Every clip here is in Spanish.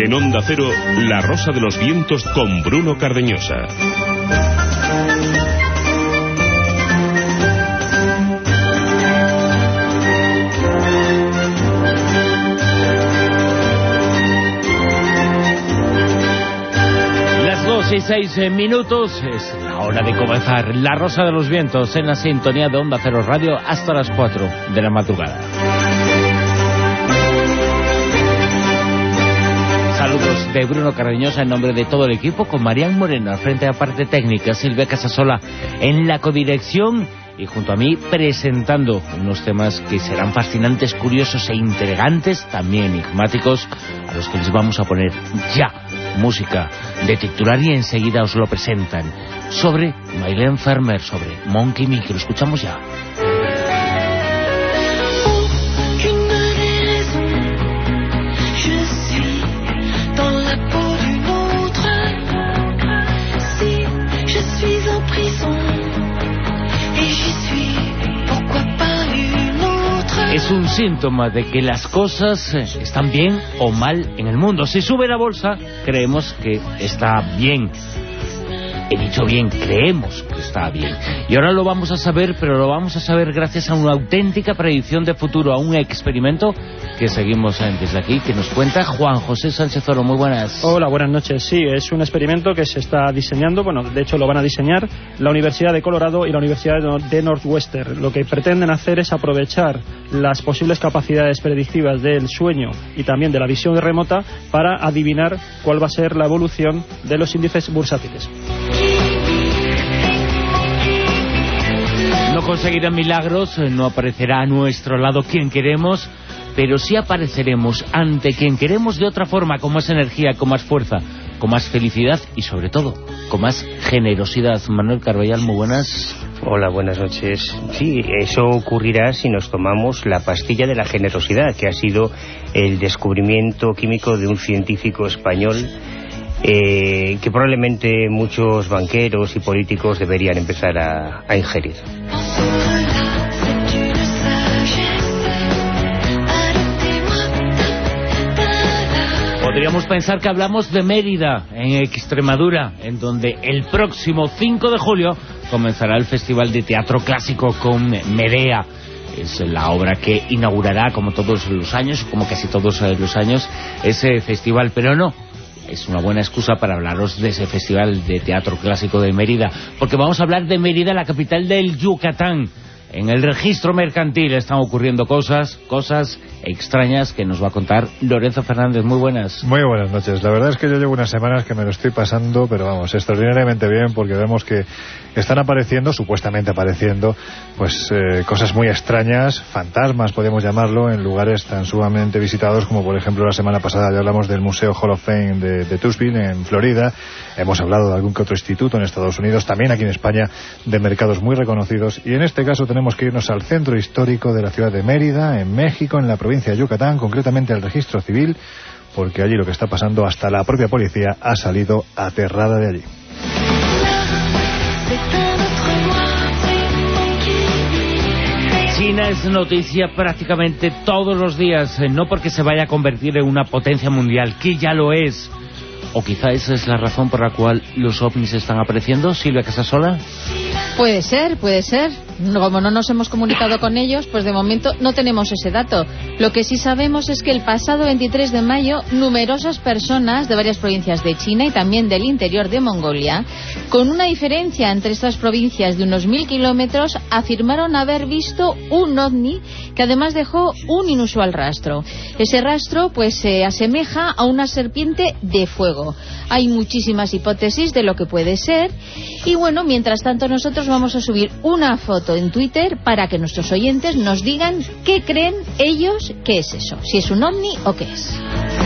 En Onda Cero, La Rosa de los Vientos con Bruno Cardeñosa. Las 2:06 es la hora de comenzar La Rosa de los Vientos en la sintonía de Onda Cero Radio hasta las 4 de la madrugada. Saludos de Bruno Cardeñosa en nombre de todo el equipo, con Marián Moreno al frente de la parte técnica, Silvia Casasola en la codirección y junto a mí presentando unos temas que serán fascinantes, curiosos e intrigantes, también enigmáticos, a los que les vamos a poner ya música de titular y enseguida os lo presentan. Sobre Mylène Farmer, sobre Monkey Me, que lo escuchamos ya. Es un síntoma de que las cosas están bien o mal en el mundo. Si sube la bolsa, creemos que está bien. He dicho bien, creemos que está bien. Y ahora lo vamos a saber, pero lo vamos a saber gracias a una auténtica predicción de futuro, a un experimento que seguimos desde aquí, que nos cuenta Juan José Sánchez Oro. Muy buenas. Hola, buenas noches. Sí, es un experimento que se está diseñando, bueno, de hecho lo van a diseñar la Universidad de Colorado y la Universidad de Northwestern. Lo que pretenden hacer es aprovechar las posibles capacidades predictivas del sueño y también de la visión remota para adivinar cuál va a ser la evolución de los índices bursátiles. No conseguirán milagros, no aparecerá a nuestro lado quien queremos, pero sí apareceremos ante quien queremos de otra forma, con más energía, con más fuerza, con más felicidad y sobre todo con más generosidad. Manuel Carballal, muy buenas. Hola, buenas noches. Sí, eso ocurrirá si nos tomamos la pastilla de la generosidad, que ha sido el descubrimiento químico de un científico español que probablemente muchos banqueros y políticos deberían empezar a ingerir. Podríamos pensar que hablamos de Mérida, en Extremadura, en donde el próximo 5 de julio comenzará el Festival de Teatro Clásico con Medea. Es la obra que inaugurará, como todos los años, como casi todos los años, ese festival, pero no. Es una buena excusa para hablaros de ese Festival de Teatro Clásico de Mérida, porque vamos a hablar de Mérida, la capital del Yucatán. En el registro mercantil están ocurriendo cosas extrañas que nos va a contar Lorenzo Fernández. Muy buenas. Muy buenas noches. La verdad es que yo llevo unas semanas que me lo estoy pasando, pero vamos, extraordinariamente bien, porque vemos que están apareciendo, supuestamente apareciendo, pues cosas muy extrañas, fantasmas podríamos llamarlo, en lugares tan sumamente visitados como por ejemplo la semana pasada ya hablamos del Museo Hall of Fame de Tuskegee en Florida. Hemos hablado de algún que otro instituto en Estados Unidos, también aquí en España, de mercados muy reconocidos, y en este caso tenemos que irnos al centro histórico de la ciudad de Mérida, en México, en la provincia de Yucatán, concretamente al registro civil, porque allí lo que está pasando, hasta la propia policía ha salido aterrada de allí. China es noticia prácticamente todos los días, no porque se vaya a convertir en una potencia mundial, que ya lo es. O quizá esa es la razón por la cual los ovnis están apareciendo. Silvia Casasola. Puede ser. Como no nos hemos comunicado con ellos, pues de momento no tenemos ese dato. Lo que sí sabemos es que el pasado 23 de mayo, numerosas personas de varias provincias de China y también del interior de Mongolia, con una diferencia entre estas provincias de unos 1000 kilómetros, afirmaron haber visto un ovni que además dejó un inusual rastro. Ese rastro pues se asemeja a una serpiente de fuego. Hay muchísimas hipótesis de lo que puede ser y bueno, mientras tanto nosotros vamos a subir una foto en Twitter para que nuestros oyentes nos digan qué creen ellos que es eso, si es un ovni o qué es.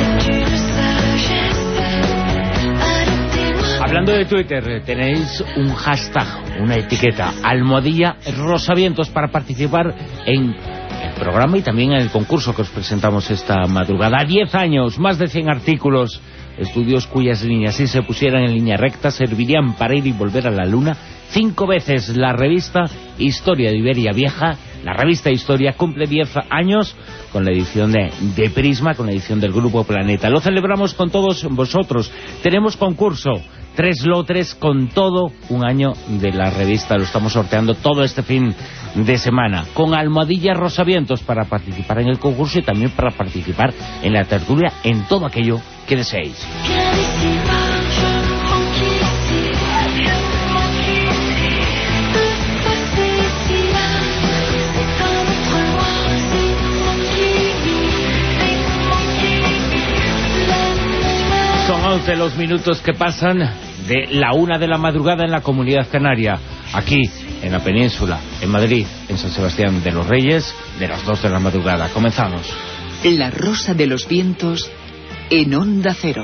Hablando de Twitter, tenéis un hashtag, una etiqueta, #Rosavientos, para participar en el programa y también en el concurso que os presentamos esta madrugada. 10 años, más de 100 artículos, estudios cuyas líneas, si se pusieran en línea recta, servirían para ir y volver a la Luna 5 veces. La revista Historia de Iberia Vieja La revista Historia cumple 10 años con la edición de Prisma, con la edición del Grupo Planeta. Lo celebramos con todos vosotros. Tenemos concurso, 3 lotes con todo un año de la revista. Lo estamos sorteando todo este fin de semana, con almohadillas Rosavientos para participar en el concurso y también para participar en la tertulia, en todo aquello que deseéis. Son 11 los minutos que pasan de la 1 de la madrugada en la Comunidad Canaria, aquí en la península, en Madrid, en San Sebastián de los Reyes, de las 2 de la madrugada. Comenzamos. La Rosa de los Vientos en Onda Cero.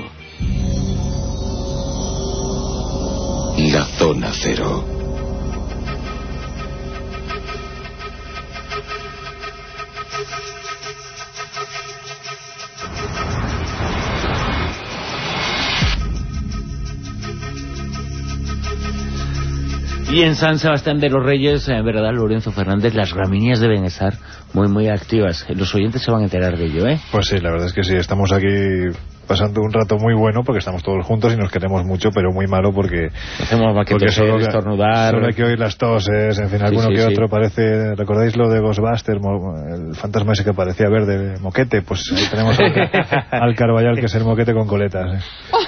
La Zona Cero. Y en San Sebastián de los Reyes, en verdad, Lorenzo Fernández, las gramíneas deben estar muy, muy activas. Los oyentes se van a enterar de ello, ¿eh? Pues sí, la verdad es que sí, estamos aquí pasando un rato muy bueno porque estamos todos juntos y nos queremos mucho, pero muy malo porque hacemos más que toser, estornudar. Solo hay que oír las toses, en fin, alguno que otro parece. ¿Recordáis lo de Ghostbusters, el fantasma ese que parecía verde, moquete? Pues ahí tenemos al Carballal, que es el moquete con coletas,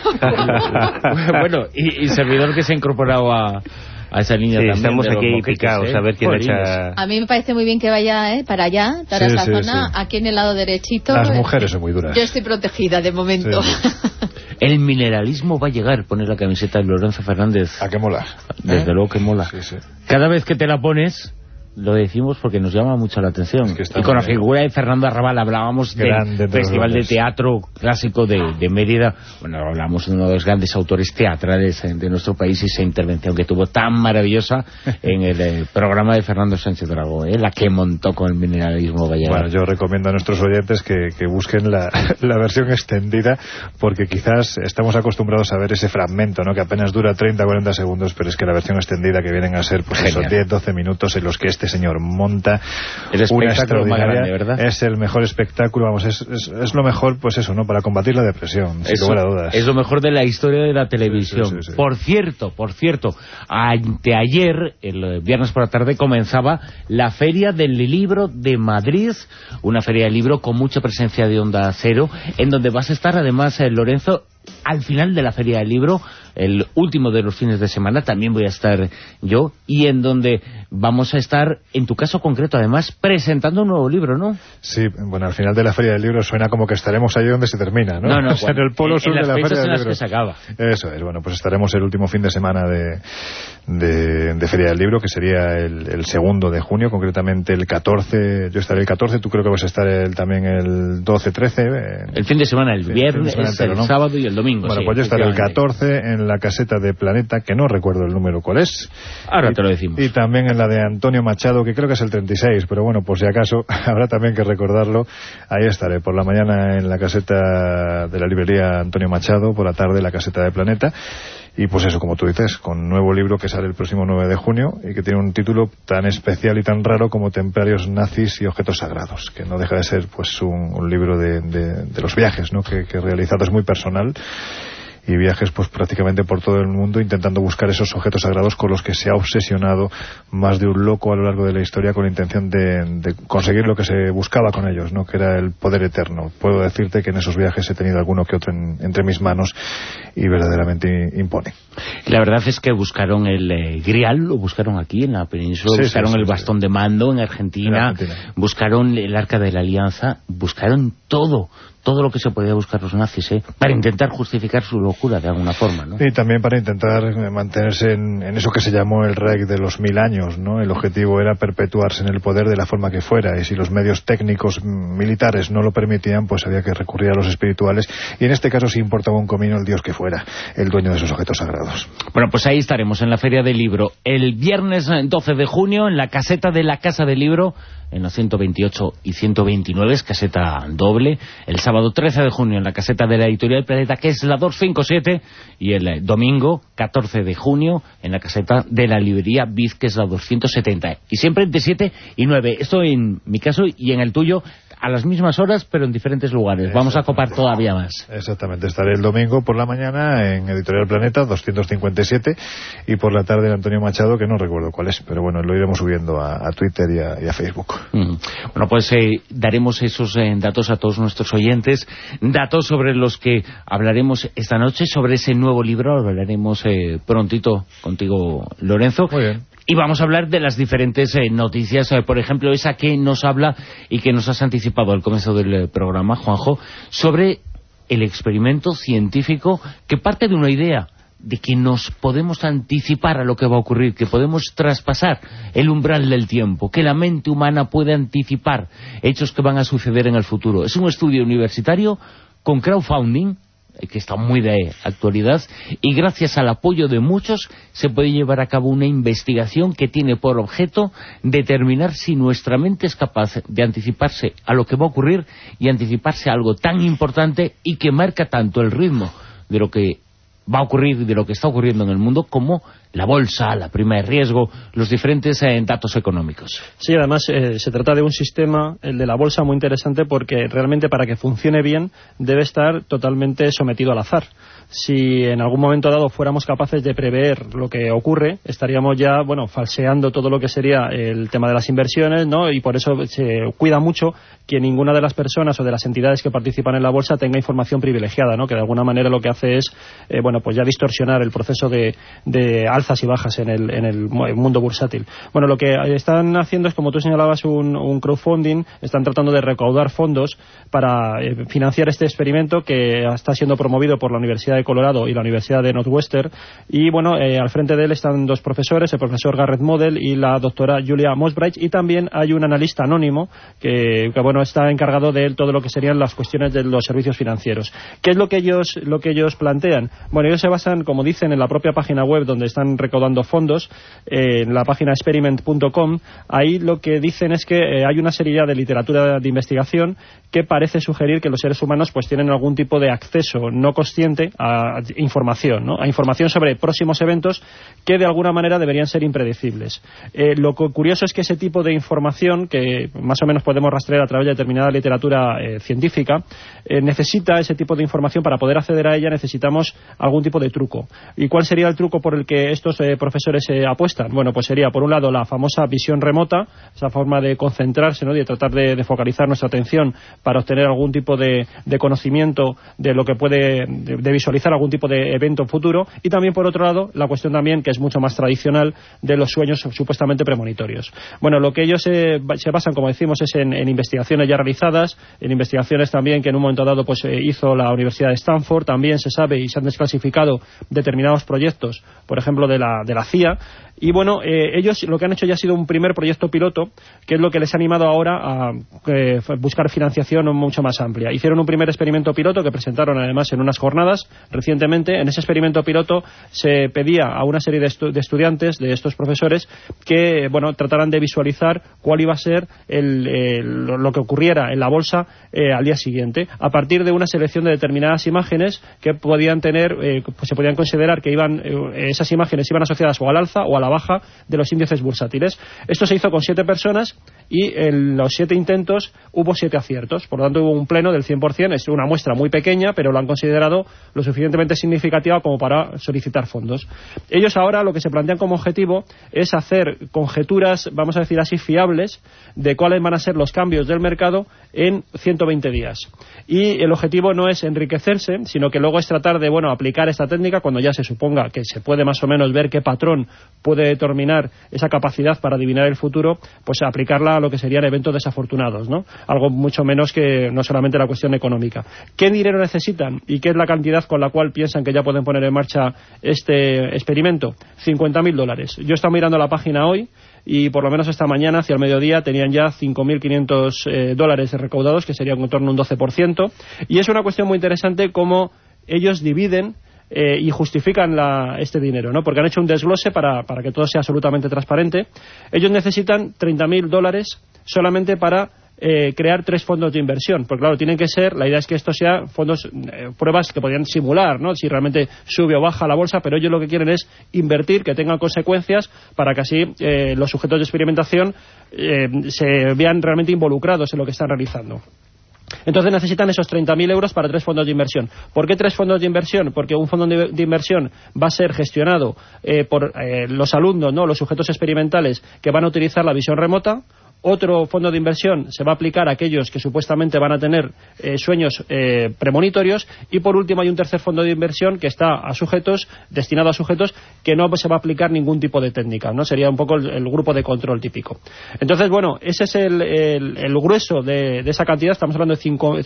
Bueno, y servidor que se ha incorporado a esa línea también. Estamos aquí picados, a ver quién echa. A mí me parece muy bien que vaya para allá, para esa zona, aquí en el lado derechito. Las mujeres son muy duras. Yo estoy protegida de momento. Sí. El mineralismo va a llegar, poner la camiseta de Lorenzo Fernández. ¿A qué mola? Desde luego que mola. Sí. Cada vez que te la pones, lo decimos porque nos llama mucho la atención. Es que y con la figura de Fernando Arrabal hablábamos del Festival de Teatro Clásico de Mérida. Bueno, hablamos de uno de los grandes autores teatrales de nuestro país y esa intervención que tuvo tan maravillosa en el programa de Fernando Sánchez Dragó, la que montó con el mineralismo gallega. Bueno, yo recomiendo a nuestros oyentes que busquen la versión extendida, porque quizás estamos acostumbrados a ver ese fragmento, ¿no?, que apenas dura 30-40 segundos, pero es que la versión extendida, que vienen a ser pues esos 10-12 minutos en los que este señor monta una extraordinaria, grande, ¿verdad? Es el mejor espectáculo, vamos, es lo mejor, pues eso, ¿no?, para combatir la depresión, sin lugar a dudas. Es lo mejor de la historia de la televisión. Sí. Por cierto, anteayer, el viernes por la tarde, comenzaba la Feria del Libro de Madrid, una feria del libro con mucha presencia de Onda Cero, en donde vas a estar además, Lorenzo, al final de la Feria del Libro, el último de los fines de semana, también voy a estar yo, y en donde vamos a estar, en tu caso concreto, además, presentando un nuevo libro, ¿no? Sí, bueno, al final de la Feria del Libro suena como que estaremos allí donde se termina, ¿no? No, en el polo sur de la Feria del Libro. Que se acaba. Eso es, bueno, pues estaremos el último fin de semana de Feria del Libro, que sería el 2 de junio, concretamente el 14, yo estaré el 14, tú creo que vas a estar también el 12-13. El fin de semana, el viernes, entero, el sábado y el domingo. Bueno, pues yo estaré el 14 en la caseta de Planeta, que no recuerdo el número cuál es. Ahora te lo decimos. Y también en la de Antonio Machado, que creo que es el 36, pero bueno, por si acaso, habrá también que recordarlo. Ahí estaré, por la mañana en la caseta de la librería Antonio Machado, por la tarde en la caseta de Planeta. Y pues eso, como tú dices, con un nuevo libro que sale el próximo 9 de junio y que tiene un título tan especial y tan raro como Templarios, Nazis y Objetos Sagrados, que no deja de ser pues un libro de los viajes, ¿no?, que he realizado. Es muy personal, y viajes pues prácticamente por todo el mundo intentando buscar esos objetos sagrados con los que se ha obsesionado más de un loco a lo largo de la historia, con la intención de conseguir lo que se buscaba con ellos, ¿no?, que era el poder eterno. Puedo decirte que en esos viajes he tenido alguno que otro entre mis manos y verdaderamente impone. La verdad es que buscaron el Grial, lo buscaron aquí en la península, buscaron el bastón de mando en Argentina, buscaron el Arca de la Alianza, buscaron todo lo que se podía buscar los nazis, para intentar justificar su locura de alguna forma, ¿no? Y también para intentar mantenerse en eso que se llamó el Reich de los 1000 años, ¿no? El objetivo era perpetuarse en el poder de la forma que fuera, y si los medios técnicos militares no lo permitían, pues había que recurrir a los espirituales, y en este caso sí importaba un comino el dios que fuera el dueño de esos objetos sagrados. Bueno, pues ahí estaremos en la Feria del Libro el viernes 12 de junio en la caseta de la Casa del Libro, en los 128 y 129, es caseta doble. El sábado sábado 13 de junio en la caseta de la Editorial Planeta, que es la 257, y el domingo 14 de junio en la caseta de la librería Viz, que es la 270. Y siempre de 7 y 9. Esto en mi caso y en el tuyo, a las mismas horas, pero en diferentes lugares. Vamos a copar todavía más. Exactamente, estaré el domingo por la mañana en Editorial Planeta 257 y por la tarde en Antonio Machado, que no recuerdo cuál es, pero bueno, lo iremos subiendo a Twitter y a Facebook. Bueno, pues daremos esos datos a todos nuestros oyentes, datos sobre los que hablaremos esta noche, sobre ese nuevo libro, hablaremos prontito contigo, Lorenzo. Muy bien. Y vamos a hablar de las diferentes noticias, por ejemplo, esa que nos habla y que nos has anticipado al comienzo del programa, Juanjo, sobre el experimento científico que parte de una idea de que nos podemos anticipar a lo que va a ocurrir, que podemos traspasar el umbral del tiempo, que la mente humana puede anticipar hechos que van a suceder en el futuro. Es un estudio universitario con crowdfunding, que está muy de actualidad, y gracias al apoyo de muchos se puede llevar a cabo una investigación que tiene por objeto determinar si nuestra mente es capaz de anticiparse a lo que va a ocurrir y anticiparse a algo tan importante y que marca tanto el ritmo de lo que va a ocurrir, de lo que está ocurriendo en el mundo, como la bolsa, la prima de riesgo, los diferentes datos económicos. Sí, además se trata de un sistema, el de la bolsa, muy interesante, porque realmente para que funcione bien debe estar totalmente sometido al azar. Si en algún momento dado fuéramos capaces de prever lo que ocurre, estaríamos ya, falseando todo lo que sería el tema de las inversiones, ¿no? Y por eso se cuida mucho que ninguna de las personas o de las entidades que participan en la bolsa tenga información privilegiada, ¿no? Que de alguna manera lo que hace es, pues ya distorsionar el proceso de alzas y bajas en el mundo bursátil. Bueno, lo que están haciendo es, como tú señalabas, un crowdfunding. Están tratando de recaudar fondos para financiar este experimento que está siendo promovido por la Universidad de Colorado y la Universidad de Northwestern. Y al frente de él están dos profesores, el profesor Garrett Model y la doctora Julia Mosbright, y también hay un analista anónimo que está encargado de todo lo que serían las cuestiones de los servicios financieros. ¿Qué es lo que ellos plantean? Bueno, ellos se basan, como dicen, en la propia página web donde están recaudando fondos, en la página experiment.com. Ahí lo que dicen es que hay una serie de literatura de investigación que parece sugerir que los seres humanos pues tienen algún tipo de acceso no consciente a información, ¿no? A información sobre próximos eventos que de alguna manera deberían ser impredecibles. Lo curioso es que ese tipo de información, que más o menos podemos rastrear a través de determinada literatura científica, necesita ese tipo de información. Para poder acceder a ella necesitamos algún tipo de truco. ¿Y cuál sería el truco por el que estos profesores apuestan? Bueno, pues sería, por un lado, la famosa visión remota, esa forma de concentrarse, ¿no? De tratar de focalizar nuestra atención para obtener algún tipo de conocimiento de lo que puede, de visualizar algún tipo de evento futuro. Y también, por otro lado, la cuestión también, que es mucho más tradicional, de los sueños supuestamente premonitorios. Bueno, lo que ellos se basan, como decimos, es en investigaciones ya realizadas, en investigaciones también que en un momento dado pues hizo la Universidad de Stanford. También se sabe y se han desclasificado determinados proyectos, por ejemplo, de la CIA. Y ellos lo que han hecho ya ha sido un primer proyecto piloto, que es lo que les ha animado ahora a buscar financiación mucho más amplia. Hicieron un primer experimento piloto que presentaron además en unas jornadas recientemente. En ese experimento piloto se pedía a una serie de estudiantes, de estos profesores, que trataran de visualizar cuál iba a ser lo que ocurriera en la bolsa al día siguiente, a partir de una selección de determinadas imágenes que podían tener, se podían considerar que esas imágenes iban asociadas o al alza o a la baja de los índices bursátiles. Esto se hizo con 7 personas y en los 7 intentos hubo 7 aciertos. Por lo tanto, hubo un pleno del 100%. Es una muestra muy pequeña, pero lo han considerado lo suficientemente significativa como para solicitar fondos. Ellos ahora lo que se plantean como objetivo es hacer conjeturas, vamos a decir así, fiables de cuáles van a ser los cambios del mercado en 120 días. Y el objetivo no es enriquecerse, sino que luego es tratar de aplicar esta técnica cuando ya se suponga que se puede más o menos ver qué patrón puede determinar esa capacidad para adivinar el futuro, pues aplicarla a lo que serían eventos desafortunados, ¿no? Algo mucho menos que no solamente la cuestión económica. ¿Qué dinero necesitan y qué es la cantidad con la cual piensan que ya pueden poner en marcha este experimento? $50.000. Yo estaba mirando la página hoy y por lo menos esta mañana, hacia el mediodía, tenían ya $5.500 recaudados, que sería en torno a un 12%. Y es una cuestión muy interesante cómo ellos dividen y justifican este dinero, ¿no? Porque han hecho un desglose para que todo sea absolutamente transparente. Ellos necesitan $30.000 solamente para crear 3 fondos de inversión, porque claro, tienen que ser, la idea es que estos sean fondos, pruebas que podrían simular, ¿no?, si realmente sube o baja la bolsa, pero ellos lo que quieren es invertir, que tengan consecuencias, para que así los sujetos de experimentación se vean realmente involucrados en lo que están realizando. Entonces necesitan esos 30.000 euros para 3 fondos de inversión. ¿Por qué 3 fondos de inversión? Porque un fondo de inversión va a ser gestionado por los alumnos, ¿no?, los sujetos experimentales que van a utilizar la visión remota. Otro fondo de inversión se va a aplicar a aquellos que supuestamente van a tener sueños premonitorios, y por último hay un tercer fondo de inversión que está destinado a sujetos que no se va a aplicar ningún tipo de técnica, ¿no? Sería un poco el grupo de control típico. Entonces, bueno, ese es el grueso de esa cantidad. Estamos hablando de $50.000,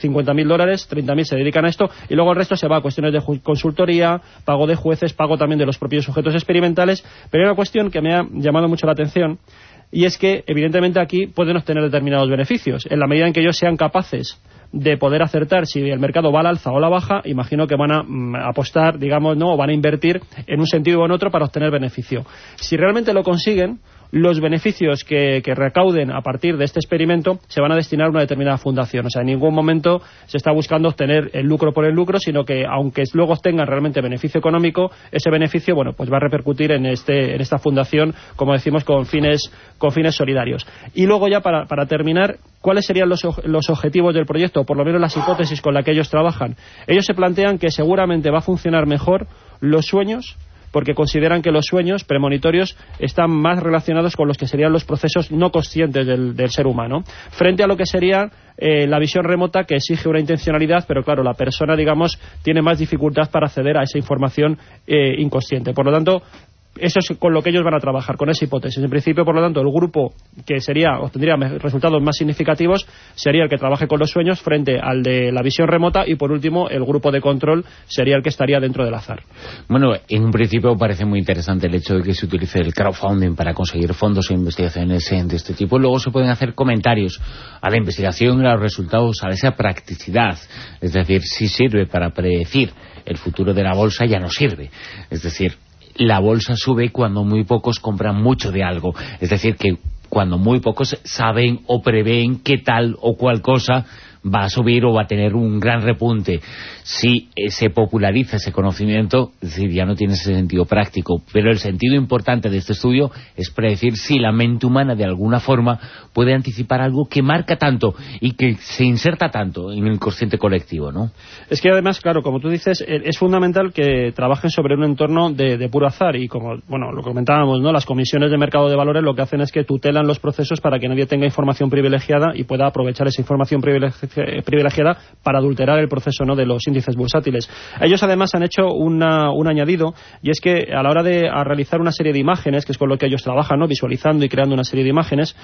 30.000 se dedican a esto, y luego el resto se va a cuestiones de consultoría, pago de jueces, pago también de los propios sujetos experimentales. Pero hay una cuestión que me ha llamado mucho la atención, y es que evidentemente aquí pueden obtener determinados beneficios. En la medida en que ellos sean capaces de poder acertar si el mercado va al alza o a la baja, imagino que van a apostar, digamos, ¿no?, o van a invertir en un sentido o en otro para obtener beneficio. Si realmente lo consiguen, los beneficios que recauden a partir de este experimento se van a destinar a una determinada fundación. O sea, en ningún momento se está buscando obtener el lucro por el lucro, sino que aunque luego obtengan realmente beneficio económico, ese beneficio, bueno, pues va a repercutir en esta fundación, como decimos, con fines solidarios. Y luego ya para terminar, ¿cuáles serían los objetivos del proyecto? O por lo menos las hipótesis con las que ellos trabajan. Ellos se plantean que seguramente va a funcionar mejor los sueños, porque consideran que los sueños premonitorios están más relacionados con los que serían los procesos no conscientes del ser humano, frente a lo que sería la visión remota, que exige una intencionalidad, pero claro, la persona, digamos, tiene más dificultad para acceder a esa información inconsciente. Por lo tanto, eso es con lo que ellos van a trabajar, con esa hipótesis. En principio, por lo tanto, el grupo que obtendría resultados más significativos sería el que trabaje con los sueños frente al de la visión remota, y por último, el grupo de control sería el que estaría dentro del azar. Bueno, en un principio parece muy interesante el hecho de que se utilice el crowdfunding para conseguir fondos e investigaciones de este tipo. Luego se pueden hacer comentarios a la investigación, a los resultados, a esa practicidad. Es decir, si sirve para predecir el futuro de la bolsa, ya no sirve. Es decir, la bolsa sube cuando muy pocos compran mucho de algo. Es decir, que cuando muy pocos saben o prevén qué tal o cual cosa va a subir o va a tener un gran repunte. Si se populariza ese conocimiento, es decir, ya no tiene ese sentido práctico. Pero el sentido importante de este estudio es predecir si la mente humana de alguna forma puede anticipar algo que marca tanto y que se inserta tanto en el inconsciente colectivo, ¿no? Es que además, claro, como tú dices, es fundamental que trabajen sobre un entorno de puro azar, y como, bueno, lo comentábamos, ¿no?, las comisiones de mercado de valores lo que hacen es que tutelan los procesos para que nadie tenga información privilegiada y pueda aprovechar esa información privilegiada para adulterar el proceso, ¿no?, de los índices bursátiles. Ellos además han hecho un añadido, y es que a la hora de realizar una serie de imágenes, que es con lo que ellos trabajan, ¿no?, visualizando y creando una serie de imágenes,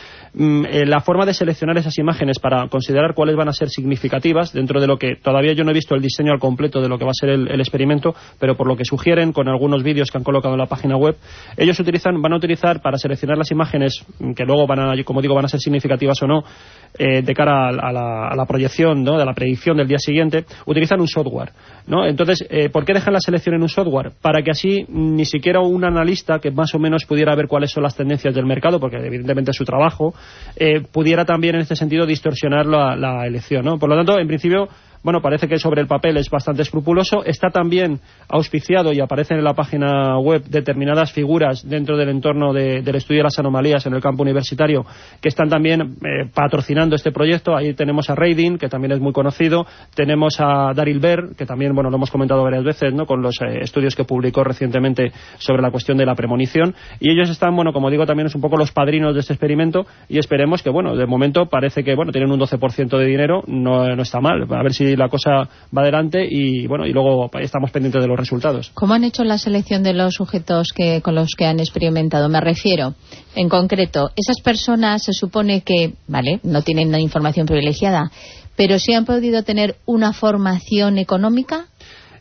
la forma de seleccionar esas imágenes para considerar cuáles van a ser significativas, dentro de lo que todavía yo no he visto el diseño al completo de lo que va a ser el experimento, pero por lo que sugieren con algunos vídeos que han colocado en la página web, ellos van a utilizar para seleccionar las imágenes que luego van a ser significativas o no, de cara a la proyección, ¿no?, de la predicción del día siguiente, utilizan un software, ¿no? Entonces, ¿por qué dejan la selección en un software? Para que así ni siquiera un analista que más o menos pudiera ver cuáles son las tendencias del mercado, porque evidentemente es su trabajo, pudiera también en este sentido distorsionar la elección, ¿no? Por lo tanto, en principio, bueno, parece que sobre el papel es bastante escrupuloso. Está también auspiciado y aparecen en la página web determinadas figuras dentro del entorno del estudio de las anomalías en el campo universitario que están también patrocinando este proyecto. Ahí tenemos a Reidin, que también es muy conocido. Tenemos a Daryl Baer, que también, bueno, lo hemos comentado varias veces, ¿no?, con los estudios que publicó recientemente sobre la cuestión de la premonición. Y ellos están, bueno, como digo, también es un poco los padrinos de este experimento, y esperemos que, bueno, de momento parece que, bueno, tienen un 12% de dinero, no está mal. A ver si la cosa va adelante, y bueno, y luego estamos pendientes de los resultados. ¿Cómo han hecho la selección de los sujetos con los que han experimentado? Me refiero, en concreto, esas personas se supone que, vale, no tienen una información privilegiada, pero sí han podido tener una formación económica,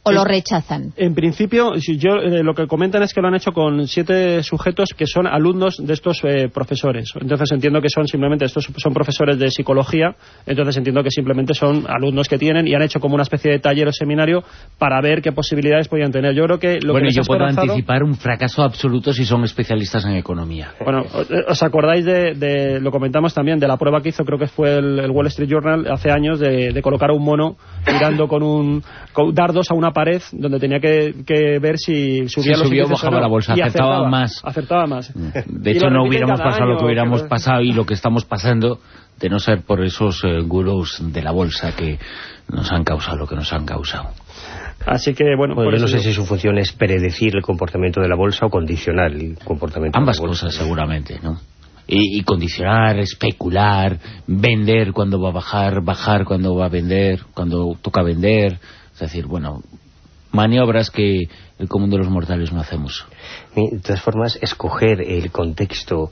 ¿O lo rechazan? En principio, lo que comentan es que lo han hecho con 7 sujetos que son alumnos de estos profesores. Entonces entiendo que estos son profesores de psicología, entonces entiendo que simplemente son alumnos que tienen y han hecho como una especie de taller o seminario para ver qué posibilidades podían tener. Yo creo que yo puedo anticipar un fracaso absoluto si son especialistas en economía. Bueno, ¿os acordáis lo comentamos también, de la prueba que hizo, creo que fue el Wall Street Journal hace años, de colocar a un mono tirando con dardos a una pared donde tenía que ver si subía los índices o bajaba la bolsa, acertaba más. De hecho, no hubiéramos pasado lo que hubiéramos pasado y lo que estamos pasando, de no ser por esos gurús de la bolsa que nos han causado lo que nos han causado. Así que, bueno yo no sé si su función es predecir el comportamiento de la bolsa o condicionar el comportamiento ambas de la bolsa. Cosas, seguramente, ¿no? Y condicionar, especular, vender cuando va a bajar cuando va a vender, cuando toca vender. Es decir, bueno, maniobras que el común de los mortales no hacemos. De todas formas, escoger el contexto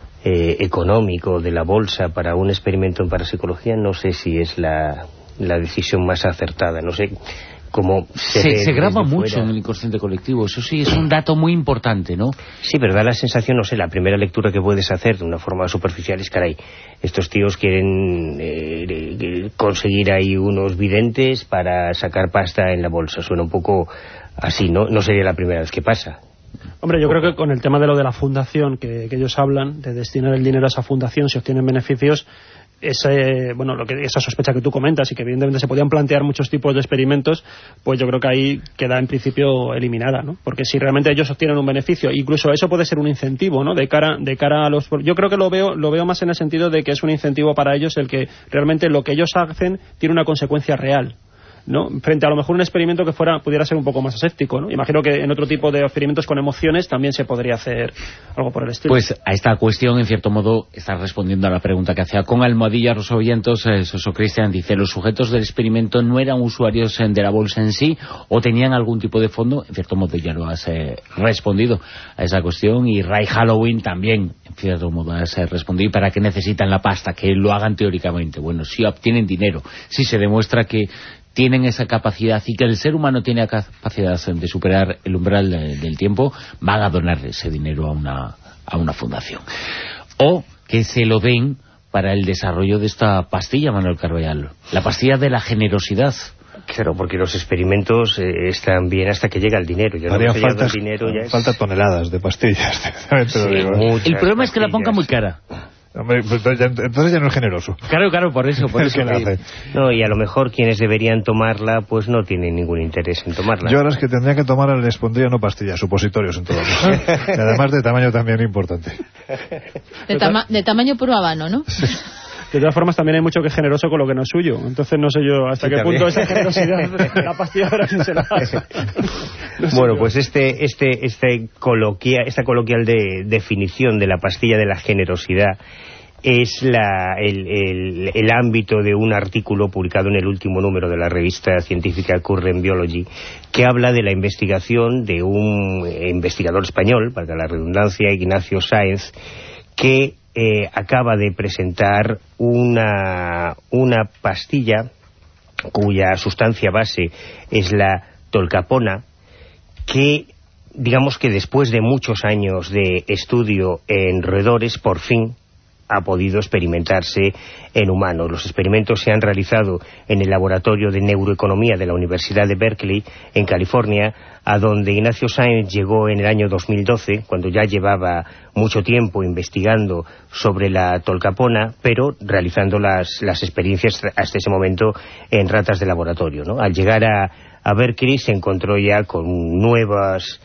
económico de la bolsa para un experimento en parapsicología no sé si es la decisión más acertada. No sé cómo se graba mucho en el inconsciente colectivo. Eso sí, es un dato muy importante, ¿no? Sí, pero da la sensación, no sé, la primera lectura que puedes hacer de una forma superficial es, caray, estos tíos quieren conseguir ahí unos videntes para sacar pasta en la bolsa. Suena un poco así, ¿no? No sería la primera vez que pasa. Hombre, yo creo que con el tema de lo de la fundación, que ellos hablan, de destinar el dinero a esa fundación si obtienen beneficios, esa sospecha que tú comentas y que evidentemente se podían plantear muchos tipos de experimentos, pues yo creo que ahí queda en principio eliminada, ¿no? Porque si realmente ellos obtienen un beneficio, incluso eso puede ser un incentivo, ¿no? De cara a los... Yo creo que lo veo más en el sentido de que es un incentivo para ellos el que realmente lo que ellos hacen tiene una consecuencia real, ¿no? Frente a lo mejor un experimento que pudiera ser un poco más aséptico, ¿no? Imagino que en otro tipo de experimentos con emociones también se podría hacer algo por el estilo. Pues a esta cuestión, en cierto modo, estás respondiendo a la pregunta que hacía con almohadilla Rosovientos. Soso Cristian dice, ¿los sujetos del experimento no eran usuarios de la bolsa en sí o tenían algún tipo de fondo? En cierto modo ya lo has respondido a esa cuestión. Y Ray Halloween también, en cierto modo, has respondido. ¿Y para qué necesitan la pasta? Que lo hagan teóricamente. Bueno, si obtienen dinero, si se demuestra que tienen esa capacidad y que el ser humano tiene capacidad de superar el umbral del tiempo, van a donar ese dinero a una fundación. O que se lo den para el desarrollo de esta pastilla, Manuel Carballal, la pastilla de la generosidad. Claro, porque los experimentos están bien hasta que llega el dinero. Falta toneladas de pastillas. El problema es que la ponga muy cara. Hombre, entonces ya no es generoso. Claro, por eso. No, y a lo mejor quienes deberían tomarla, pues no tienen ningún interés en tomarla. Yo a los que tendría que tomar les pondría no pastillas, supositorios en todo caso. Y además de tamaño también importante. De tamaño puro habano, ¿no? De todas formas, también hay mucho que es generoso con lo que no es suyo. Entonces no sé yo hasta qué punto esa generosidad la pastilla para quien se la hace. Bueno, pues esta coloquial definición de la pastilla de la generosidad es el ámbito de un artículo publicado en el último número de la revista científica Current Biology, que habla de la investigación de un investigador español, para la redundancia, Ignacio Sáenz, que acaba de presentar una pastilla cuya sustancia base es la tolcapona, que digamos que después de muchos años de estudio en roedores, por fin ha podido experimentarse en humanos. Los experimentos se han realizado en el Laboratorio de Neuroeconomía de la Universidad de Berkeley, en California, a donde Ignacio Sáenz llegó en el año 2012, cuando ya llevaba mucho tiempo investigando sobre la tolcapona, pero realizando las experiencias hasta ese momento en ratas de laboratorio, ¿no? Al llegar a Berkeley se encontró ya con nuevas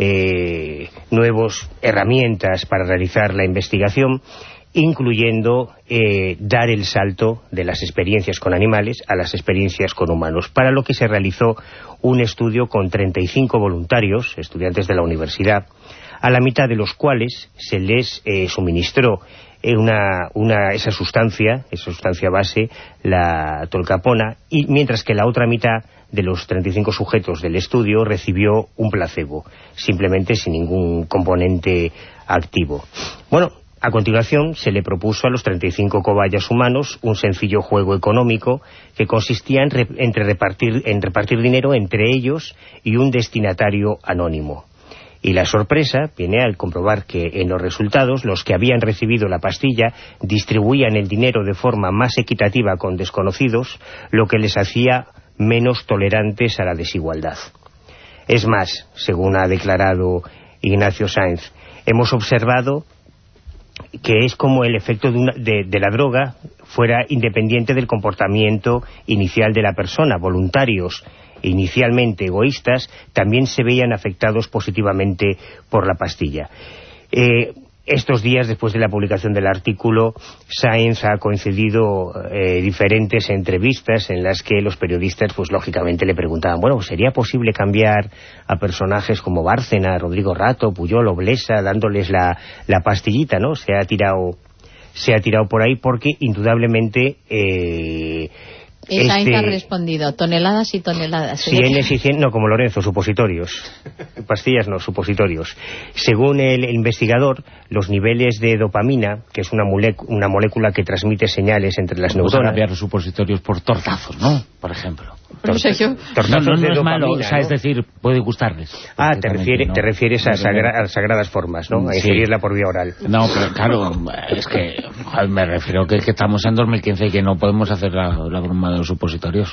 herramientas para realizar la investigación, incluyendo dar el salto de las experiencias con animales a las experiencias con humanos, para lo que se realizó un estudio con 35 voluntarios, estudiantes de la universidad, a la mitad de los cuales se les suministró esa sustancia base, la tolcapona, y mientras que la otra mitad de los 35 sujetos del estudio recibió un placebo, simplemente sin ningún componente activo. Bueno, A continuación, se le propuso a los 35 cobayas humanos un sencillo juego económico que consistía en repartir dinero entre ellos y un destinatario anónimo. Y la sorpresa viene al comprobar que en los resultados los que habían recibido la pastilla distribuían el dinero de forma más equitativa con desconocidos, lo que les hacía menos tolerantes a la desigualdad. Es más, según ha declarado Ignacio Sáenz, hemos observado que es como el efecto de la droga fuera independiente del comportamiento inicial de la persona. Voluntarios inicialmente egoístas también se veían afectados positivamente por la pastilla. Estos días, después de la publicación del artículo, Sáenz ha concedido diferentes entrevistas en las que los periodistas, pues lógicamente le preguntaban, bueno, ¿sería posible cambiar a personajes como Bárcena, Rodrigo Rato, Puyol o Blesa, dándoles la pastillita, ¿no? Se ha tirado por ahí porque, indudablemente... Sáenz ha respondido, toneladas y toneladas. Cienes y cien, no, como Lorenzo, supositorios. Pastillas no, supositorios. Según el investigador, los niveles de dopamina, que es una molécula que transmite señales entre las neuronas... Vamos a cambiar los supositorios por tortazos, ¿no? Por ejemplo. No sé yo. No es malo, o sea, es decir, puede gustarles. Ah, te refieres a sagradas formas, ¿no? A ingerirla por vía oral. No, pero claro, es que me refiero que estamos en 2015 y que no podemos hacer la broma de los supositorios.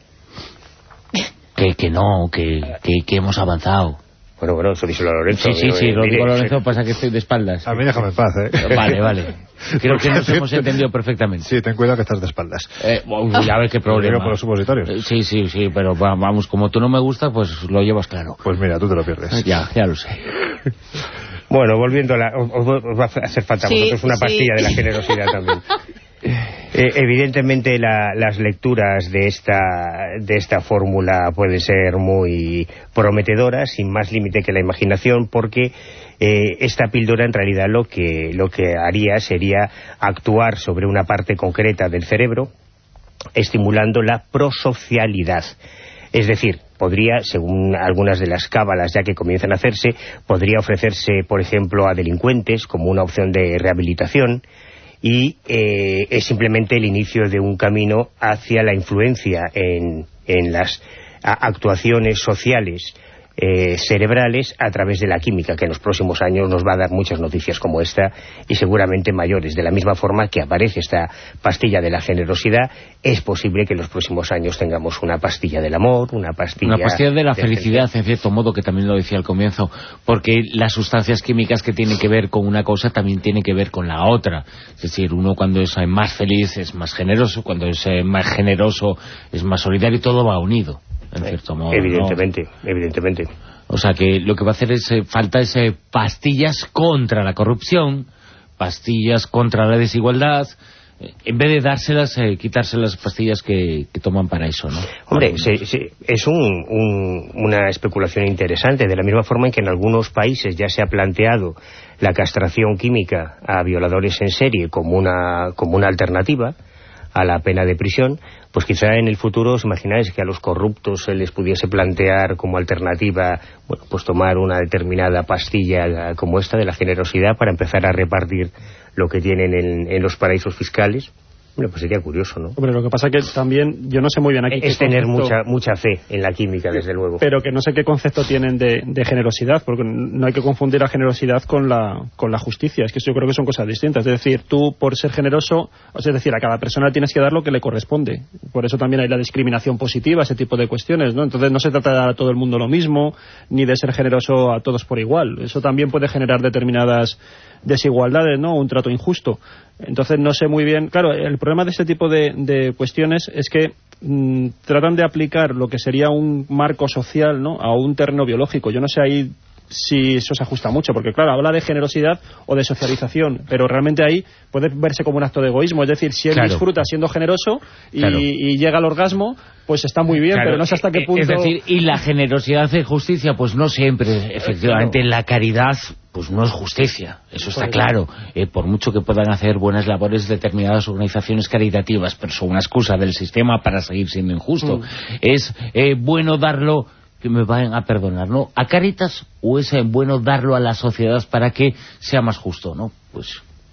Que hemos avanzado. Bueno, eso díselo a Lorenzo. Sí, lo digo a Lorenzo, pasa que estoy de espaldas. A mí déjame en paz, Vale. Creo que nos hemos entendido perfectamente. Sí, ten cuidado que estás de espaldas. Ya ves qué problema. Digo por los supositorios. Sí, pero vamos, como tú no me gustas, pues lo llevas claro. Pues mira, tú te lo pierdes. Ya lo sé. Bueno, volviendo a os va a hacer falta a vosotros una pastilla de la generosidad también. Evidentemente las lecturas de esta fórmula pueden ser muy prometedoras, sin más límite que la imaginación, porque esta píldora en realidad lo que haría sería actuar sobre una parte concreta del cerebro, estimulando la prosocialidad. Es decir, podría, según algunas de las cábalas ya que comienzan a hacerse, podría ofrecerse, por ejemplo, a delincuentes como una opción de rehabilitación, y es simplemente el inicio de un camino hacia la influencia en las actuaciones sociales cerebrales a través de la química, que en los próximos años nos va a dar muchas noticias como esta y seguramente mayores. De la misma forma que aparece esta pastilla de la generosidad, es posible que en los próximos años tengamos una pastilla del amor, una pastilla de la felicidad, en cierto modo, que también lo decía al comienzo, porque las sustancias químicas que tienen que ver con una cosa también tienen que ver con la otra. Es decir, uno cuando es más feliz es más generoso, cuando es más generoso es más solidario, y todo va unido. En cierto modo, evidentemente. O sea que lo que va a hacer es falta pastillas contra la corrupción, pastillas contra la desigualdad, en vez de dárselas, quitarse las pastillas que toman para eso, ¿no? Hombre, es una especulación interesante, de la misma forma en que en algunos países ya se ha planteado la castración química a violadores en serie como una alternativa a la pena de prisión. Pues quizá en el futuro os imagináis que a los corruptos se les pudiese plantear como alternativa, bueno, pues tomar una determinada pastilla como esta de la generosidad para empezar a repartir lo que tienen en los paraísos fiscales. Bueno, pues sería curioso, ¿no? Hombre, lo que pasa que también, yo no sé muy bien aquí... Es tener mucha fe en la química, desde luego. Pero que no sé qué concepto tienen de generosidad, porque no hay que confundir la generosidad con la justicia. Es que yo creo que son cosas distintas. Es decir, tú, por ser generoso, es decir, a cada persona tienes que dar lo que le corresponde. Por eso también hay la discriminación positiva, ese tipo de cuestiones, ¿no? Entonces no se trata de dar a todo el mundo lo mismo, ni de ser generoso a todos por igual. Eso también puede generar determinadas desigualdades, ¿no? Un trato injusto. Entonces no sé muy bien... Claro, el problema de este tipo de cuestiones es que tratan de aplicar lo que sería un marco social, ¿no?, a un terreno biológico. Yo no sé ahí si eso se ajusta mucho, porque claro, habla de generosidad o de socialización, pero realmente ahí puede verse como un acto de egoísmo. Es decir, si él disfruta siendo generoso y llega al orgasmo, pues está muy bien, pero no sé hasta qué punto... Es decir, y la generosidad hace justicia, pues no siempre. Efectivamente, la caridad pues no es justicia, eso está claro. Por mucho que puedan hacer buenas labores determinadas organizaciones caritativas, pero son una excusa del sistema para seguir siendo injusto. Es bueno darlo, que me vayan a perdonar, ¿no?, a Cáritas, o es bueno darlo a la sociedad para que sea más justo, ¿no? Pues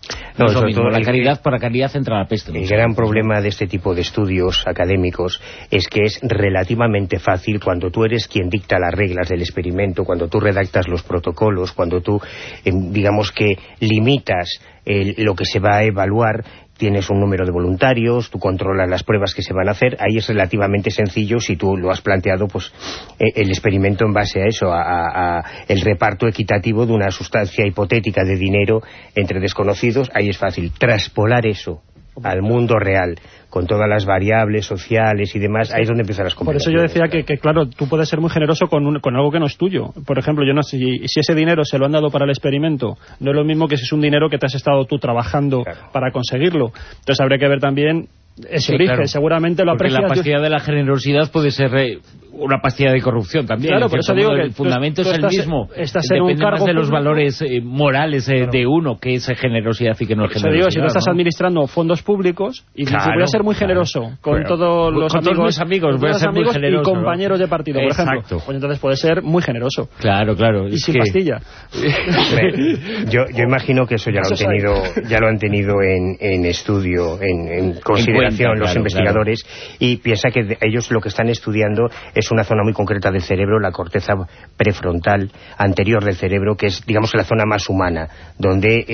No es lo mismo la caridad para caridad entra la peste. El gran problema de este tipo de estudios académicos es que es relativamente fácil cuando tú eres quien dicta las reglas del experimento, cuando tú redactas los protocolos, cuando tú, digamos que limitas lo que se va a evaluar, tienes un número de voluntarios, tú controlas las pruebas que se van a hacer, ahí es relativamente sencillo si tú lo has planteado, pues el experimento en base a eso, a el reparto equitativo de una sustancia hipotética de dinero entre desconocidos, ahí es fácil. Traspolar eso al mundo real, con todas las variables sociales y demás, ahí es donde empiezan las complicaciones. Por eso yo decía que claro, tú puedes ser muy generoso con algo que no es tuyo. Por ejemplo, yo no sé si ese dinero se lo han dado para el experimento, no es lo mismo que si es un dinero que te has estado tú trabajando para conseguirlo. Entonces habría que ver también ese origen, claro. Seguramente lo aprecias. Porque la pastilla de la generosidad puede ser una pastilla de corrupción también. Claro, por eso digo que el fundamento es el mismo. Depende más de los valores morales de uno, que es generosidad y que no es generosidad. Digo, si tú estás administrando fondos públicos y si voy a ser muy generoso con todos los amigos, voy a ser muy generoso, y compañeros de partido, por ejemplo, pues entonces puede ser muy generoso. Claro. Y sin pastilla. yo imagino que eso ya lo han tenido en estudio, en consideración los investigadores, y piensa que ellos lo que están estudiando es una zona muy concreta del cerebro, la corteza prefrontal anterior del cerebro, que es, digamos, la zona más humana, donde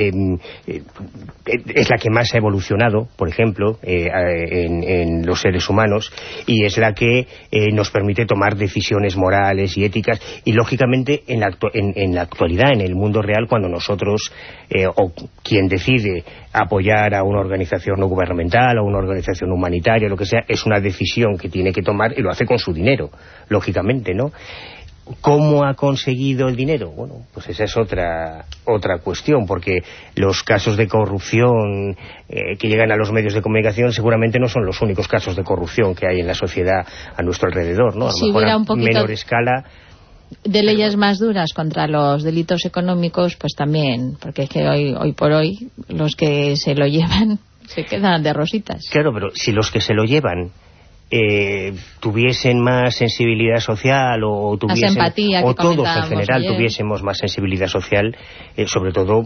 es la que más ha evolucionado, por ejemplo, en los seres humanos, y es la que nos permite tomar decisiones morales y éticas, y lógicamente en la actualidad, en el mundo real, cuando nosotros, o quien decide apoyar a una organización no gubernamental o una organización humanitaria, lo que sea, es una decisión que tiene que tomar y lo hace con su dinero, lógicamente, ¿no? ¿Cómo ha conseguido el dinero? Bueno, pues esa es otra cuestión, porque los casos de corrupción que llegan a los medios de comunicación seguramente no son los únicos casos de corrupción que hay en la sociedad a nuestro alrededor, ¿no? A lo mejor a menor escala. De leyes más duras contra los delitos económicos, pues también, porque es que hoy por hoy los que se lo llevan se quedan de rositas. Claro, pero si los que se lo llevan tuviesen más sensibilidad social o tuviesen, empatía, o todos en general tuviésemos más sensibilidad social, sobre todo,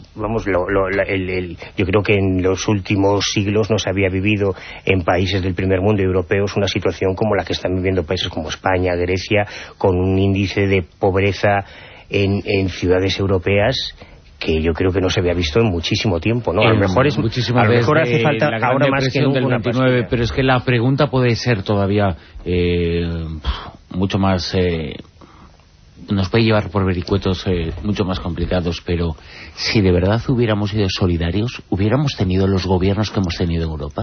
yo creo que en los últimos siglos no se había vivido en países del primer mundo europeos una situación como la que están viviendo países como España, Grecia, con un índice de pobreza en ciudades europeas que yo creo que no se había visto en muchísimo tiempo, ¿no? A lo mejor hace falta ahora más que nunca del 99, pero es que la pregunta puede ser todavía mucho más, nos puede llevar por vericuetos mucho más complicados, pero si de verdad hubiéramos sido solidarios, ¿hubiéramos tenido los gobiernos que hemos tenido en Europa?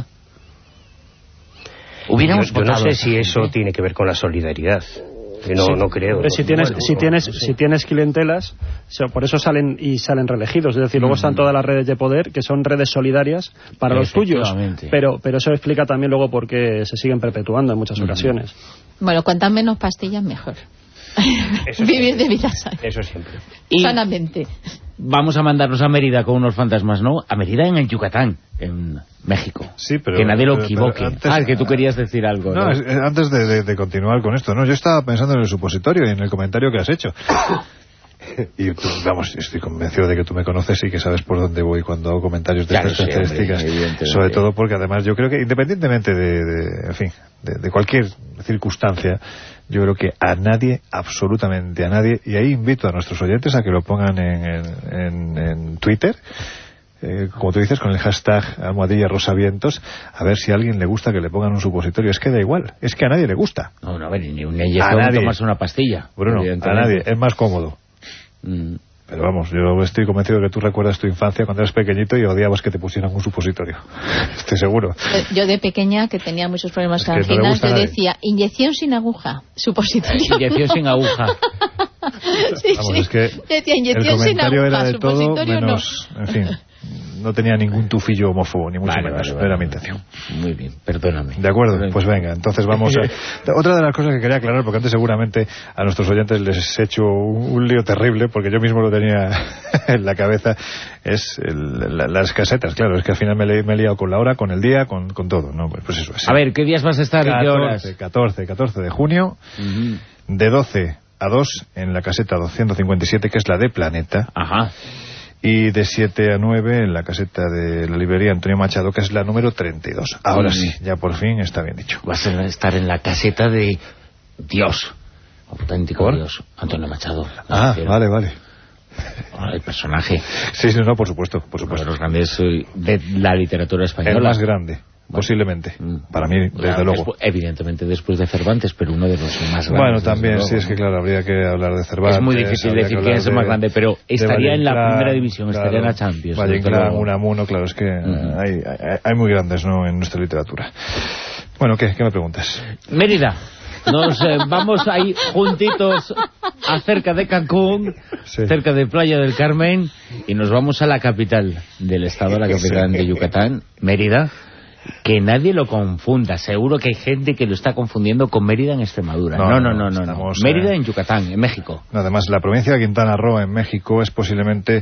Yo no sé si eso tiene que ver con la solidaridad. No creo. Pero si tienes clientelas, por eso salen reelegidos. Es decir, luego están todas las redes de poder, que son redes solidarias para los tuyos. Pero eso explica también luego por qué se siguen perpetuando en muchas ocasiones. Bueno, cuantas menos pastillas, mejor. Vivir de vida sana. Eso siempre. Sanamente. Vamos a mandarnos a Mérida con unos fantasmas, ¿no? A Mérida en el Yucatán, en México. Sí, pero... Que nadie lo equivoque. Antes, que tú querías decir algo. No, antes de continuar con esto, ¿no? Yo estaba pensando en el supositorio y en el comentario que has hecho. Y tú, vamos, estoy convencido de que tú me conoces y que sabes por dónde voy cuando hago comentarios de estas características. Sobre todo porque además yo creo que independientemente de cualquier circunstancia, yo creo que a nadie, absolutamente a nadie, y ahí invito a nuestros oyentes a que lo pongan en Twitter, como tú dices, con el hashtag #RosaVientos, a ver si a alguien le gusta que le pongan un supositorio. Es que da igual, es que a nadie le gusta. No, a ver, ni una inyección, tomarse una pastilla. Bruno, a nadie, es más cómodo. Pero vamos, yo estoy convencido de que tú recuerdas tu infancia cuando eras pequeñito y odiabas que te pusieran un supositorio. Estoy seguro. Yo de pequeña, que tenía muchos problemas con anginas, yo decía, inyección sin aguja, supositorio. Inyección sin aguja. Vamos, es que decía, inyección sin aguja, era de todo menos, no. En fin, no tenía ningún tufillo homófobo, ni mucho menos. No era mi intención. Muy bien, perdóname. De acuerdo, pues venga, entonces vamos a... Otra de las cosas que quería aclarar, porque antes seguramente a nuestros oyentes les he hecho un lío terrible, porque yo mismo lo tenía en la cabeza, es las casetas. Claro, es que al final me he liado con la hora, con el día, con todo, ¿no? Pues eso es. A ver, ¿qué días vas a estar y qué horas? 14 de junio, de 12 a 2 en la caseta 257, que es la de Planeta. Ajá. y de 7 a 9 en la caseta de la librería Antonio Machado, que es la número 32. Ahora sí, ya por fin está bien dicho. Vas a estar en la caseta de Dios, auténtico Dios, Antonio Machado. Vale. El personaje. Sí, no, por supuesto. Uno de los grandes de la literatura española. El más grande. Posiblemente, para mí, desde luego. Evidentemente después de Cervantes, pero uno de los más grandes. Bueno, también, sí, es que claro, habría que hablar de Cervantes. Es muy difícil decir quién es el más grande, pero estaría en la primera división, estaría en la Champions. Valle-Inclán, Unamuno, claro, es que hay muy grandes, ¿no?, en nuestra literatura. Bueno, ¿qué me preguntas? Mérida. Nos vamos ahí juntitos acerca de Cancún, cerca de Playa del Carmen, y nos vamos a la capital del estado, la capital de Yucatán, Mérida. Que nadie lo confunda. Seguro que hay gente que lo está confundiendo con Mérida en Extremadura. No. Mérida en Yucatán, en México. Además, la provincia de Quintana Roo en México es posiblemente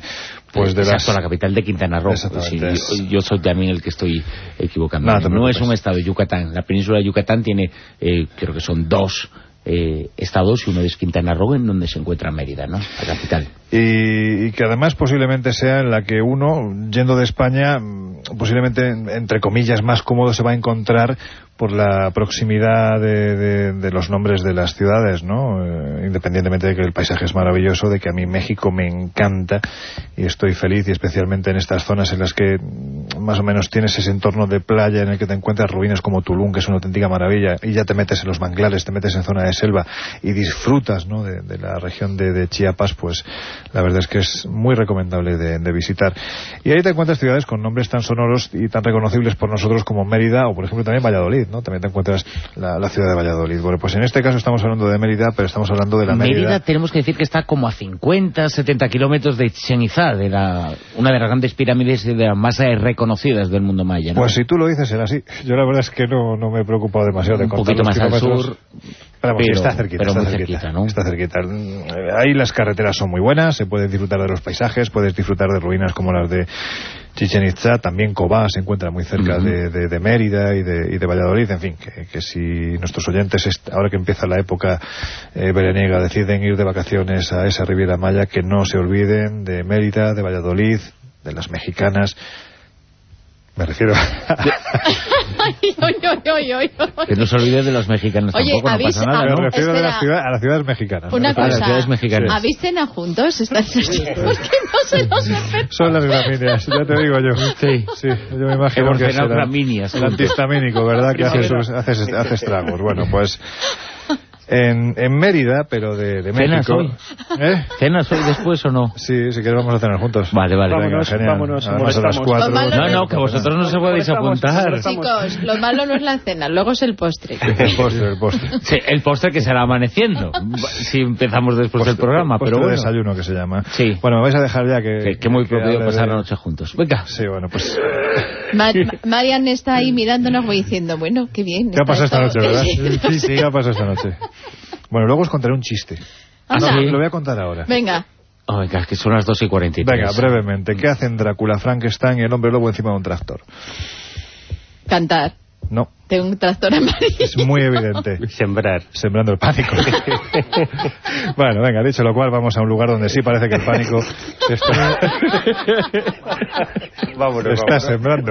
la capital de Quintana Roo. Yo soy también el que estoy equivocando. No es un estado, Yucatán. La península de Yucatán tiene, creo que son 2 estados, y uno es Quintana Roo, en donde se encuentra Mérida, ¿no?, la capital. Y que además posiblemente sea en la que uno, yendo de España, posiblemente, entre comillas, más cómodo se va a encontrar por la proximidad de los nombres de las ciudades, ¿no? Independientemente de que el paisaje es maravilloso, de que a mí México me encanta y estoy feliz, y especialmente en estas zonas en las que más o menos tienes ese entorno de playa en el que te encuentras ruinas como Tulum, que es una auténtica maravilla, y ya te metes en los manglares, te metes en zona de selva y disfrutas, ¿no?, de la región de Chiapas. Pues la verdad es que es muy recomendable de visitar. Y ahí te encuentras ciudades con nombres tan sonoros y tan reconocibles por nosotros como Mérida, o por ejemplo también Valladolid, ¿no? También te encuentras la ciudad de Valladolid. Bueno, pues en este caso estamos hablando de Mérida, pero estamos hablando de la Mérida. Tenemos que decir que está como a 50, 70 kilómetros de Chichén Itzá, una de las grandes pirámides de las más reconocidas del mundo maya, ¿no? Pues si tú lo dices, será así. Yo la verdad es que no me he preocupado demasiado de contar los kilómetros. Un poquito más al sur. Está cerquita, ¿no? Está cerquita. Ahí las carreteras son muy buenas, se puede disfrutar de los paisajes, puedes disfrutar de ruinas como las de Chichén Itzá, también Cobá se encuentra muy cerca de Mérida y de Valladolid. En fin, que si nuestros oyentes, ahora que empieza la época veraniega, deciden ir de vacaciones a esa Riviera Maya, que no se olviden de Mérida, de Valladolid, de las mexicanas. Me refiero que no se olvide de los mexicanos. Oye, tampoco, no pasa nada, ¿no? Me refiero a las ciudades mexicanas. Una cosa, las ciudades mexicanas. ¿Habéis cenado juntos esta noche? Porque no se nos afecta. Son las gramíneas, ya te digo yo. Sí, yo me imagino que será gramíneas, el antihistamínico, ¿verdad? Que hace estragos. Bueno, pues en Mérida, pero de México. ¿Cenas hoy después o no? Sí, si quieres vamos a cenar juntos. Vale. Vámonos, genial. vámonos. Además a las 4. No, que vosotros no se podéis apuntar. Chicos, lo malo no es la cena, luego es el postre. El postre. Sí, el postre que será amaneciendo, si empezamos después del programa. Postre pero bueno. Desayuno que se llama. Sí. Bueno, me vais a dejar ya que muy propio pasar la noche juntos. Venga. Sí, bueno, pues Marian está ahí mirándonos y diciendo, bueno, qué bien. ¿Qué ha pasado esta noche, verdad? Sí, ¿qué ha pasado esta noche? Bueno, luego os contaré un chiste. Lo voy a contar ahora. Venga. Venga, es que son las 2:43. Venga, brevemente. ¿Qué hacen Drácula, Frankenstein y el hombre lobo encima de un tractor? Cantar. No. De un tractor amarillo. Es muy evidente. Sembrando el pánico. Bueno, venga, dicho lo cual, vamos a un lugar donde sí parece que el pánico se está sembrando.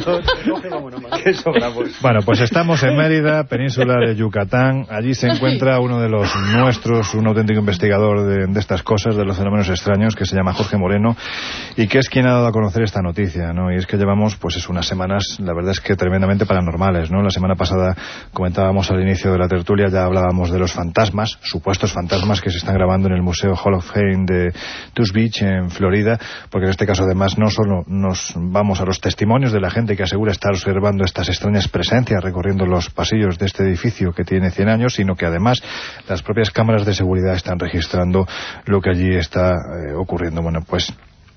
Bueno, pues estamos en Mérida, península de Yucatán. Allí se encuentra uno de los nuestros, un auténtico investigador de estas cosas, de los fenómenos extraños, que se llama Jorge Moreno, y que es quien ha dado a conocer esta noticia, ¿no? Y es que llevamos, pues, unas semanas, la verdad es que tremendamente paranormales, ¿no? La semana pasada comentábamos al inicio de la tertulia, ya hablábamos de los fantasmas, supuestos fantasmas que se están grabando en el Museo Hall of Fame de Tuss Beach, en Florida, porque en este caso además no solo nos vamos a los testimonios de la gente que asegura estar observando estas extrañas presencias recorriendo los pasillos de este edificio que tiene 100 años, sino que además las propias cámaras de seguridad están registrando lo que allí está ocurriendo. Bueno, pues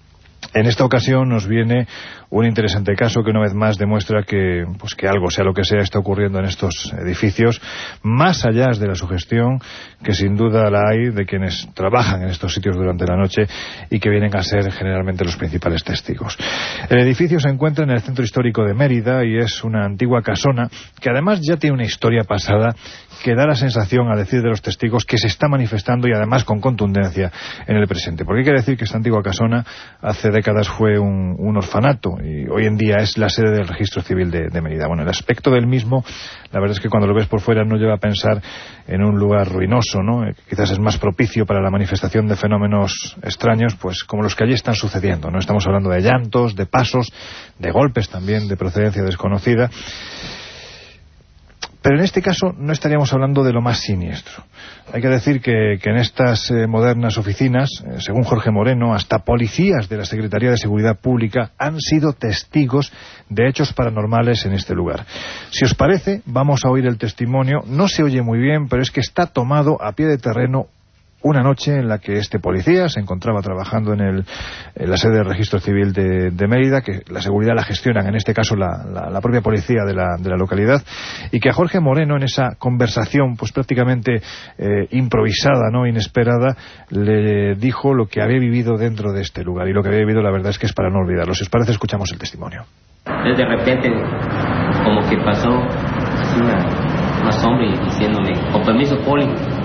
En esta ocasión nos viene un interesante caso que una vez más demuestra que algo, sea lo que sea, está ocurriendo en estos edificios, más allá de la sugestión que sin duda la hay de quienes trabajan en estos sitios durante la noche y que vienen a ser generalmente los principales testigos. El edificio se encuentra en el centro histórico de Mérida y es una antigua casona que además ya tiene una historia pasada que da la sensación, a decir de los testigos, que se está manifestando y además con contundencia en el presente. Porque hay que decir que esta antigua casona hace décadas fue un orfanato y hoy en día es la sede del Registro Civil de Mérida. Bueno, el aspecto del mismo, la verdad es que cuando lo ves por fuera no lleva a pensar en un lugar ruinoso, ¿no? Quizás es más propicio para la manifestación de fenómenos extraños, pues como los que allí están sucediendo, ¿no? Estamos hablando de llantos, de pasos, de golpes también de procedencia desconocida. Pero en este caso no estaríamos hablando de lo más siniestro. Hay que decir que en estas modernas oficinas, según Jorge Moreno, hasta policías de la Secretaría de Seguridad Pública han sido testigos de hechos paranormales en este lugar. Si os parece, vamos a oír el testimonio. No se oye muy bien, pero es que está tomado a pie de terreno una noche en la que este policía se encontraba trabajando en la sede del Registro Civil de Mérida, que la seguridad la gestionan, en este caso la propia policía de la localidad, y que a Jorge Moreno en esa conversación pues prácticamente improvisada, no inesperada, le dijo lo que había vivido dentro de este lugar, y lo que había vivido la verdad es que es para no olvidarlo. Si os parece, escuchamos el testimonio. De repente como que pasó así una sombra diciéndome, con permiso, poli.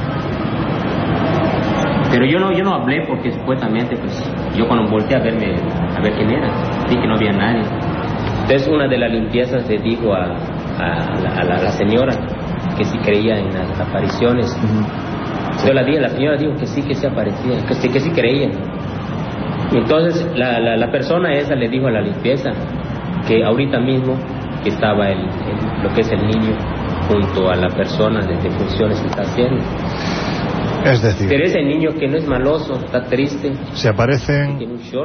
Pero yo no hablé porque supuestamente, pues, yo cuando volteé a ver quién era, vi que no había nadie. Entonces una de las limpiezas le dijo a la señora que sí creía en las apariciones. Entonces la señora dijo que sí aparecía, que sí creía. Y entonces la persona esa le dijo a la limpieza que ahorita mismo que estaba lo que es el niño junto a la persona de funciones que está haciendo. Es decir, pero ese niño que no es maloso, está triste. Se aparecen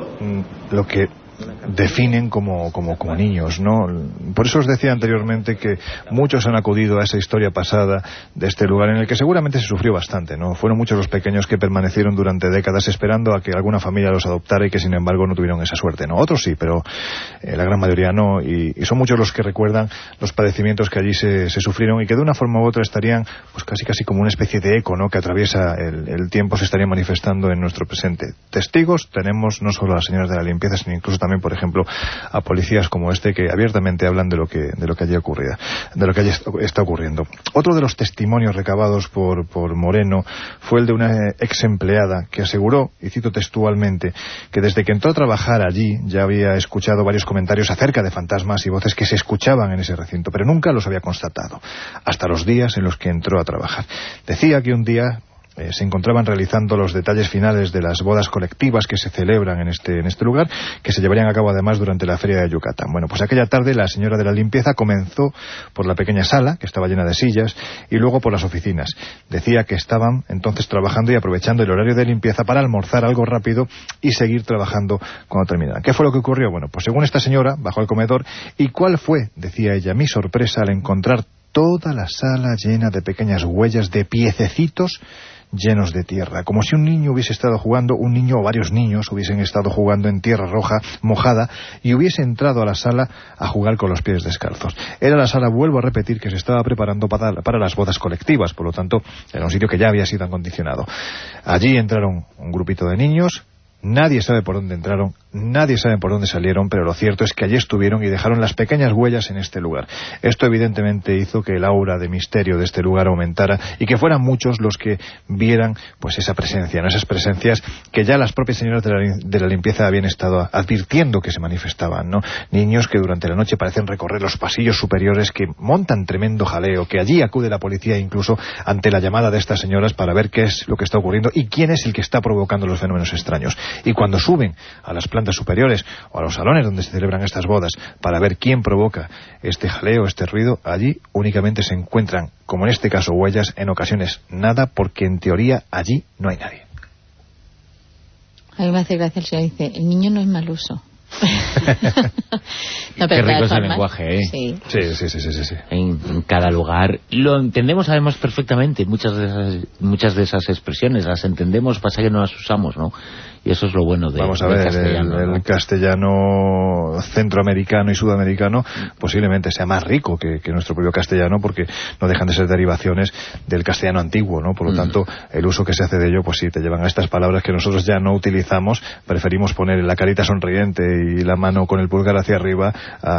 lo que definen como niños, ¿no? Por eso os decía anteriormente que muchos han acudido a esa historia pasada de este lugar en el que seguramente se sufrió bastante, ¿no? Fueron muchos los pequeños que permanecieron durante décadas esperando a que alguna familia los adoptara y que sin embargo no tuvieron esa suerte, ¿no? Otros sí, pero la gran mayoría no, y son muchos los que recuerdan los padecimientos que allí se sufrieron y que de una forma u otra estarían pues casi como una especie de eco, ¿no? Que atraviesa el tiempo, se estaría manifestando en nuestro presente. Testigos tenemos no solo a las señoras de la limpieza, sino incluso también, por ejemplo, a policías como este que abiertamente hablan de lo que allí ocurría, de lo que allí está ocurriendo. Otro de los testimonios recabados por Moreno fue el de una ex empleada que aseguró, y cito textualmente, que desde que entró a trabajar allí ya había escuchado varios comentarios acerca de fantasmas y voces que se escuchaban en ese recinto, pero nunca los había constatado, hasta los días en los que entró a trabajar. Decía que un día se encontraban realizando los detalles finales de las bodas colectivas que se celebran en este lugar, que se llevarían a cabo además durante la Feria de Yucatán. Bueno, pues aquella tarde la señora de la limpieza comenzó por la pequeña sala, que estaba llena de sillas, y luego por las oficinas. Decía que estaban entonces trabajando y aprovechando el horario de limpieza para almorzar algo rápido y seguir trabajando cuando terminaran. ¿Qué fue lo que ocurrió? Bueno, pues según esta señora, bajó al comedor, y ¿cuál fue, decía ella, mi sorpresa al encontrar toda la sala llena de pequeñas huellas de piececitos llenos de tierra, como si un niño hubiese estado jugando, un niño o varios niños hubiesen estado jugando en tierra roja, mojada, y hubiese entrado a la sala a jugar con los pies descalzos. Era la sala, vuelvo a repetir, que se estaba preparando para las bodas colectivas, por lo tanto, era un sitio que ya había sido acondicionado. Allí entraron un grupito de niños. Nadie sabe por dónde entraron, nadie sabe por dónde salieron, pero lo cierto es que allí estuvieron y dejaron las pequeñas huellas en este lugar. Esto evidentemente hizo que el aura de misterio de este lugar aumentara y que fueran muchos los que vieran pues esa presencia, ¿no? Esas presencias que ya las propias señoras de la limpieza habían estado advirtiendo que se manifestaban, ¿no? Niños que durante la noche parecen recorrer los pasillos superiores, que montan tremendo jaleo, que allí acude la policía incluso ante la llamada de estas señoras para ver qué es lo que está ocurriendo y quién es el que está provocando los fenómenos extraños. Y cuando suben a las plantas superiores o a los salones donde se celebran estas bodas para ver quién provoca este jaleo, este ruido, allí únicamente se encuentran, como en este caso, huellas, en ocasiones nada, porque en teoría allí no hay nadie. A mí me hace gracia el señor, dice, el niño no es mal uso. No, qué rico es el lenguaje, ¿eh? Sí. Sí. En cada lugar lo entendemos además perfectamente. Muchas de esas expresiones las entendemos, pasa que no las usamos, ¿no? Y eso es lo bueno del castellano. El castellano centroamericano y sudamericano posiblemente sea más rico que nuestro propio castellano, porque no dejan de ser derivaciones del castellano antiguo, ¿no? Por lo tanto, el uso que se hace de ello, pues sí, te llevan a estas palabras que nosotros ya no utilizamos. Preferimos poner la carita sonriente y la mano con el pulgar hacia arriba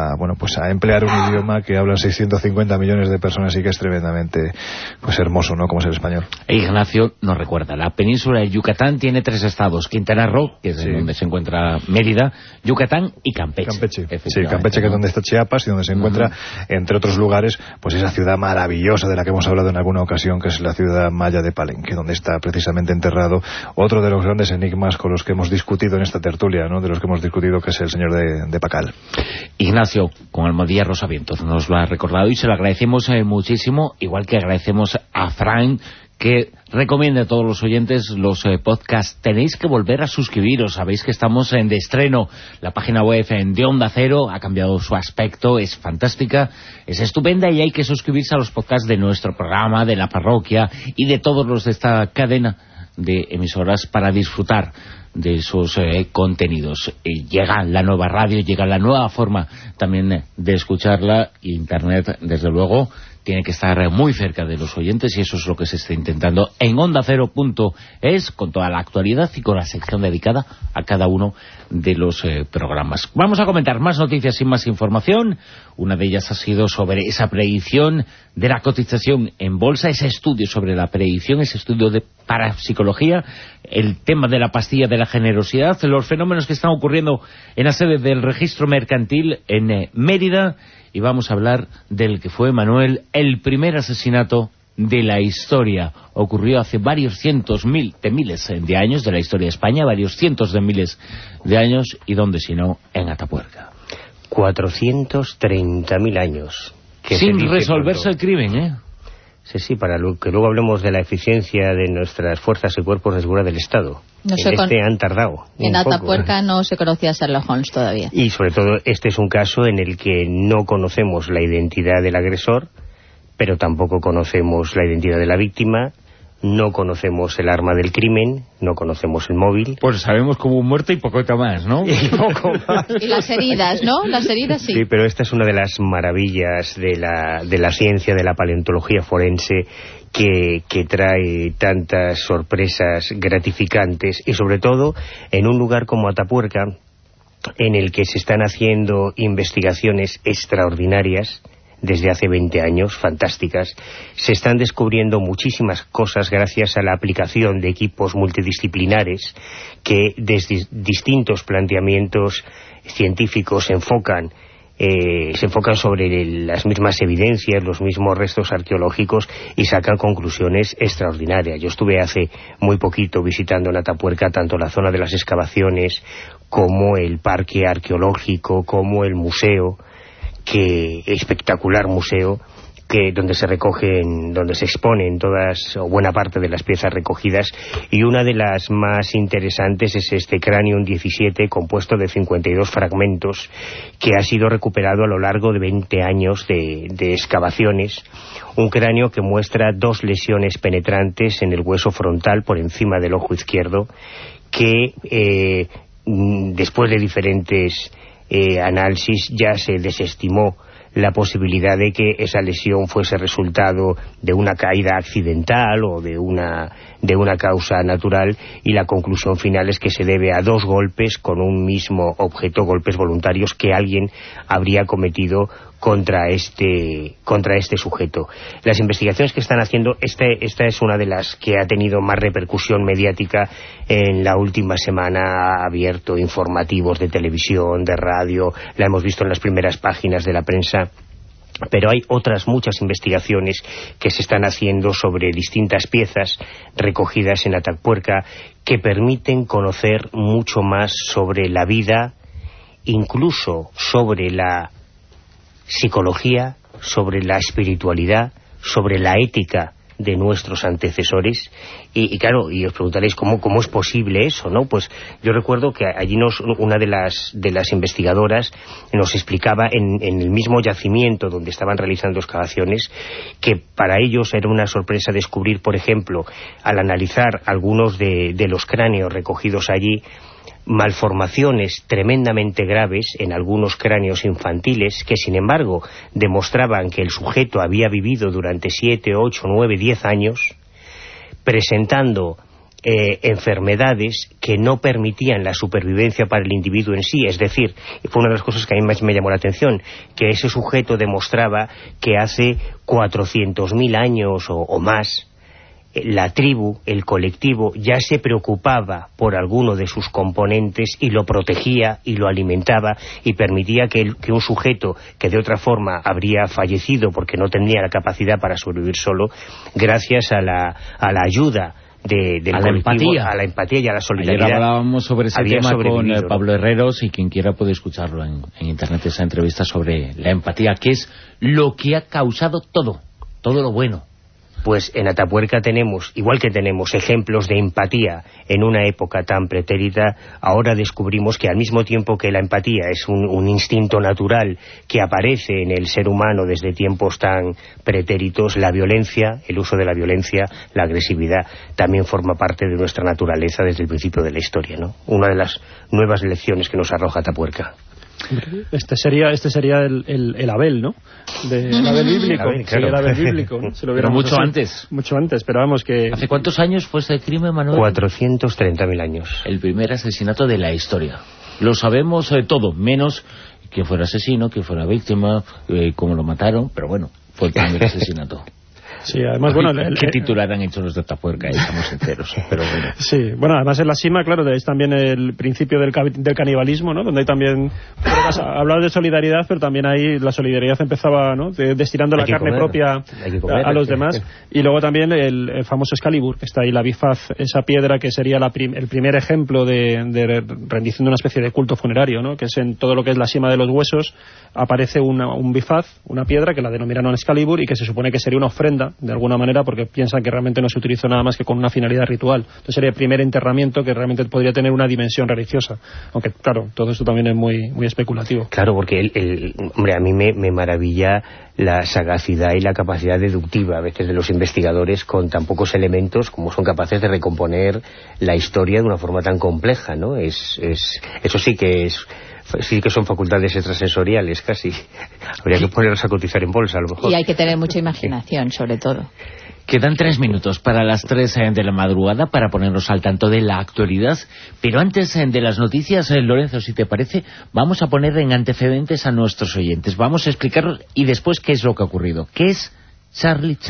a emplear un idioma que hablan 650 millones de personas y que es tremendamente hermoso, ¿no? Como es el español. Ignacio nos recuerda, la península de Yucatán tiene 3 estados: Quintana Roo, que es donde se encuentra Mérida, Yucatán y Campeche. Sí, Campeche, que es donde está Chiapas y donde se encuentra, entre otros lugares, pues esa ciudad maravillosa de la que hemos hablado en alguna ocasión, que es la ciudad maya de Palenque, donde está precisamente enterrado otro de los grandes enigmas con los que hemos discutido en esta tertulia, ¿no? De los que hemos discutido, que es el señor de Pacal. Ignacio, con Almodía Rosavientos, nos lo ha recordado y se lo agradecemos muchísimo, igual que agradecemos a Fran que recomiende a todos los oyentes los podcasts. Tenéis que volver a suscribiros, sabéis que estamos de estreno. La página web de Onda Cero ha cambiado su aspecto, es fantástica, es estupenda, y hay que suscribirse a los podcasts de nuestro programa, de la parroquia y de todos los de esta cadena de emisoras para disfrutar de esos contenidos. Llega la nueva radio, llega la nueva forma también de escucharla, y Internet, desde luego, tiene que estar muy cerca de los oyentes, y eso es lo que se está intentando en ondacero.es, con toda la actualidad y con la sección dedicada a cada uno de los programas. Vamos a comentar más noticias y más información. Una de ellas ha sido sobre esa predicción de la cotización en bolsa, ese estudio sobre la predicción, ese estudio de parapsicología, el tema de la pastilla de la generosidad, los fenómenos que están ocurriendo en la sede del registro mercantil en Mérida, y vamos a hablar del que fue, Manuel, el primer asesinato de la historia. Ocurrió hace varios cientos de miles de años, de la historia de España, varios cientos de miles de años, y dónde si no, en Atapuerca. 430.000 años. Sin resolverse el crimen, Sí, para que luego hablemos de la eficiencia de nuestras fuerzas y cuerpos de seguridad del Estado. Han tardado. En Atapuerca no se conocía Sherlock Holmes todavía. Y sobre todo, este es un caso en el que no conocemos la identidad del agresor, pero tampoco conocemos la identidad de la víctima, no conocemos el arma del crimen, no conocemos el móvil. Pues sabemos que hubo muerte y poquito más, ¿no? Y poco más. Y las heridas, ¿no? Las heridas sí. Sí, pero esta es una de las maravillas de la ciencia, de la paleontología forense, que trae tantas sorpresas gratificantes, y sobre todo en un lugar como Atapuerca, en el que se están haciendo investigaciones extraordinarias desde hace 20 años, fantásticas. Se están descubriendo muchísimas cosas gracias a la aplicación de equipos multidisciplinares que desde distintos planteamientos científicos se enfocan sobre las mismas evidencias, los mismos restos arqueológicos, y sacan conclusiones extraordinarias. Yo estuve hace muy poquito visitando en Atapuerca tanto la zona de las excavaciones como el parque arqueológico, como el museo, espectacular museo, donde se exponen todas o buena parte de las piezas recogidas, y una de las más interesantes es este Cranium 17, compuesto de 52 fragmentos, que ha sido recuperado a lo largo de 20 años de excavaciones. Un cráneo que muestra 2 lesiones penetrantes en el hueso frontal por encima del ojo izquierdo, que después de diferentes análisis ya se desestimó la posibilidad de que esa lesión fuese resultado de una caída accidental o de una causa natural, y la conclusión final es que se debe a 2 golpes con un mismo objeto, golpes voluntarios que alguien habría cometido contra este sujeto. Las investigaciones que están haciendo, esta es una de las que ha tenido más repercusión mediática en la última semana. Ha abierto informativos de televisión, de radio, la hemos visto en las primeras páginas de la prensa. Pero hay otras muchas investigaciones que se están haciendo sobre distintas piezas recogidas en Atapuerca, que permiten conocer mucho más sobre la vida, incluso sobre la psicología, sobre la espiritualidad, sobre la ética de nuestros antecesores. Y claro, y os preguntaréis cómo es posible eso, ¿no? Pues yo recuerdo que allí una de las investigadoras nos explicaba en el mismo yacimiento donde estaban realizando excavaciones, que para ellos era una sorpresa descubrir, por ejemplo, al analizar algunos de los cráneos recogidos allí, malformaciones tremendamente graves en algunos cráneos infantiles que, sin embargo, demostraban que el sujeto había vivido durante 7, 8, 9, 10 años, presentando enfermedades que no permitían la supervivencia para el individuo en sí. Es decir, fue una de las cosas que a mí más me llamó la atención, que ese sujeto demostraba que hace 400.000 años o más, la tribu, el colectivo, ya se preocupaba por alguno de sus componentes y lo protegía y lo alimentaba y permitía que un sujeto que de otra forma habría fallecido porque no tenía la capacidad para sobrevivir solo, gracias a la ayuda del colectivo, a la empatía y a la solidaridad. Ayer hablábamos sobre ese tema con Pablo Herreros, y quien quiera puede escucharlo en internet, esa entrevista sobre la empatía, que es lo que ha causado todo lo bueno. Pues en Atapuerca tenemos, igual que tenemos ejemplos de empatía en una época tan pretérita, ahora descubrimos que al mismo tiempo que la empatía es un instinto natural que aparece en el ser humano desde tiempos tan pretéritos, la violencia, el uso de la violencia, la agresividad, también forma parte de nuestra naturaleza desde el principio de la historia, ¿no? Una de las nuevas lecciones que nos arroja Atapuerca. Este sería el Abel, ¿no? El Abel bíblico. Claro. El Abel bíblico, ¿no? Pero mucho antes. Mucho antes, pero vamos que... ¿Hace cuántos años fue este crimen, Manuel? 430.000 años. El primer asesinato de la historia. Lo sabemos todo, menos quién fuera asesino, quién fuera víctima, cómo lo mataron, pero bueno, fue el primer asesinato. Sí, además, bueno... ¿Qué titular han hecho los de Atapuerca? Estamos sinceros, pero bueno. Sí, bueno, además en la cima, claro, es también el principio del canibalismo, ¿no? Donde hay también... Hablar de solidaridad, pero también ahí la solidaridad empezaba, ¿no? Destinando la carne propia a los demás. Y luego también el famoso Excalibur, que está ahí, la bifaz, esa piedra que sería el primer ejemplo de rendición de una especie de culto funerario, ¿no? Que es en todo lo que es la cima de los huesos, aparece un bifaz, una piedra que la denominaron Excalibur y que se supone que sería una ofrenda, de alguna manera, porque piensan que realmente no se utilizó nada más que con una finalidad ritual. Entonces sería el primer enterramiento que realmente podría tener una dimensión religiosa. Aunque, claro, todo esto también es muy, muy especulativo. Claro, porque hombre, a mí me maravilla la sagacidad y la capacidad deductiva a veces de los investigadores con tan pocos elementos, como son capaces de recomponer la historia de una forma tan compleja, ¿no? Eso sí que son facultades extrasensoriales casi. Habría que ponerlos a cotizar en bolsa a lo mejor. Y hay que tener mucha imaginación, sobre todo. Quedan 3 minutos para las 3 de la madrugada para ponernos al tanto de la actualidad, pero antes de las noticias, Lorenzo, si te parece, vamos a poner en antecedentes a nuestros oyentes. Vamos a explicarlos y después qué es lo que ha ocurrido. ¿Qué es Charlie?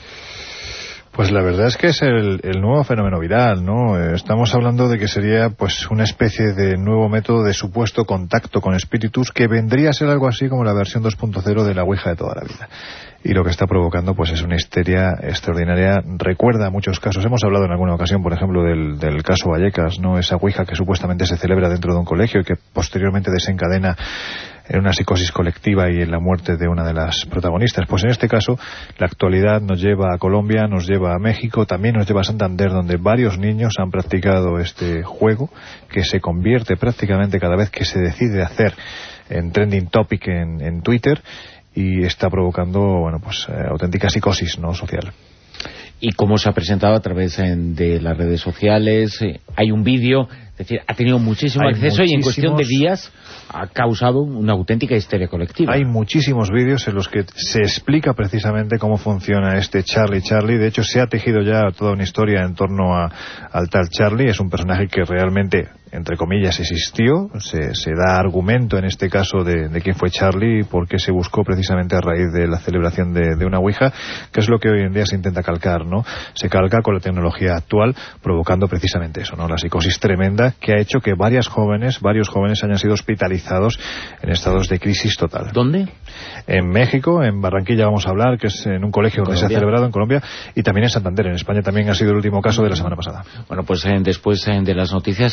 Pues la verdad es que es el nuevo fenómeno viral, ¿no? Estamos hablando de que sería pues una especie de nuevo método de supuesto contacto con espíritus que vendría a ser algo así como la versión 2.0 de la Ouija de toda la vida. Y lo que está provocando pues es una histeria extraordinaria. Recuerda muchos casos, hemos hablado en alguna ocasión, por ejemplo, del caso Vallecas, ¿no? Esa Ouija que supuestamente se celebra dentro de un colegio y que posteriormente desencadena en una psicosis colectiva y en la muerte de una de las protagonistas. Pues en este caso, la actualidad nos lleva a Colombia, nos lleva a México, también nos lleva a Santander, donde varios niños han practicado este juego que se convierte prácticamente cada vez que se decide hacer en trending topic en Twitter, y está provocando, bueno, pues auténtica psicosis, ¿no?, social. Y cómo se ha presentado a través de las redes sociales, hay un vídeo, es decir, ha tenido muchísimo acceso y en cuestión de días ha causado una auténtica histeria colectiva. Hay muchísimos vídeos en los que se explica precisamente cómo funciona este Charlie. De hecho, se ha tejido ya toda una historia en torno al tal Charlie. Es un personaje que realmente, entre comillas, existió. Se da argumento en este caso de quién fue Charlie y por qué se buscó precisamente a raíz de la celebración de una Ouija, que es lo que hoy en día se intenta calcar, ¿no? Se calca con la tecnología actual, provocando precisamente eso, ¿no? La psicosis tremenda que ha hecho que varios jóvenes hayan sido hospitalizados en estados de crisis total. ¿Dónde? En México, en Barranquilla vamos a hablar, que es en un colegio donde se ha celebrado, en Colombia, y también en Santander. En España también ha sido el último caso de la semana pasada. Bueno, pues después de las noticias y después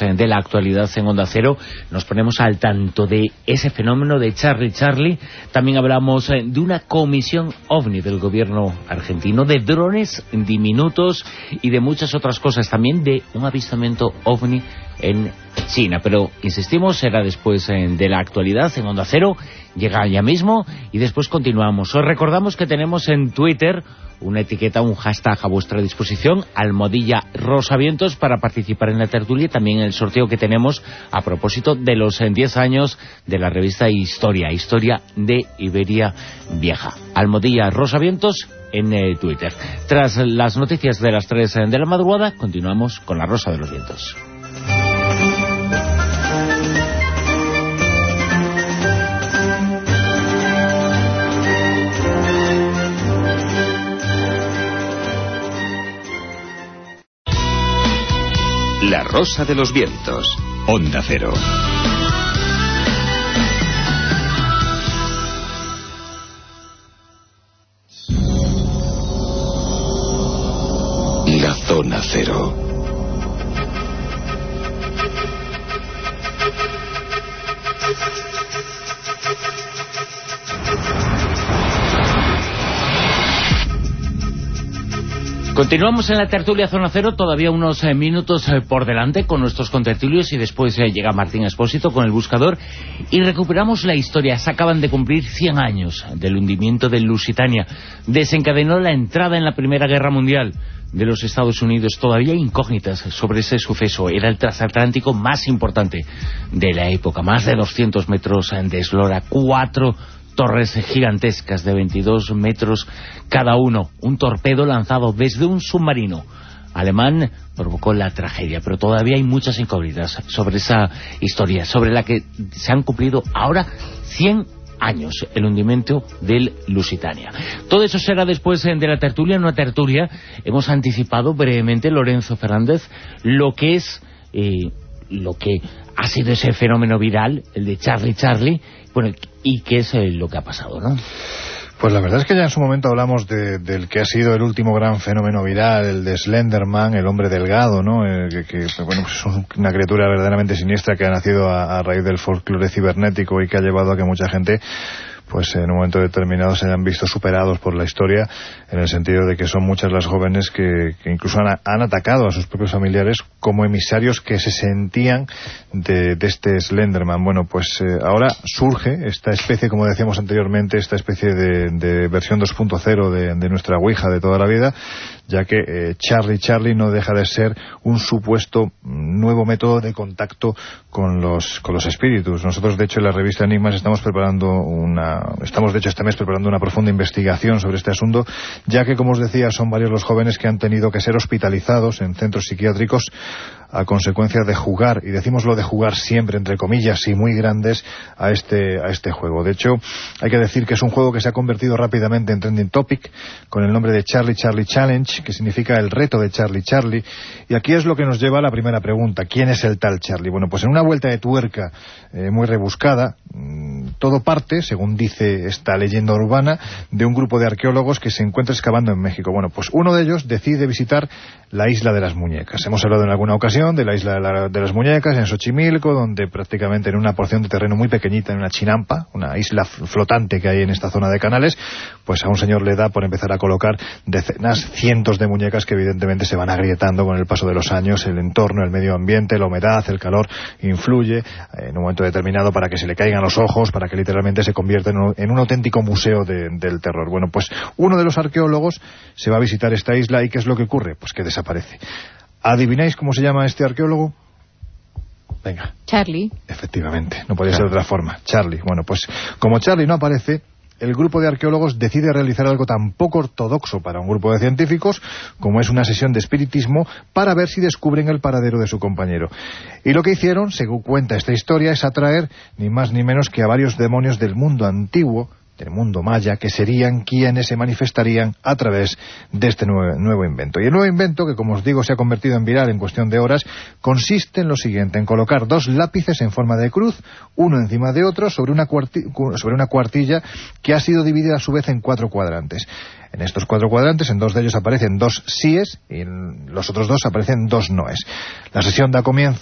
de la actualidad en Onda Cero. Nos ponemos al tanto de ese fenómeno de Charlie. También hablamos de una comisión OVNI del gobierno argentino, de drones diminutos y de muchas otras cosas. También de un avistamiento OVNI en China. Pero, insistimos, será después de la actualidad en Onda Cero. Llega ya mismo y después continuamos. Os recordamos que tenemos en Twitter una etiqueta, un hashtag a vuestra disposición, @rosavientos, para participar en la tertulia y también en el sorteo que tenemos a propósito de los 10 años de la revista Historia de Iberia Vieja. @rosavientos en Twitter. Tras las noticias de las 3 de la madrugada, continuamos con La Rosa de los Vientos. La Rosa de los Vientos, Onda Cero. La Zona Cero. Continuamos en la tertulia Zona Cero, todavía unos minutos por delante con nuestros contertulios y después llega Martín Expósito con el buscador y recuperamos la historia. Se acaban de cumplir 100 años del hundimiento del Lusitania. Desencadenó la entrada en la Primera Guerra Mundial de los Estados Unidos. Todavía hay incógnitas sobre ese suceso. Era el transatlántico más importante de la época. Más de 200 metros de eslora, 4 torres gigantescas de 22 metros cada uno. Un torpedo lanzado desde un submarino alemán provocó la tragedia, pero todavía hay muchas incógnitas sobre esa historia, sobre la que se han cumplido ahora 100 años, el hundimiento del Lusitania. Todo eso será después de la tertulia. En una tertulia hemos anticipado brevemente, Lorenzo Fernández, lo que es lo que ha sido ese fenómeno viral, el de Charlie, bueno, y qué es lo que ha pasado, ¿no? Pues la verdad es que ya en su momento hablamos del que ha sido el último gran fenómeno viral, el de Slenderman, el hombre delgado, ¿no? Bueno, pues es una criatura verdaderamente siniestra que ha nacido a raíz del folclore cibernético y que ha llevado a que mucha gente, pues en un momento determinado, se hayan visto superados por la historia, en el sentido de que son muchas las jóvenes que incluso han atacado a sus propios familiares como emisarios que se sentían de este Slenderman. Bueno, pues ahora surge esta especie, como decíamos anteriormente, esta especie de versión 2.0 de nuestra Ouija de toda la vida, ya que Charlie no deja de ser un supuesto nuevo método de contacto con los espíritus. Nosotros, de hecho, en la revista Enigmas estamos de hecho este mes preparando una profunda investigación sobre este asunto, ya que, como os decía, son varios los jóvenes que han tenido que ser hospitalizados en centros psiquiátricos a consecuencia de jugar, y decimos lo de jugar siempre entre comillas y muy grandes, a este juego. De hecho, hay que decir que es un juego que se ha convertido rápidamente en trending topic con el nombre de Charlie Challenge, que significa el reto de Charlie. Y aquí es lo que nos lleva a la primera pregunta: ¿quién es el tal Charlie? Bueno, pues en una vuelta de tuerca muy rebuscada, todo parte, según dice esta leyenda urbana, de un grupo de arqueólogos que se encuentra excavando en México. Bueno, pues uno de ellos decide visitar la Isla de las Muñecas. Hemos hablado en alguna ocasión de la Isla de las Muñecas, en Xochimilco, donde prácticamente en una porción de terreno muy pequeñita, en una chinampa, una isla flotante que hay en esta zona de Canales, pues a un señor le da por empezar a colocar decenas, cientos de muñecas que evidentemente se van agrietando con el paso de los años. El entorno, el medio ambiente, la humedad, el calor, influye en un momento determinado para que se le caigan los ojos, para que literalmente se convierta en un auténtico museo del terror. Bueno, pues uno de los arqueólogos se va a visitar esta isla, y ¿qué es lo que ocurre? Pues que desaparece. ¿Adivináis cómo se llama este arqueólogo? Venga. Charlie. Efectivamente, no podía ser de otra forma. Charlie. Bueno, pues como Charlie no aparece, el grupo de arqueólogos decide realizar algo tan poco ortodoxo para un grupo de científicos como es una sesión de espiritismo para ver si descubren el paradero de su compañero. Y lo que hicieron, según cuenta esta historia, es atraer ni más ni menos que a varios demonios del mundo antiguo, del mundo maya, que serían quienes se manifestarían a través de este nuevo invento. Y el nuevo invento, que como os digo se ha convertido en viral en cuestión de horas, consiste en lo siguiente: en colocar 2 lápices en forma de cruz, uno encima de otro, sobre una cuartilla que ha sido dividida a su vez en 4 cuadrantes. En estos 4 cuadrantes, en 2 de ellos aparecen 2 síes y en los otros 2 aparecen 2 noes. La sesión da comienzo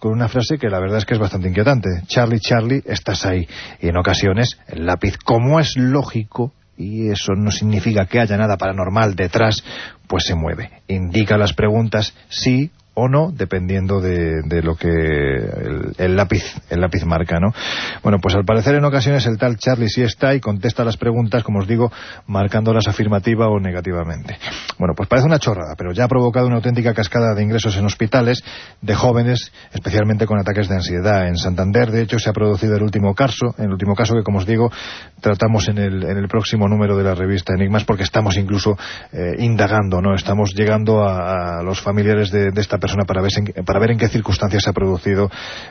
con una frase que la verdad es que es bastante inquietante. Charlie, Charlie, estás ahí. Y en ocasiones el lápiz, como es lógico, y eso no significa que haya nada paranormal detrás, pues se mueve. Indica las preguntas sí o no, dependiendo de lo que el lápiz marca, ¿no? Bueno, pues al parecer en ocasiones el tal Charlie sí está y contesta las preguntas, como os digo, marcándolas afirmativa o negativamente. Bueno, pues parece una chorrada, pero ya ha provocado una auténtica cascada de ingresos en hospitales de jóvenes, especialmente con ataques de ansiedad. En Santander, de hecho, se ha producido el último caso que, como os digo, tratamos en el próximo número de la revista Enigmas, porque estamos incluso indagando, ¿no? Estamos llegando a los familiares de esta persona para ver en qué circunstancias se ha producido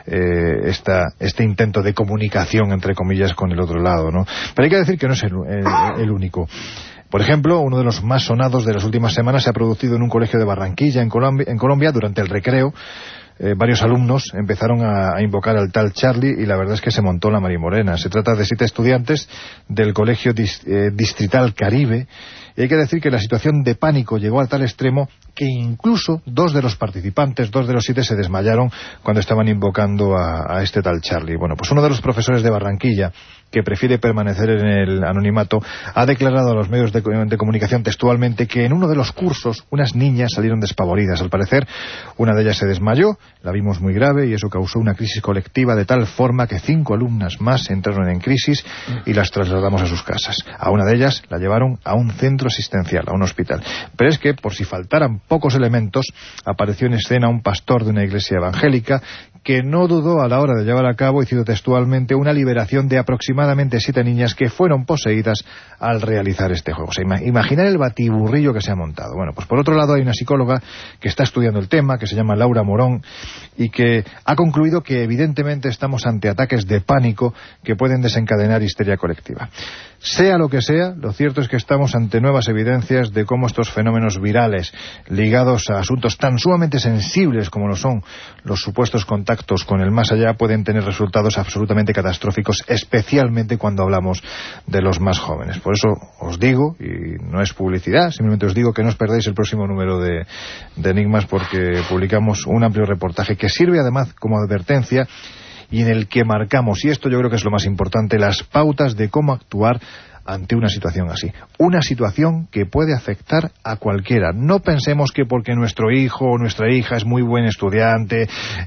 este intento de comunicación, entre comillas, con el otro lado, ¿no? Pero hay que decir que no es el único. Por ejemplo, uno de los más sonados de las últimas semanas se ha producido en un colegio de Barranquilla, en Colombia, durante el recreo. Varios alumnos empezaron a invocar al tal Charlie y la verdad es que se montó la marimorena. Se trata de 7 estudiantes del Colegio Distrital Caribe, y hay que decir que la situación de pánico llegó a tal extremo que incluso 2 de los participantes, 2 de los 7, se desmayaron cuando estaban invocando a este tal Charlie. Bueno, pues uno de los profesores de Barranquilla, que prefiere permanecer en el anonimato, ha declarado a los medios de comunicación textualmente que en uno de los cursos unas niñas salieron despavoridas. Al parecer, una de ellas se desmayó, la vimos muy grave y eso causó una crisis colectiva de tal forma que 5 alumnas más entraron en crisis y las trasladamos a sus casas. A una de ellas la llevaron a un centro asistencial, a un hospital. Pero es que, por si faltaran pocos elementos, apareció en escena un pastor de una iglesia evangélica que no dudó a la hora de llevar a cabo, y cito textualmente, una liberación de aproximadamente 7 niñas que fueron poseídas al realizar este juego. O sea, imaginar el batiburrillo que se ha montado. Bueno, pues por otro lado hay una psicóloga que está estudiando el tema, que se llama Laura Morón, y que ha concluido que evidentemente estamos ante ataques de pánico que pueden desencadenar histeria colectiva. Sea lo que sea, lo cierto es que estamos ante nuevas evidencias de cómo estos fenómenos virales ligados a asuntos tan sumamente sensibles como lo son los supuestos contactos con el más allá pueden tener resultados absolutamente catastróficos, especialmente cuando hablamos de los más jóvenes. Por eso os digo, y no es publicidad, simplemente os digo que no os perdáis el próximo número de Enigmas, porque publicamos un amplio reportaje que sirve además como advertencia y en el que marcamos, y esto yo creo que es lo más importante, las pautas de cómo actuar ante una situación así. Una situación que puede afectar a cualquiera. No pensemos que porque nuestro hijo o nuestra hija es muy buen estudiante,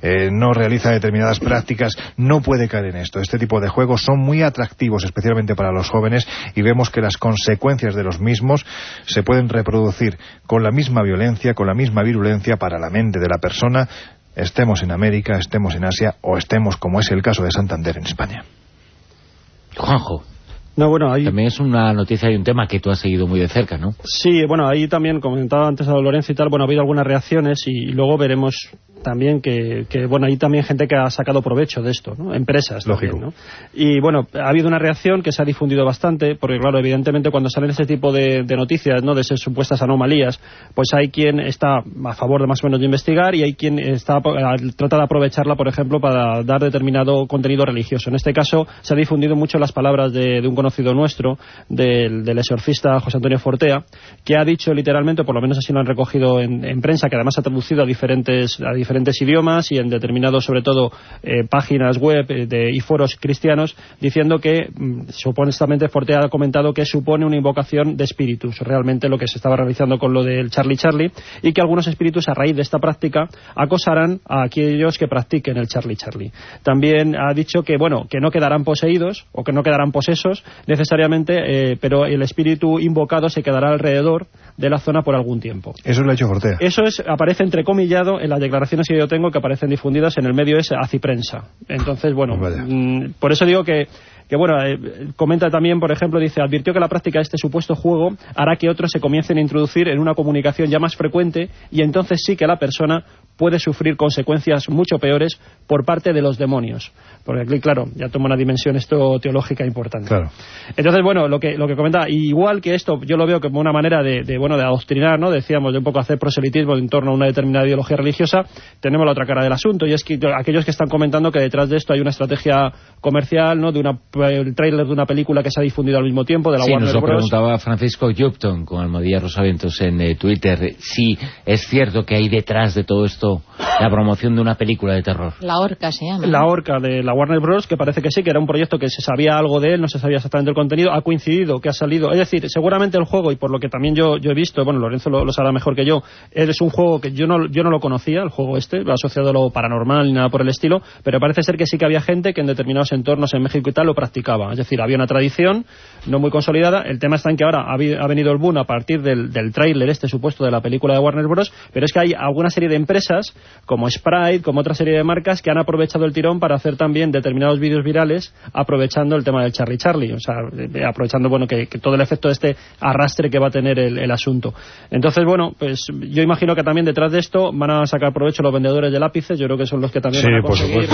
no realiza determinadas prácticas, no puede caer en esto. Este tipo de juegos son muy atractivos, especialmente para los jóvenes, y vemos que las consecuencias de los mismos se pueden reproducir con la misma violencia, con la misma virulencia para la mente de la persona, estemos en América, estemos en Asia o estemos, como es el caso de Santander, en España. Juanjo. No, bueno, ahí... También es una noticia y un tema que tú has seguido muy de cerca, ¿no? Sí, bueno, ahí también comentaba antes a Lorenzo y tal, bueno, ha habido algunas reacciones y luego veremos también que bueno, hay también gente que ha sacado provecho de esto, ¿no? Empresas. Lógico. También, ¿no? Y bueno, ha habido una reacción que se ha difundido bastante, porque claro, evidentemente cuando salen ese tipo de noticias, ¿no?, de esas supuestas anomalías, pues hay quien está a favor de más o menos de investigar y hay quien trata de aprovecharla, por ejemplo, para dar determinado contenido religioso. En este caso se ha difundido mucho las palabras de un conocido nuestro, del exorcista José Antonio Fortea, que ha dicho literalmente, por lo menos así lo han recogido en prensa, que además ha traducido a diferentes idiomas y en determinados, sobre todo, páginas web y foros cristianos, diciendo que supuestamente Fortea ha comentado que supone una invocación de espíritus, realmente lo que se estaba realizando con lo del Charlie Charlie, y que algunos espíritus a raíz de esta práctica acosarán a aquellos que practiquen el Charlie Charlie. También ha dicho que, bueno, que no quedarán poseídos o que no quedarán posesos necesariamente, pero el espíritu invocado se quedará alrededor de la zona por algún tiempo. Eso lo ha hecho Fortea. Eso aparece entrecomillado en las declaraciones que yo tengo, que aparecen difundidas en el medio es Aciprensa. Entonces, bueno, por eso digo que bueno, comenta también, por ejemplo, dice, advirtió que la práctica de este supuesto juego hará que otros se comiencen a introducir en una comunicación ya más frecuente y entonces sí que la persona puede sufrir consecuencias mucho peores por parte de los demonios. Porque aquí, claro, ya toma una dimensión esto teológica importante. Claro. Entonces, bueno, lo que comentaba, igual que esto, yo lo veo como una manera de adoctrinar, ¿no? Decíamos, de un poco hacer proselitismo en torno a una determinada ideología religiosa. Tenemos la otra cara del asunto, y es que aquellos que están comentando que detrás de esto hay una estrategia comercial, ¿no?, de una el tráiler de una película que se ha difundido al mismo tiempo, de la sí, Warner nos lo Bros. Preguntaba Francisco Yupton con Almodía Rosaventos en Twitter, si es cierto que hay detrás de todo esto la promoción de una película de terror. La Orca se llama. La Orca de la Warner Bros., que parece que sí, que era un proyecto que se sabía algo de él, no se sabía exactamente el contenido, ha coincidido, que ha salido. Es decir, seguramente el juego, y por lo que también yo he visto, bueno, Lorenzo lo sabrá mejor que yo, es un juego que yo no lo conocía, el juego asociado a lo paranormal ni nada por el estilo, pero parece ser que sí que había gente que en determinados entornos en México y tal lo practicaba. Es decir, había una tradición no muy consolidada. El tema está en que ahora ha venido el boom a partir del tráiler supuesto de la película de Warner Bros., pero es que hay alguna serie de empresas como Sprite, como otra serie de marcas que han aprovechado el tirón para hacer también determinados vídeos virales aprovechando el tema del Charlie, o sea, aprovechando que todo el efecto de este arrastre que va a tener el asunto. Entonces, bueno, pues yo imagino que también detrás de esto van a sacar provecho los vendedores de lápices. Yo creo que son los que también van a conseguir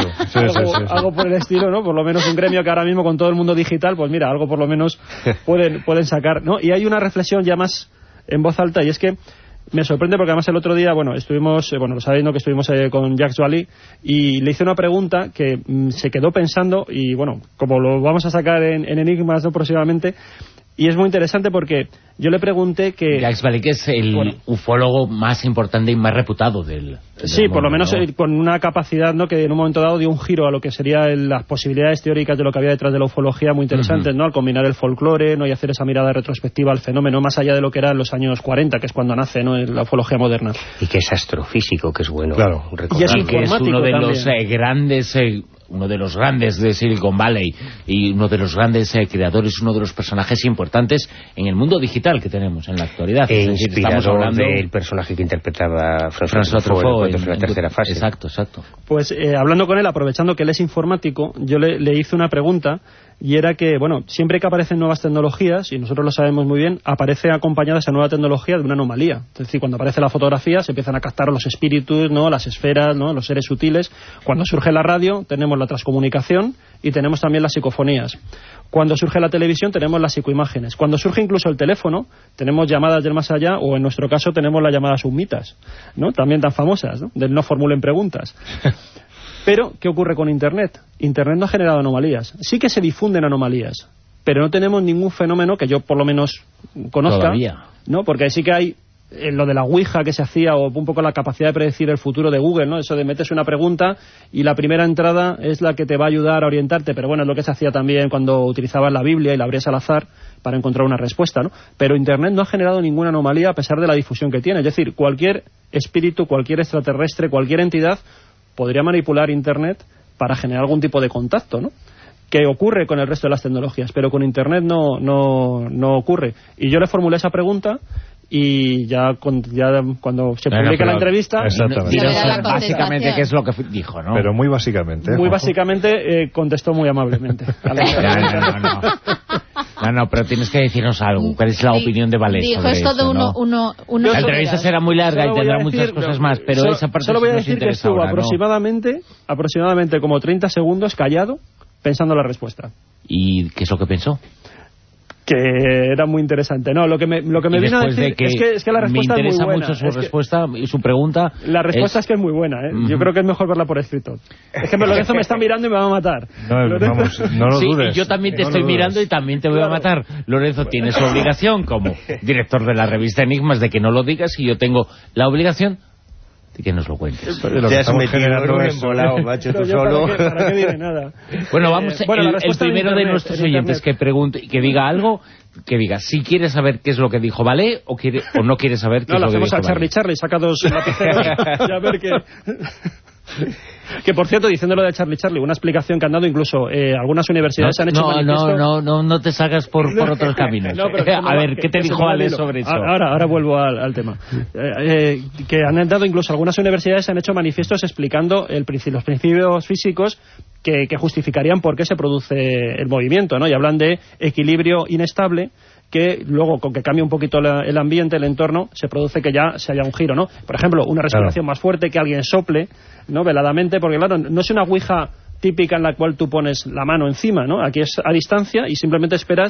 algo por el estilo, ¿no? Por lo menos un gremio que ahora mismo con todo el mundo digital, pues mira, algo por lo menos pueden sacar, ¿no? Y hay una reflexión ya más en voz alta, y es que me sorprende porque además el otro día, estuvimos, lo sabéis, ¿no?, que estuvimos con Jacques Vallée, y le hice una pregunta que se quedó pensando, y bueno, como lo vamos a sacar en Enigmas, ¿no?, próximamente, y es muy interesante porque yo le pregunté que... Jacques Vallée, que es el ufólogo más importante y más reputado del sí, mundo, por lo menos, ¿no? con una capacidad, ¿no?, que en un momento dado dio un giro a lo que serían las posibilidades teóricas de lo que había detrás de la ufología muy interesantes, ¿no?, al combinar el folclore, ¿no?, y hacer esa mirada retrospectiva al fenómeno más allá de lo que era en los años 40, que es cuando nace, ¿no?, la ufología moderna. Y que es astrofísico, que es bueno recordar. Y es que es uno de los grandes... uno de los grandes de Silicon Valley y uno de los grandes creadores, uno de los personajes importantes en el mundo digital que tenemos en la actualidad. E inspirador del personaje que interpretaba François Truffaut en la tercera fase. Exacto. Pues hablando con él, aprovechando que él es informático, yo le hice una pregunta, y era que, siempre que aparecen nuevas tecnologías, y nosotros lo sabemos muy bien, aparece acompañada esa nueva tecnología de una anomalía. Es decir, cuando aparece la fotografía se empiezan a captar los espíritus, ¿no?, las esferas, ¿no?, los seres sutiles. Cuando surge la radio tenemos la transcomunicación y tenemos también las psicofonías. Cuando surge la televisión tenemos las psicoimágenes. Cuando surge incluso el teléfono tenemos llamadas del más allá, o en nuestro caso tenemos las llamadas submitas, ¿no?, también tan famosas, ¿no?, del no formulen preguntas. Pero, ¿qué ocurre con Internet? Internet no ha generado anomalías. Sí que se difunden anomalías, pero no tenemos ningún fenómeno que yo por lo menos conozca. Todavía. ¿No? Porque sí que hay lo de la Ouija que se hacía, o un poco la capacidad de predecir el futuro de Google, ¿no? Eso de metes una pregunta y la primera entrada es la que te va a ayudar a orientarte, pero bueno, es lo que se hacía también cuando utilizabas la Biblia y la abrías al azar para encontrar una respuesta, ¿no? Pero Internet no ha generado ninguna anomalía a pesar de la difusión que tiene. Es decir, cualquier espíritu, cualquier extraterrestre, cualquier entidad podría manipular Internet para generar algún tipo de contacto, ¿no?, que ocurre con el resto de las tecnologías, pero con Internet no ocurre. Y yo le formulé esa pregunta, y ya cuando se publique la entrevista... Básicamente, ¿qué es lo que dijo, no? Pero muy básicamente. Muy básicamente contestó muy amablemente. No, pero tienes que decirnos algo. ¿Cuál es la opinión de Vallée dijo, sobre es todo eso, La entrevista será muy larga y tendrá muchas cosas más, pero esa parte solo voy a decir que estuvo ahora, aproximadamente como 30 segundos callado pensando la respuesta. ¿Y qué es lo que pensó? Que era muy interesante. No, lo que me vino a decir es que la respuesta es muy buena. Me interesa mucho su respuesta y su pregunta. La respuesta es que es muy buena, ¿eh? Yo creo que es mejor verla por escrito. Es que Lorenzo me está mirando y me va a matar. No lo dudes. Yo también te estoy mirando y también te voy a matar. Lorenzo tiene su obligación como director de la revista Enigmas de que no lo digas, y yo tengo la obligación de que nos lo cuentes. Te has metido en un embolado, macho, tú solo. ¿Para qué diré nada? Bueno, vamos, el primero de nuestros oyentes que pregunte y que diga algo, que diga si quiere saber qué es lo que dijo Vallée o no quiere saber qué es lo que dijo Vallée. No, lo hacemos a Charlie, saca dos lapiceros y a ver qué... Que por cierto, diciéndolo de Charlie, una explicación que han dado incluso algunas universidades han hecho manifiesto... No te salgas por otros caminos. A ver, ¿qué te dijo Vallée sobre eso? Ahora vuelvo al tema. Que han dado incluso algunas universidades han hecho manifiestos explicando los principios físicos que justificarían por qué se produce el movimiento, ¿no? Y hablan de equilibrio inestable, que luego, con que cambie un poquito el ambiente, el entorno, se produce que ya se haya un giro, ¿no? Por ejemplo, una respiración más fuerte, que alguien sople, ¿no?, veladamente, porque claro, no es una ouija típica en la cual tú pones la mano encima, ¿no? Aquí es a distancia y simplemente esperas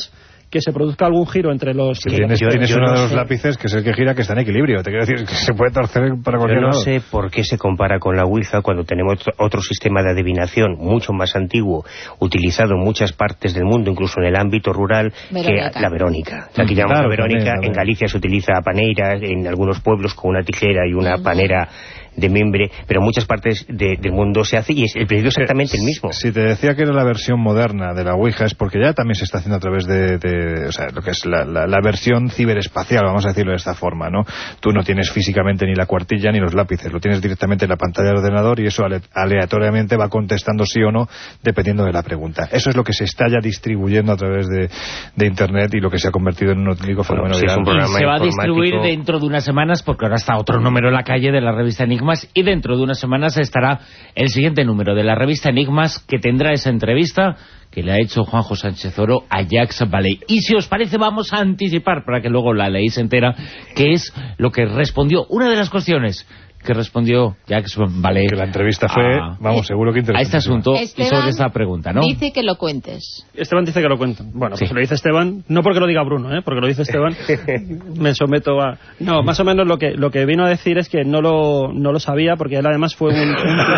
que se produzca algún giro entre los... Tienes uno de los lápices que es el que gira, que está en equilibrio. Te quiero decir que se puede torcer para cualquier lado. Yo no sé por qué se compara con la Ouija cuando tenemos otro sistema de adivinación mucho más antiguo, utilizado en muchas partes del mundo, incluso en el ámbito rural, que la Verónica. O sea, que llamamos la Verónica, en Galicia se utiliza paneira, en algunos pueblos con una tijera y una panera de mimbre, pero en muchas partes del mundo se hace y es el pedido exactamente el mismo. Si te decía que era la versión moderna de la Ouija es porque ya también se está haciendo a través de o sea, lo que es la versión ciberespacial, vamos a decirlo de esta forma, ¿no? Tú no tienes físicamente ni la cuartilla ni los lápices, lo tienes directamente en la pantalla del ordenador y eso aleatoriamente va contestando sí o no dependiendo de la pregunta. Eso es lo que se está ya distribuyendo a través de Internet y lo que se ha convertido en un auténtico fenómeno viral. Y se va a distribuir dentro de unas semanas, porque ahora está otro número en la calle de la revista Enigmas, y dentro de unas semanas estará el siguiente número de la revista Enigmas, que tendrá esa entrevista que le ha hecho Juanjo Sánchez Oro a Jacques Vallée. Y si os parece, vamos a anticipar, para que luego la leáis entera, que es lo que respondió, una de las cuestiones que respondió Jacques Vallée. Que la entrevista fue, seguro que interesante. A este asunto Esteban y sobre esta pregunta, ¿no? Dice que lo cuentes. Esteban dice que lo cuento. Bueno, pues lo dice Esteban, no porque lo diga Bruno, porque lo dice Esteban. Me someto a... No, más o menos lo que vino a decir es que no lo sabía, porque él además fue un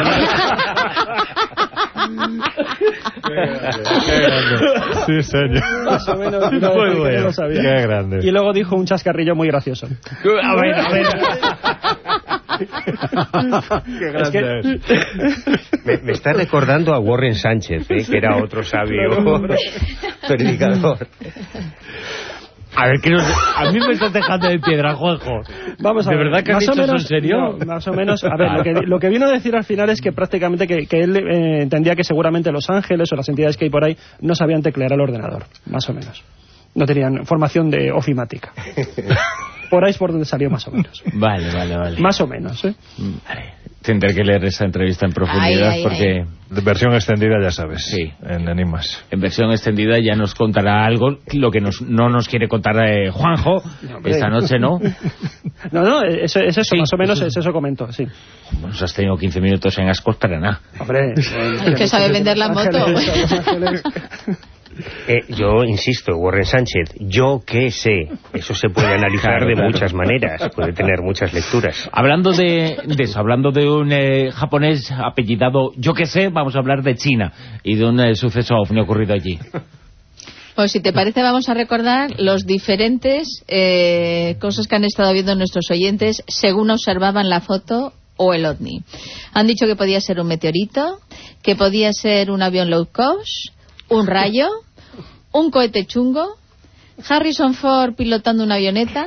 Qué grande. Sí, señor. Más o menos no lo sabía. Qué grande. Y luego dijo un chascarrillo muy gracioso. A ver. Qué grande me está recordando a Warren Sánchez, que era otro sabio predicador. A ver, a mí me estás dejando de piedra, Juanjo. Vamos a ver. ¿De verdad que has dicho eso en serio? No, más o menos. A ver, lo que vino a decir al final es que prácticamente que él entendía que seguramente los ángeles o las entidades que hay por ahí no sabían teclear el ordenador, más o menos. No tenían formación de ofimática. Por ahí es por donde salió más o menos. Vale. Más o menos, Vale. Tendré que leer esa entrevista en profundidad porque... De versión extendida, ya sabes, sí. En Enigmas. En versión extendida ya nos contará algo, lo que no nos quiere contar Juanjo esta noche, ¿no? No, eso sí, más o menos eso comento, sí. Bueno, has tenido 15 minutos en Ascos para nada. Hombre, el que sabe vender la moto. Yo insisto, Warren Sánchez, yo qué sé, eso se puede analizar de muchas maneras, puede tener muchas lecturas. Hablando de eso, hablando de un japonés apellidado yo qué sé, vamos a hablar de China y de un suceso ovni ocurrido allí. Pues si te parece vamos a recordar los diferentes cosas que han estado viendo nuestros oyentes según observaban la foto o el ovni. Han dicho que podía ser un meteorito, que podía ser un avión low cost, un rayo, un cohete chungo, Harrison Ford pilotando una avioneta,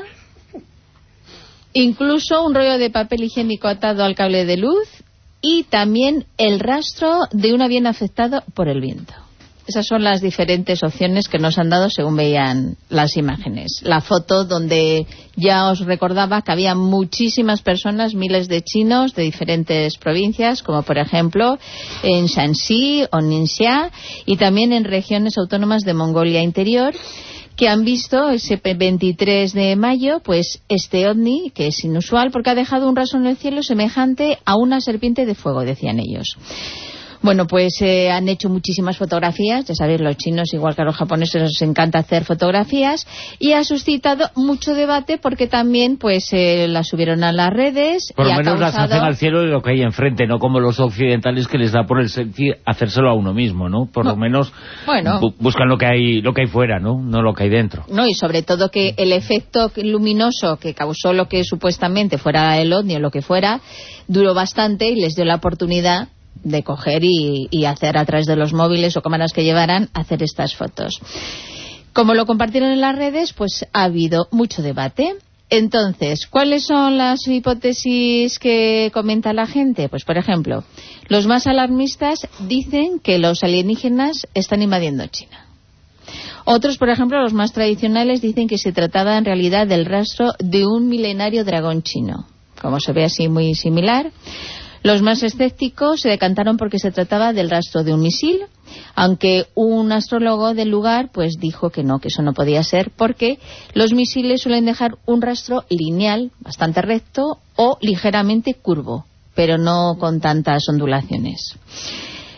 incluso un rollo de papel higiénico atado al cable de luz y también el rastro de un avión afectado por el viento. Esas son las diferentes opciones que nos han dado según veían las imágenes. La foto donde ya os recordaba que había muchísimas personas, miles de chinos de diferentes provincias, como por ejemplo en Shanxi o Ningxia, y también en regiones autónomas de Mongolia Interior, que han visto ese 23 de mayo, pues este ovni, que es inusual porque ha dejado un rastro en el cielo semejante a una serpiente de fuego, decían ellos. Bueno, pues han hecho muchísimas fotografías, ya sabéis, los chinos, igual que a los japoneses, les encanta hacer fotografías, y ha suscitado mucho debate porque también pues las subieron a las redes. Por y lo menos las hacen al cielo de lo que hay enfrente, no como los occidentales que les da por el sentir hacérselo a uno mismo, ¿no? Por lo menos buscan lo que hay fuera, ¿no? No lo que hay dentro. No, y sobre todo que el efecto luminoso que causó lo que supuestamente fuera el ovni o lo que fuera, duró bastante y les dio la oportunidad de coger y hacer a través de los móviles o cámaras que llevaran, hacer estas fotos. Como lo compartieron en las redes, pues ha habido mucho debate. Entonces, ¿cuáles son las hipótesis que comenta la gente? Pues, por ejemplo, los más alarmistas dicen que los alienígenas están invadiendo China. Otros, por ejemplo, los más tradicionales, dicen que se trataba en realidad del rastro de un milenario dragón chino, como se ve así muy similar. Los más escépticos se decantaron porque se trataba del rastro de un misil, aunque un astrólogo del lugar pues dijo que no, que eso no podía ser, porque los misiles suelen dejar un rastro lineal, bastante recto o ligeramente curvo, pero no con tantas ondulaciones.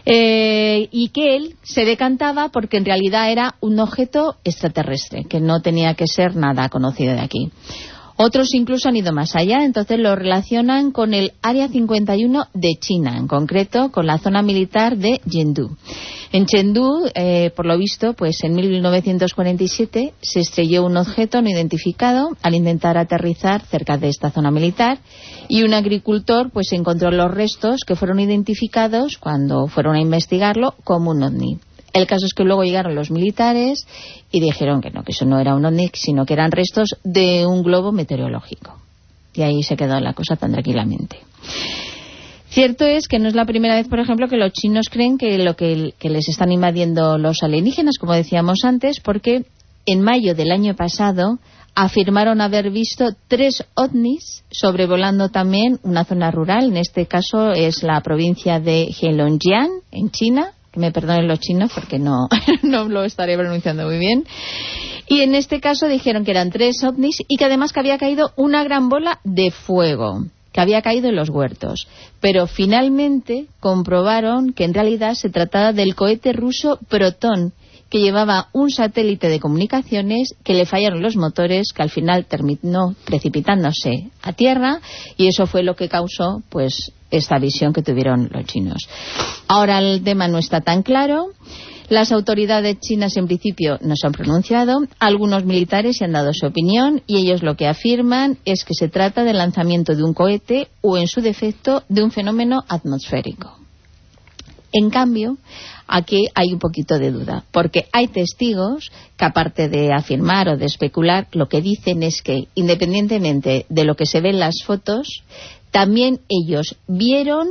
y que él se decantaba porque en realidad era un objeto extraterrestre, que no tenía que ser nada conocido de aquí. Otros incluso han ido más allá, entonces lo relacionan con el Área 51 de China, en concreto con la zona militar de Chengdu. En Chengdu, por lo visto, pues en 1947 se estrelló un objeto no identificado al intentar aterrizar cerca de esta zona militar, y un agricultor pues encontró los restos que fueron identificados cuando fueron a investigarlo como un ovni. El caso es que luego llegaron los militares y dijeron que no, que eso no era un ovni, sino que eran restos de un globo meteorológico. Y ahí se quedó la cosa tan tranquilamente. Cierto es que no es la primera vez, por ejemplo, que los chinos creen que les están invadiendo los alienígenas, como decíamos antes, porque en mayo del año pasado afirmaron haber visto 3 ovnis sobrevolando también una zona rural. En este caso es la provincia de Heilongjiang, en China. Me perdonen los chinos porque no lo estaré pronunciando muy bien. Y en este caso dijeron que eran 3 ovnis y que además que había caído una gran bola de fuego, que había caído en los huertos. Pero finalmente comprobaron que en realidad se trataba del cohete ruso Proton, que llevaba un satélite de comunicaciones que le fallaron los motores, que al final terminó precipitándose a tierra, y eso fue lo que causó pues esta visión que tuvieron los chinos. Ahora el tema no está tan claro. Las autoridades chinas en principio no se han pronunciado, algunos militares se han dado su opinión y ellos lo que afirman es que se trata del lanzamiento de un cohete o, en su defecto, de un fenómeno atmosférico. En cambio, aquí hay un poquito de duda, porque hay testigos que, aparte de afirmar o de especular, lo que dicen es que, independientemente de lo que se ve en las fotos, también ellos vieron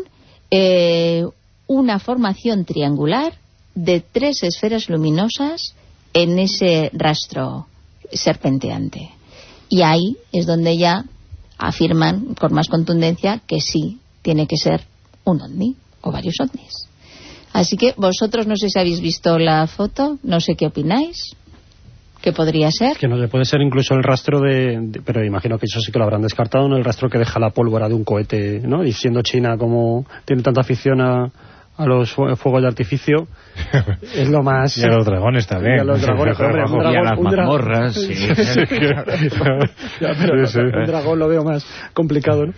una formación triangular de 3 esferas luminosas en ese rastro serpenteante. Y ahí es donde ya afirman con más contundencia que sí tiene que ser un ovni o varios ovnis. Así que vosotros, no sé si habéis visto la foto, no sé qué opináis. ¿Qué podría ser? Que no puede ser incluso el rastro pero imagino que eso sí que lo habrán descartado, ¿no? El rastro que deja la pólvora de un cohete, ¿no? Y siendo China como tiene tanta afición a los fuegos de artificio, es lo más... Y a los dragones también. Y a los dragones, y a las mazmorras, sí. Un dragón lo veo más complicado, ¿no?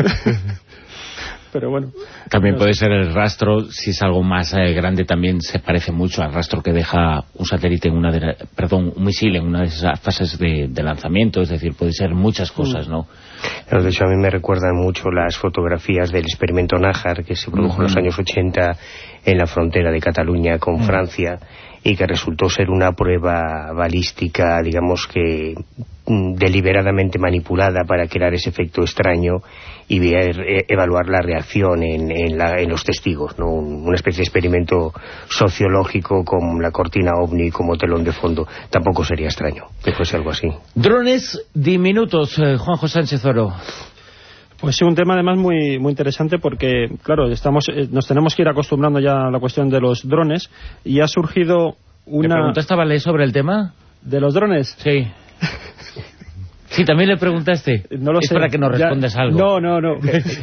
Pero bueno. También puede ser el rastro, si es algo más grande, también se parece mucho al rastro que deja un satélite en un misil en una de esas fases de lanzamiento, es decir, puede ser muchas cosas, ¿no? De hecho, a mí me recuerdan mucho las fotografías del experimento Nájar, que se produjo en los años 80 en la frontera de Cataluña con Francia, y que resultó ser una prueba balística, digamos que deliberadamente manipulada para crear ese efecto extraño y evaluar la reacción en los testigos, ¿no? Una especie de experimento sociológico con la cortina ovni como telón de fondo. Tampoco sería extraño que fuese algo así. Drones diminutos, Juanjo Sánchez Oro. Pues sí, un tema además muy muy interesante porque, claro, nos tenemos que ir acostumbrando ya a la cuestión de los drones y ha surgido una... ¿Le preguntaste a Valé sobre el tema? ¿De los drones? Sí. Sí, también le preguntaste. No lo sé. Es para que nos respondas algo. No.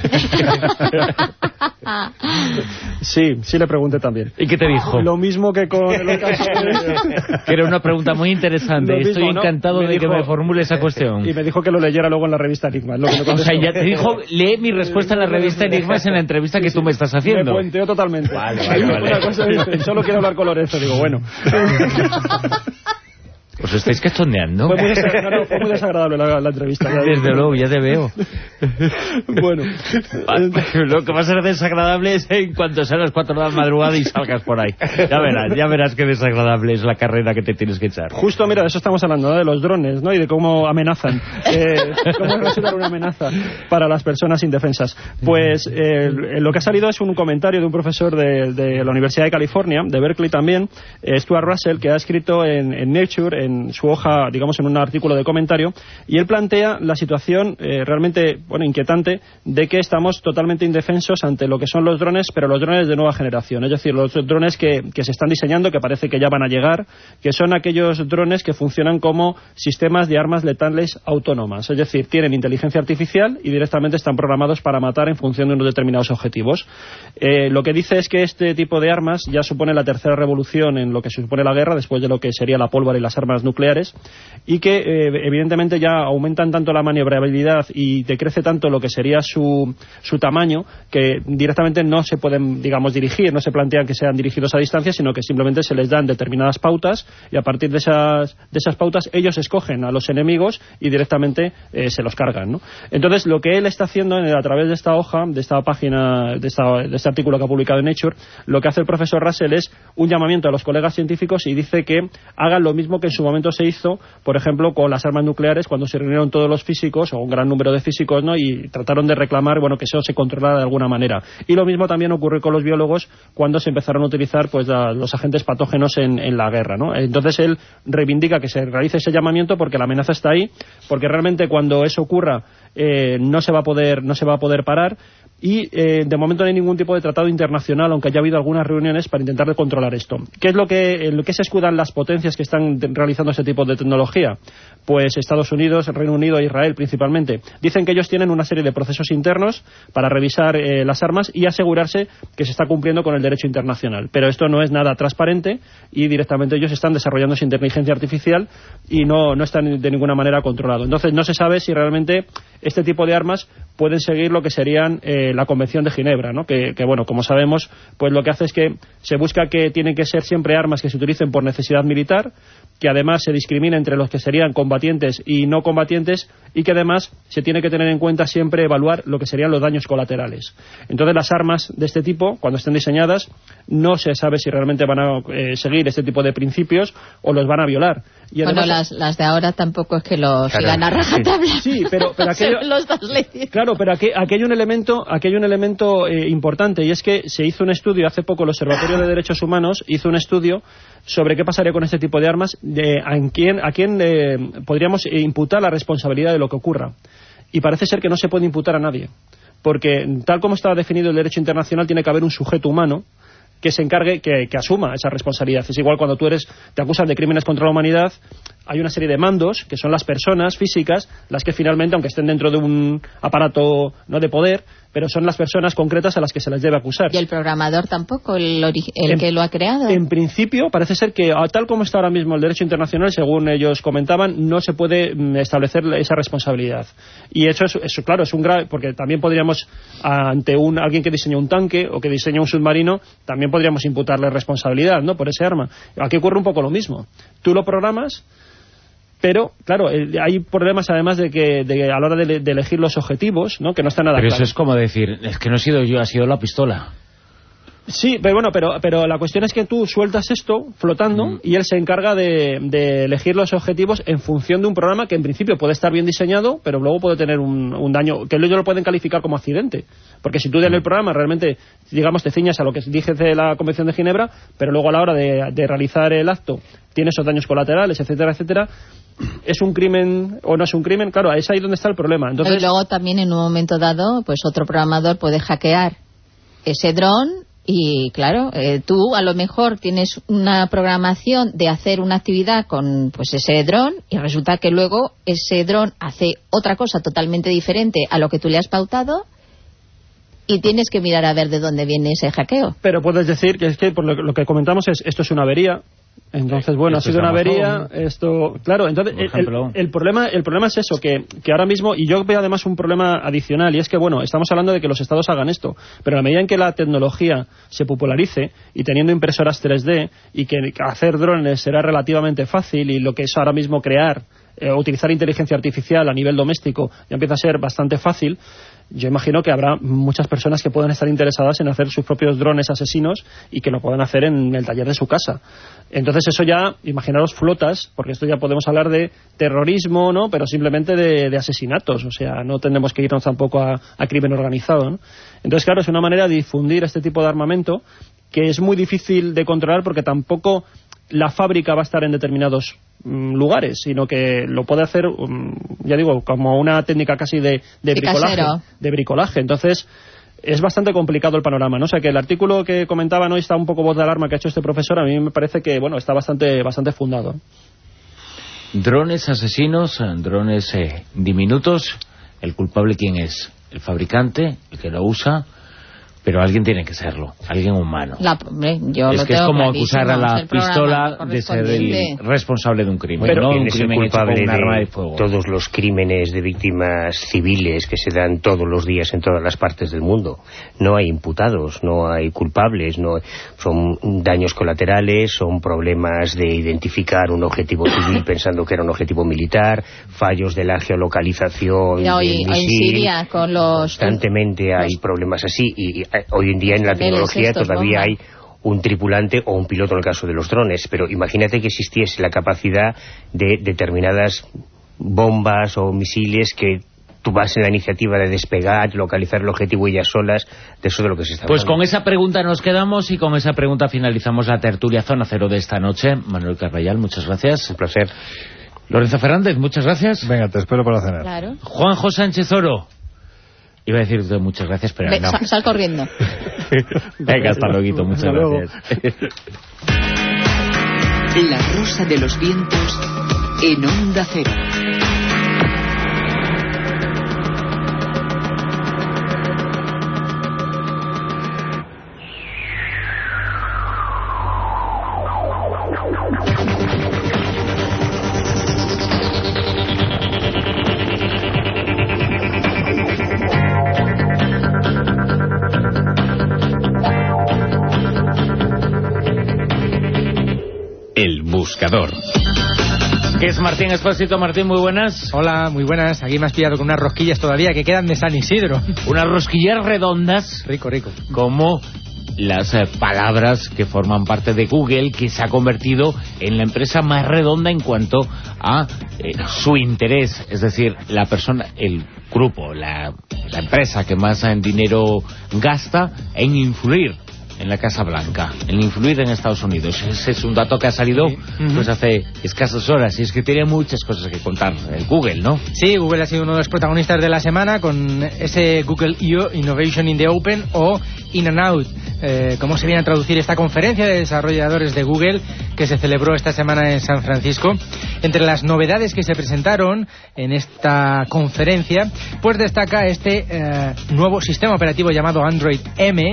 Sí le pregunté también. ¿Y qué te dijo? Lo mismo que con el caso que era una pregunta muy interesante. Estoy encantado de que me formule esa cuestión. Y me dijo que lo leyera luego en la revista Enigma. O sea, ya te dijo, lee mi respuesta en la revista Enigma en la entrevista que tú me estás haciendo. Me puenteó totalmente. Vale. Una cosa, solo quiero hablar con Lorenzo. Digo, bueno. ¿Os estáis cachondeando? Fue muy desagradable la entrevista. Desde luego, ya te veo. Bueno. Lo que va a ser desagradable es en cuanto sean las 4 de la madrugada y salgas por ahí. Ya verás qué desagradable es la carrera que te tienes que echar. Justo, mira, de eso estamos hablando, ¿no? De los drones, ¿no? Y de cómo amenazan. Cómo resultan una amenaza para las personas indefensas. Pues lo que ha salido es un comentario de un profesor de la Universidad de California, de Berkeley también, Stuart Russell, que ha escrito en Nature, en su hoja, digamos en un artículo de comentario, y él plantea la situación realmente inquietante de que estamos totalmente indefensos ante lo que son los drones, pero los drones de nueva generación, es decir, los drones que se están diseñando, que parece que ya van a llegar, que son aquellos drones que funcionan como sistemas de armas letales autónomas. autónomas, es decir, tienen inteligencia artificial y directamente están programados para matar en función de unos determinados objetivos. Lo que dice es que este tipo de armas ya supone la tercera revolución en lo que se supone la guerra, después de lo que sería la pólvora y las armas nucleares, y que evidentemente ya aumentan tanto la maniobrabilidad y decrece tanto lo que sería su tamaño, que directamente no se pueden, digamos, dirigir, no se plantean que sean dirigidos a distancia, sino que simplemente se les dan determinadas pautas y a partir de esas pautas ellos escogen a los enemigos y directamente se los cargan, ¿no? Entonces lo que él está haciendo a través de esta hoja, de esta página, de este artículo que ha publicado en Nature, lo que hace el profesor Russell es un llamamiento a los colegas científicos y dice que hagan lo mismo que en su momento se hizo, por ejemplo, con las armas nucleares, cuando se reunieron todos los físicos, o un gran número de físicos, ¿no? Y trataron de reclamar, bueno, que eso se controlara de alguna manera. Y lo mismo también ocurrió con los biólogos cuando se empezaron a utilizar pues los agentes patógenos en la guerra, ¿no? Entonces él reivindica que se realice ese llamamiento porque la amenaza está ahí, porque realmente cuando eso ocurra no se va a poder parar. Y de momento no hay ningún tipo de tratado internacional, aunque haya habido algunas reuniones para intentar de controlar esto. ¿Qué es lo que se escudan las potencias que están realizando este tipo de tecnología? Pues Estados Unidos, Reino Unido e Israel principalmente. Dicen que ellos tienen una serie de procesos internos para revisar las armas y asegurarse que se está cumpliendo con el derecho internacional. Pero esto no es nada transparente y directamente ellos están desarrollando esa inteligencia artificial y no están de ninguna manera controlado. Entonces no se sabe si realmente este tipo de armas pueden seguir lo que serían la Convención de Ginebra, ¿no? Que bueno, como sabemos, pues lo que hace es que se busca que tienen que ser siempre armas que se utilicen por necesidad militar, que además se discrimina entre los que serían combatientes y no combatientes, y que además se tiene que tener en cuenta siempre evaluar lo que serían los daños colaterales. Entonces las armas de este tipo, cuando estén diseñadas, no se sabe si realmente van a seguir este tipo de principios o los van a violar. Y además, bueno, las de ahora tampoco es que los sigan a rajatabla. Sí, pero aquello, claro, pero aquí hay un elemento importante, y es que se hizo un estudio hace poco, el Observatorio de Derechos Humanos hizo un estudio sobre qué pasaría con este tipo de armas, a quién podríamos imputar la responsabilidad de lo que ocurra. Y parece ser que no se puede imputar a nadie, porque tal como está definido el derecho internacional, tiene que haber un sujeto humano que se encargue, que asuma esa responsabilidad. Es igual cuando te acusan de crímenes contra la humanidad, hay una serie de mandos, que son las personas físicas, las que finalmente, aunque estén dentro de un aparato no de poder, pero son las personas concretas a las que se les debe acusar. ¿Y el programador tampoco, el que lo ha creado? En principio, parece ser que, tal como está ahora mismo el derecho internacional, según ellos comentaban, no se puede establecer esa responsabilidad. Y eso claro, es un grave, porque también podríamos, ante alguien que diseña un tanque o que diseña un submarino, también podríamos imputarle responsabilidad, ¿no?, por ese arma. Aquí ocurre un poco lo mismo. Tú lo programas, pero, claro, hay problemas además de que a la hora de elegir los objetivos, ¿no?, que no está nada claro. Pero eso es como decir, es que no he sido yo, ha sido la pistola. Sí, pero bueno, pero la cuestión es que tú sueltas esto flotando y él se encarga de elegir los objetivos en función de un programa que en principio puede estar bien diseñado, pero luego puede tener un daño, que ellos lo pueden calificar como accidente. Porque si tú en el programa realmente, digamos, te ciñas a lo que dice la Convención de Ginebra, pero luego a la hora de realizar el acto tiene esos daños colaterales, etcétera, etcétera, ¿es un crimen o no es un crimen? Claro, es ahí donde está el problema. Entonces, y luego también en un momento dado, pues otro programador puede hackear ese dron. Y claro, tú a lo mejor tienes una programación de hacer una actividad con pues ese dron y resulta que luego ese dron hace otra cosa totalmente diferente a lo que tú le has pautado y tienes que mirar a ver de dónde viene ese hackeo. Pero puedes decir que es que por lo que comentamos esto es una avería. Entonces, bueno, ha sido una avería, esto, claro, entonces el problema es eso, que ahora mismo, y yo veo además un problema adicional, y es que, bueno, estamos hablando de que los estados hagan esto, pero a medida en que la tecnología se popularice, y teniendo impresoras 3D, y que hacer drones será relativamente fácil, y lo que es ahora mismo crear, utilizar inteligencia artificial a nivel doméstico, ya empieza a ser bastante fácil. Yo imagino que habrá muchas personas que puedan estar interesadas en hacer sus propios drones asesinos y que lo puedan hacer en el taller de su casa. Entonces eso ya, imaginaros flotas, porque esto ya podemos hablar de terrorismo, ¿no?, pero simplemente de asesinatos, o sea, no tendremos que irnos tampoco a crimen organizado, ¿no? Entonces, claro, es una manera de difundir este tipo de armamento que es muy difícil de controlar porque tampoco la fábrica va a estar en determinados lugares, sino que lo puede hacer, ya digo, como una técnica casi de bricolaje. Entonces, es bastante complicado el panorama, ¿no? O sea, que el artículo que comentaban hoy está un poco voz de alarma que ha hecho este profesor, a mí me parece que, bueno, está bastante fundado. Drones asesinos, drones diminutos. ¿El culpable quién es? El fabricante, el que lo usa, pero alguien tiene que serlo, alguien humano. Es que es como acusar a la pistola de ser el responsable de un crimen. Pero no ¿quién un es el crimen hecho culpable con un arma de de fuego? todos los crímenes de víctimas civiles que se dan todos los días en todas las partes del mundo? No hay imputados, no hay culpables, son daños colaterales, son problemas de identificar un objetivo civil pensando que era un objetivo militar, fallos de la geolocalización del misil. En Siria con los... Constantemente hay problemas así, y hoy en día en la tecnología todavía hay un tripulante o un piloto en el caso de los drones, pero imagínate que existiese la capacidad de determinadas bombas o misiles que tú vas en la iniciativa de despegar, localizar el objetivo ellas solas, de eso de lo que se está hablando. Pues con esa pregunta nos quedamos y con esa pregunta finalizamos la tertulia Zona Cero de esta noche. Manuel Carvallal, muchas gracias. Un placer. Lorenzo Fernández, muchas gracias. Venga, te espero para cenar. Claro. Juanjo Sánchez Oro. Iba a decirte muchas gracias, pero no. Sal corriendo. Venga, hasta luego, muchas gracias. La Rosa de los Vientos en Onda Cero. El Buscador. ¿Qué es Martín Espósito? Martín, muy buenas. Hola, muy buenas. Aquí me has pillado con unas rosquillas todavía que quedan de San Isidro. Unas rosquillas redondas. Rico, rico. Como las palabras que forman parte de Google, que se ha convertido en la empresa más redonda en cuanto a su interés. Es decir, la persona, el grupo, la empresa que más en dinero gasta en influir en la Casa Blanca, en influir en Estados Unidos. Ese es un dato que ha salido pues hace escasas horas, y es que tiene muchas cosas que contar el Google, ¿no? Sí, Google ha sido uno de los protagonistas de la semana con ese Google I.O. Innovation in the Open, o In and Out, como se viene a traducir esta conferencia de desarrolladores de Google que se celebró esta semana en San Francisco. Entre las novedades que se presentaron en esta conferencia, pues destaca este nuevo sistema operativo llamado Android M.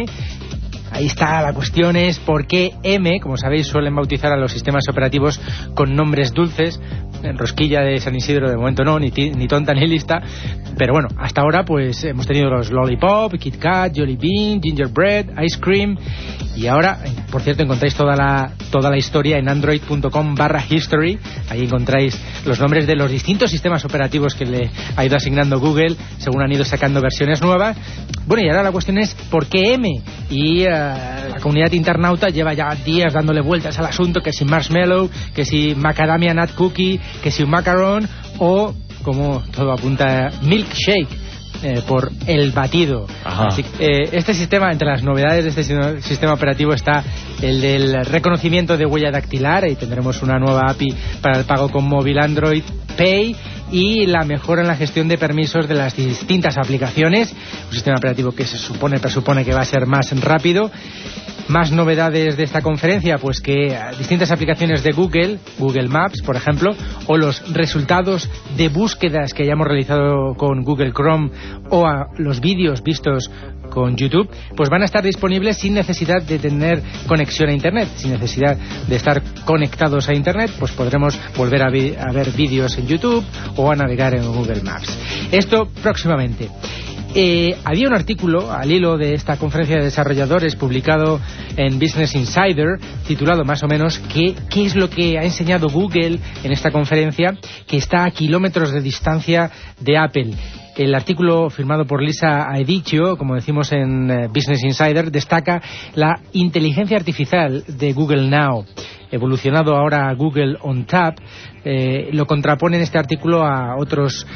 Ahí está, la cuestión es por qué M, como sabéis suelen bautizar a los sistemas operativos con nombres dulces. En rosquilla de San Isidro de momento no, ni tonta ni lista, pero bueno, hasta ahora pues hemos tenido los Lollipop, Kit Kat, Jolly Bean, Gingerbread, Ice Cream, y ahora, por cierto, encontráis toda la historia en android.com/history. Ahí encontráis los nombres de los distintos sistemas operativos que le ha ido asignando Google según han ido sacando versiones nuevas. Bueno, y ahora la cuestión es ¿por qué M? Y la comunidad internauta lleva ya días dándole vueltas al asunto, que si Marshmallow, que si Macadamia Nut Cookie, que si un macaron, o, como todo apunta, Milkshake, por el batido. Así, este sistema, entre las novedades de este sistema operativo está el del reconocimiento de huella dactilar, y tendremos una nueva API para el pago con móvil Android Pay, y la mejora en la gestión de permisos de las distintas aplicaciones, un sistema operativo que presupone que va a ser más rápido. Más novedades de esta conferencia, pues que distintas aplicaciones de Google, Google Maps, por ejemplo, o los resultados de búsquedas que hayamos realizado con Google Chrome, o los vídeos vistos con YouTube, pues van a estar disponibles sin necesidad de tener conexión a Internet, sin necesidad de estar conectados a Internet, pues podremos volver a ver vídeos en YouTube o a navegar en Google Maps. Esto próximamente. Había un artículo al hilo de esta conferencia de desarrolladores publicado en Business Insider, titulado más o menos ¿qué es lo que ha enseñado Google en esta conferencia, que está a kilómetros de distancia de Apple? El artículo, firmado por Lisa Aedicio, como decimos en Business Insider, destaca la inteligencia artificial de Google Now, evolucionado ahora a Google On Tap. Lo contrapone en este artículo a otros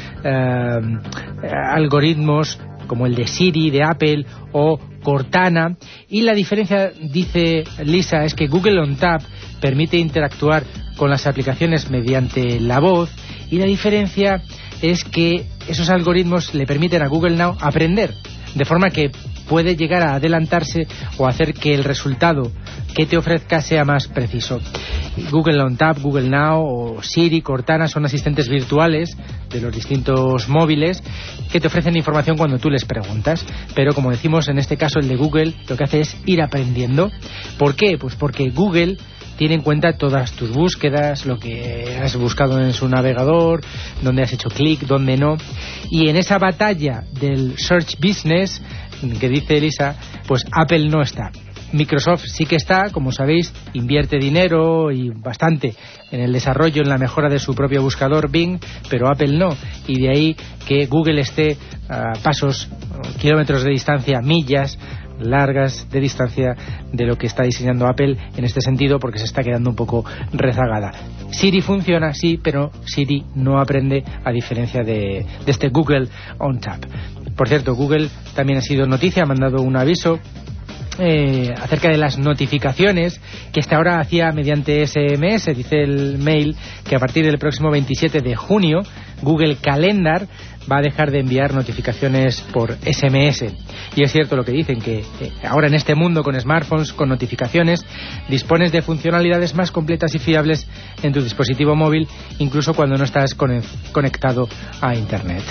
algoritmos como el de Siri, de Apple, o Cortana. Y la diferencia, dice Lisa, es que Google On Tap permite interactuar con las aplicaciones mediante la voz, y la diferencia es que esos algoritmos le permiten a Google Now aprender, de forma que puede llegar a adelantarse o hacer que el resultado que te ofrezca sea más preciso. Google On Tap, Google Now o Siri, Cortana son asistentes virtuales de los distintos móviles que te ofrecen información cuando tú les preguntas. Pero como decimos, en este caso el de Google lo que hace es ir aprendiendo. ¿Por qué? Pues porque Google tiene en cuenta todas tus búsquedas, lo que has buscado en su navegador, dónde has hecho clic, dónde no. Y en esa batalla del search business que dice Elisa, pues Apple no está. Microsoft sí que está, como sabéis, invierte dinero y bastante en el desarrollo, en la mejora de su propio buscador Bing, pero Apple no. Y de ahí que Google esté a pasos, kilómetros de distancia, millas largas de distancia de lo que está diseñando Apple en este sentido, porque se está quedando un poco rezagada. Siri funciona, sí, pero Siri no aprende, a diferencia de este Google On Tap. Por cierto, Google también ha sido noticia, ha mandado un aviso acerca de las notificaciones que hasta ahora hacía mediante SMS. Dice el mail que a partir del próximo 27 de junio Google Calendar va a dejar de enviar notificaciones por SMS. Y es cierto lo que dicen, que ahora en este mundo con smartphones, con notificaciones, dispones de funcionalidades más completas y fiables en tu dispositivo móvil, incluso cuando no estás conectado a Internet.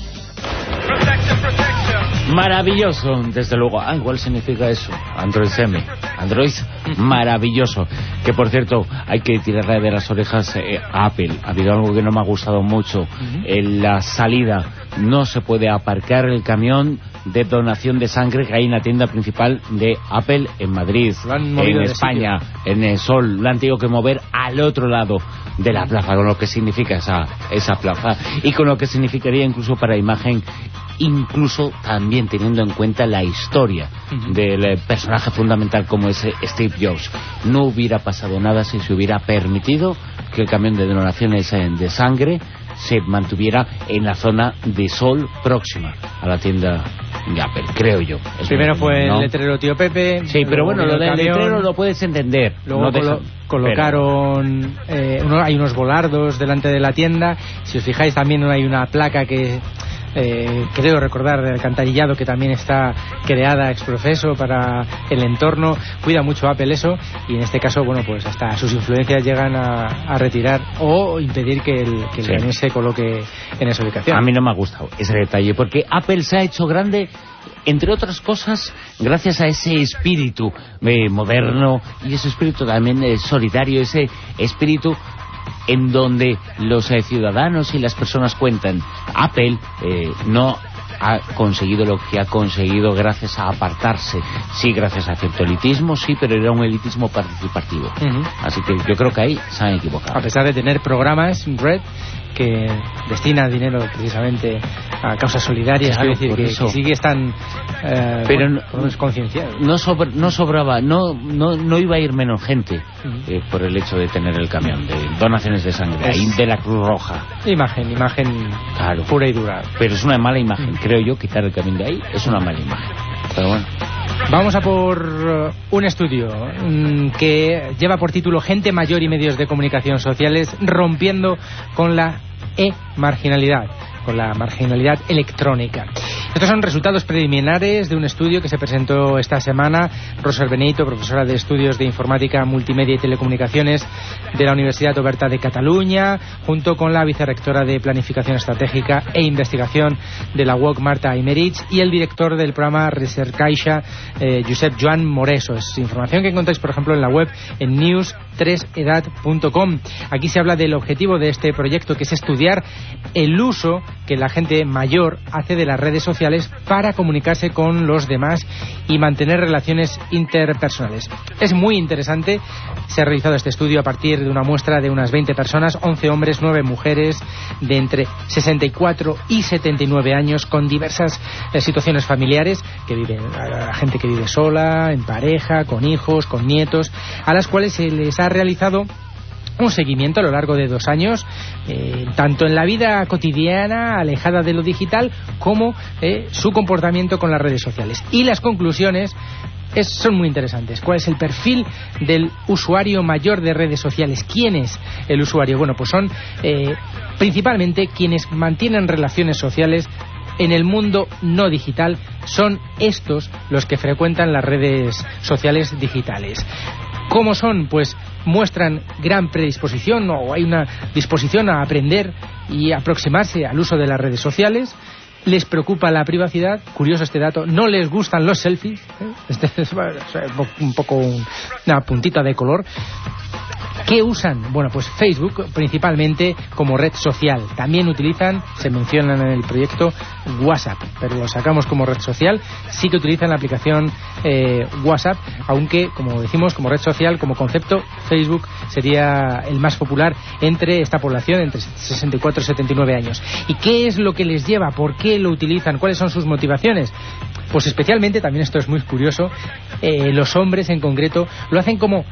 Maravilloso, desde luego. Igual significa eso, Android Semi. Android, maravilloso. Que por cierto, hay que tirarle de las orejas a Apple. Ha habido algo que no me ha gustado mucho. En la salida no se puede aparcar el camión de donación de sangre que hay en la tienda principal de Apple en Madrid, en España, en el Sol. Lo han tenido que mover al otro lado de la plaza, con lo que significa esa plaza y con lo que significaría incluso para imagen, incluso también teniendo en cuenta la historia del personaje fundamental como es Steve Jobs. No hubiera pasado nada si se hubiera permitido que el camión de donaciones de sangre se mantuviera en la zona de Sol próxima a la tienda de Apple, creo yo. Primero fue el letrero Tío Pepe. Sí, pero bueno, lo del letrero lo puedes entender. Luego colocaron hay unos volardos delante de la tienda. Si os fijáis, también hay una placa que creo recordar del alcantarillado, que también está creada ex profeso para el entorno. Cuida mucho Apple eso, y en este caso, bueno, pues hasta sus influencias llegan a retirar o impedir que el camión se coloque en esa ubicación. A mí no me ha gustado ese detalle, porque Apple se ha hecho grande, entre otras cosas, gracias a ese espíritu moderno y ese espíritu también solidario, ese espíritu en donde los ciudadanos y las personas cuentan. Apple no ha conseguido lo que ha conseguido gracias a apartarse. Sí, gracias a cierto elitismo, sí, pero era un elitismo participativo. Así que yo creo que ahí se han equivocado. A pesar de tener programas Red que destina dinero precisamente a causas solidarias, claro, quiero decir que sí que están pero concienciados. No sobraba, no iba a ir menos gente por el hecho de tener el camión de donaciones de sangre ahí de la Cruz Roja. Imagen claro, pura y dura. Pero es una mala imagen, creo yo, quitar el camión de ahí es una mala imagen. Pero bueno. Vamos a por un estudio que lleva por título Gente mayor y medios de comunicación sociales rompiendo con la marginalidad, con la marginalidad electrónica. Estos son resultados preliminares de un estudio que se presentó esta semana. Rosa Benito, profesora de Estudios de Informática, Multimedia y Telecomunicaciones de la Universidad Oberta de Cataluña, junto con la vicerrectora de Planificación Estratégica e Investigación de la UOC, Marta Aymerich, y el director del programa Recercaixa, Josep Joan Moreso. Es información que encontráis, por ejemplo, en la web en news3edad.com. Aquí se habla del objetivo de este proyecto, que es estudiar el uso que la gente mayor hace de las redes sociales para comunicarse con los demás y mantener relaciones interpersonales. Es muy interesante. Se ha realizado este estudio a partir de una muestra de unas 20 personas, 11 hombres, 9 mujeres, de entre 64 y 79 años, con diversas situaciones familiares, que viven, la gente que vive sola, en pareja, con hijos, con nietos, a las cuales se les ha realizado un seguimiento a lo largo de 2 años, tanto en la vida cotidiana, alejada de lo digital, como su comportamiento con las redes sociales. Y las conclusiones son muy interesantes. ¿Cuál es el perfil del usuario mayor de redes sociales? ¿Quién es el usuario? Bueno, pues son principalmente quienes mantienen relaciones sociales en el mundo no digital. Son estos los que frecuentan las redes sociales digitales. ¿Cómo son? Pues muestran gran predisposición, o hay una disposición a aprender y aproximarse al uso de las redes sociales. Les preocupa la privacidad, curioso este dato, no les gustan los selfies, este es un poco una puntita de color. ¿Qué usan? Bueno, pues Facebook principalmente como red social. También utilizan, se menciona en el proyecto, WhatsApp, pero lo sacamos como red social. Sí que utilizan la aplicación WhatsApp, aunque, como decimos, como red social, como concepto, Facebook sería el más popular entre esta población, entre 64 y 79 años. ¿Y qué es lo que les lleva? ¿Por qué lo utilizan? ¿Cuáles son sus motivaciones? Pues especialmente, también esto es muy curioso, los hombres en concreto lo hacen como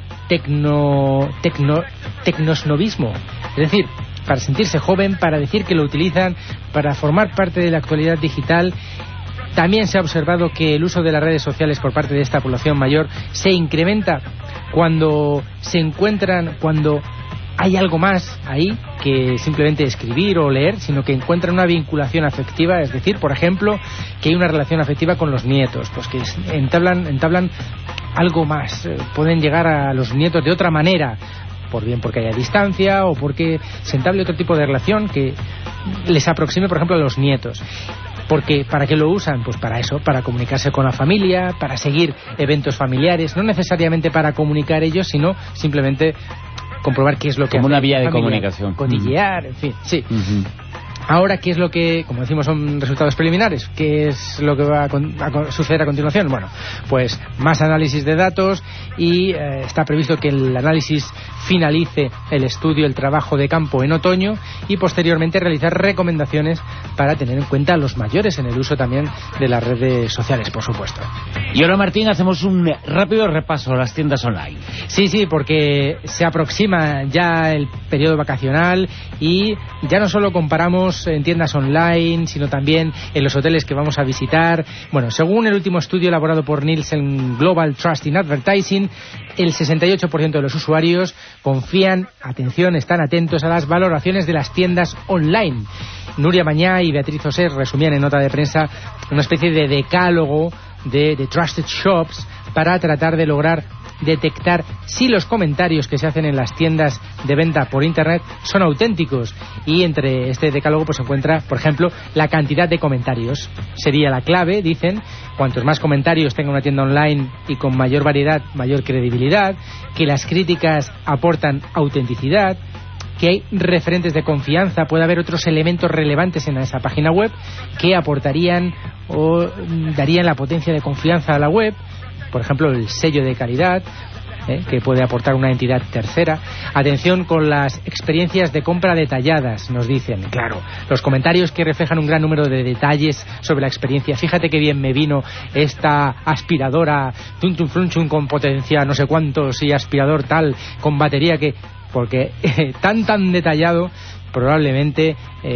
tecnosnovismo, es decir, para sentirse joven, para decir que lo utilizan, para formar parte de la actualidad digital. También se ha observado que el uso de las redes sociales por parte de esta población mayor se incrementa cuando se encuentran, cuando hay algo más ahí que simplemente escribir o leer, sino que encuentran una vinculación afectiva, es decir, por ejemplo, que hay una relación afectiva con los nietos, pues que entablan algo más, pueden llegar a los nietos de otra manera, por bien porque haya distancia o porque se entable otro tipo de relación que les aproxime, por ejemplo, a los nietos. Porque ¿para qué lo usan? Pues para eso, para comunicarse con la familia, para seguir eventos familiares, no necesariamente para comunicar ellos, sino simplemente comprobar qué es lo que como hace una vía de familia, comunicación, cotillear, en fin, sí. Ahora, ¿qué es lo que, como decimos, son resultados preliminares? ¿Qué es lo que va a suceder a continuación? Bueno, pues más análisis de datos y está previsto que el análisis finalice el estudio, el trabajo de campo en otoño y posteriormente realizar recomendaciones para tener en cuenta a los mayores en el uso también de las redes sociales, por supuesto. Y ahora, Martín, hacemos un rápido repaso a las tiendas online. Sí, porque se aproxima ya el periodo vacacional y ya no solo comparamos en tiendas online, sino también en los hoteles que vamos a visitar. Bueno, según el último estudio elaborado por Nielsen Global Trust in Advertising, el 68% de los usuarios confían, atención, están atentos a las valoraciones de las tiendas online. Nuria Mañá y Beatriz Oser resumían en nota de prensa una especie de decálogo de Trusted Shops para tratar de lograr detectar si los comentarios que se hacen en las tiendas de venta por internet son auténticos, y entre este decálogo pues se encuentra, por ejemplo, la cantidad de comentarios. Sería la clave, dicen. Cuantos más comentarios tenga una tienda online y con mayor variedad, mayor credibilidad, que las críticas aportan autenticidad, que hay referentes de confianza, puede haber otros elementos relevantes en esa página web que aportarían o darían la potencia de confianza a la web. Por ejemplo, el sello de calidad, que puede aportar una entidad tercera. Atención con las experiencias de compra detalladas, nos dicen. Claro, los comentarios que reflejan un gran número de detalles sobre la experiencia. Fíjate que bien me vino esta aspiradora tum tum flum chum con potencia no sé cuántos y aspirador tal con batería que... Porque tan detallado probablemente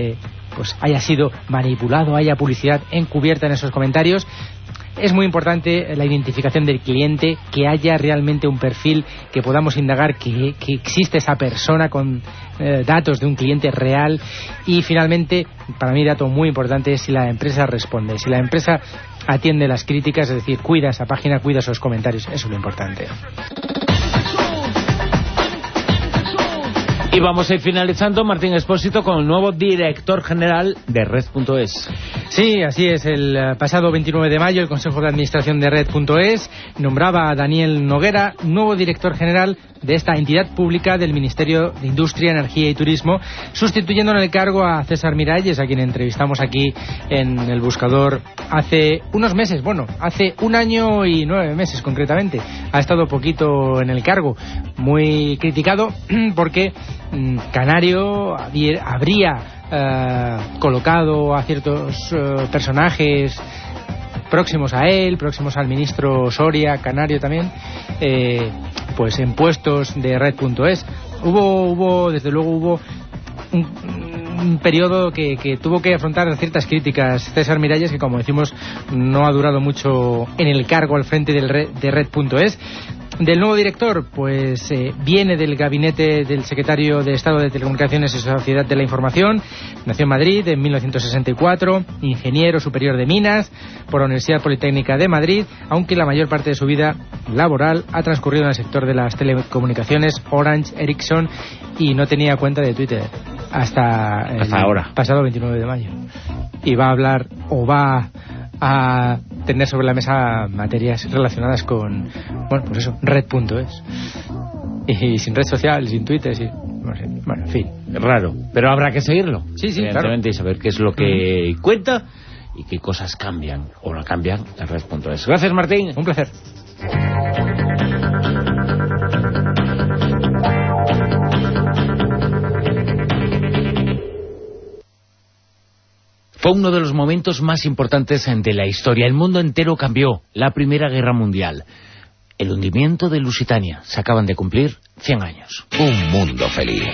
pues haya sido manipulado, haya publicidad encubierta en esos comentarios. Es muy importante la identificación del cliente, que haya realmente un perfil, que podamos indagar que existe esa persona con datos de un cliente real. Y finalmente, para mí, dato muy importante es si la empresa responde, si la empresa atiende las críticas, es decir, cuida esa página, cuida esos comentarios. Eso es lo importante. Y vamos a ir finalizando, Martín Expósito, con el nuevo director general de Red.es. Sí, así es. El pasado 29 de mayo el Consejo de Administración de Red.es nombraba a Daniel Noguera nuevo director general de esta entidad pública del Ministerio de Industria, Energía y Turismo, sustituyendo en el cargo a César Miralles, a quien entrevistamos aquí en El Buscador hace unos meses, hace 1 año y 9 meses concretamente. Ha estado poquito en el cargo, muy criticado porque Canario habría colocado a ciertos personajes próximos a él, próximos al ministro Soria, Canario también, pues en puestos de Red.es. Desde luego hubo un periodo que tuvo que afrontar ciertas críticas César Miralles, que como decimos no ha durado mucho en el cargo al frente de Red.es. Del nuevo director, pues viene del gabinete del secretario de Estado de Telecomunicaciones y Sociedad de la Información. Nació en Madrid en 1964, ingeniero superior de minas por la Universidad Politécnica de Madrid, aunque la mayor parte de su vida laboral ha transcurrido en el sector de las telecomunicaciones, Orange, Ericsson, y no tenía cuenta de Twitter hasta ahora, pasado 29 de mayo. Y va a hablar, o va a tener sobre la mesa materias relacionadas con, bueno, pues eso, red.es. Y sin red social, sin Twitter, sí. Bueno, en fin. Raro, pero habrá que seguirlo. Sí, evidentemente, claro. Y saber qué es lo que cuenta y qué cosas cambian o no cambian en red.es. Gracias, Martín. Un placer. Fue uno de los momentos más importantes de la historia. El mundo entero cambió. La Primera Guerra Mundial. El hundimiento de Lusitania. Se acaban de cumplir 100 años. Un mundo feliz.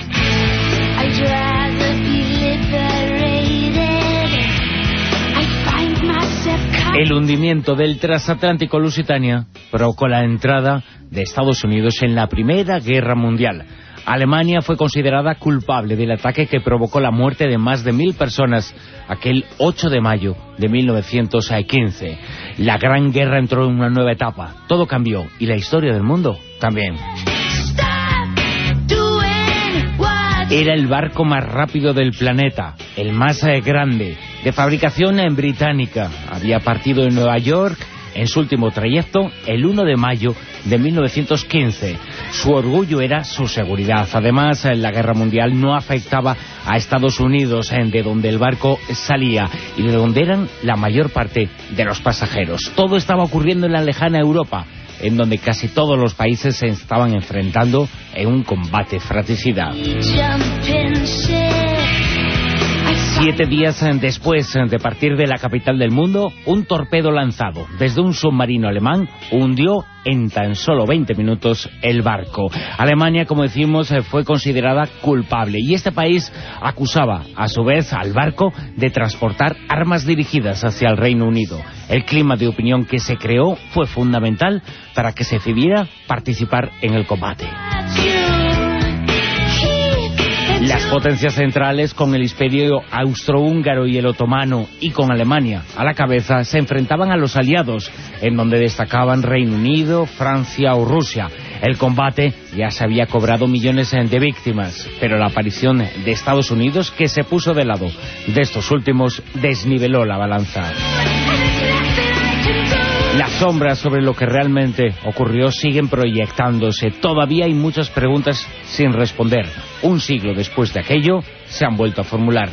El hundimiento del transatlántico Lusitania provocó la entrada de Estados Unidos en la Primera Guerra Mundial. Alemania fue considerada culpable del ataque que provocó la muerte de más de 1.000 personas aquel 8 de mayo de 1915. La Gran Guerra entró en una nueva etapa. Todo cambió y la historia del mundo también. Era el barco más rápido del planeta, el más grande, de fabricación británica. Había partido de Nueva York en su último trayecto el 1 de mayo de 1915. Su orgullo era su seguridad. Además, la guerra mundial no afectaba a Estados Unidos, de donde el barco salía y de donde eran la mayor parte de los pasajeros. Todo estaba ocurriendo en la lejana Europa, en donde casi todos los países se estaban enfrentando en un combate fratricida. 7 días después de partir de la capital del mundo, un torpedo lanzado desde un submarino alemán hundió en tan solo 20 minutos el barco. Alemania, como decimos, fue considerada culpable y este país acusaba a su vez al barco de transportar armas dirigidas hacia el Reino Unido. El clima de opinión que se creó fue fundamental para que se decidiera participar en el combate. Las potencias centrales, con el imperio austrohúngaro y el otomano, y con Alemania a la cabeza, se enfrentaban a los aliados, en donde destacaban Reino Unido, Francia o Rusia. El combate ya se había cobrado millones de víctimas, pero la aparición de Estados Unidos, que se puso de lado de estos últimos, desniveló la balanza. Las sombras sobre lo que realmente ocurrió siguen proyectándose. Todavía hay muchas preguntas sin responder. Un siglo después de aquello, se han vuelto a formular.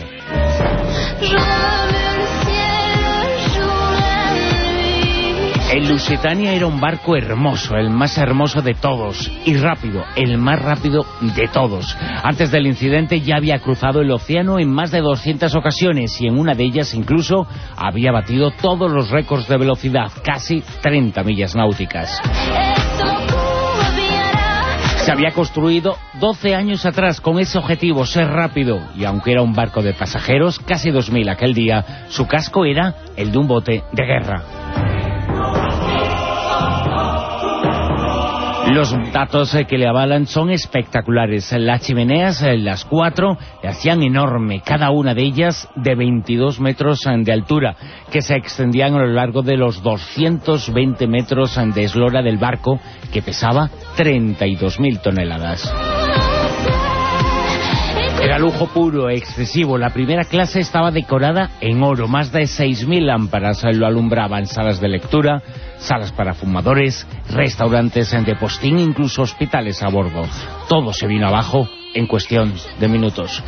El Lusitania era un barco hermoso, el más hermoso de todos, y rápido, el más rápido de todos. Antes del incidente ya había cruzado el océano en más de 200 ocasiones y en una de ellas incluso había batido todos los récords de velocidad, casi 30 millas náuticas. Se había construido 12 años atrás con ese objetivo, ser rápido, y aunque era un barco de pasajeros, casi 2.000 aquel día, su casco era el de un bote de guerra. Los datos que le avalan son espectaculares. Las chimeneas, las 4, le hacían enorme, cada una de ellas de 22 metros de altura, que se extendían a lo largo de los 220 metros de eslora del barco, que pesaba 32.000 toneladas. Era lujo puro, excesivo. La primera clase estaba decorada en oro. Más de 6.000 lámparas lo alumbraban. Salas de lectura, salas para fumadores, restaurantes de postín, incluso hospitales a bordo. Todo se vino abajo en cuestión de minutos.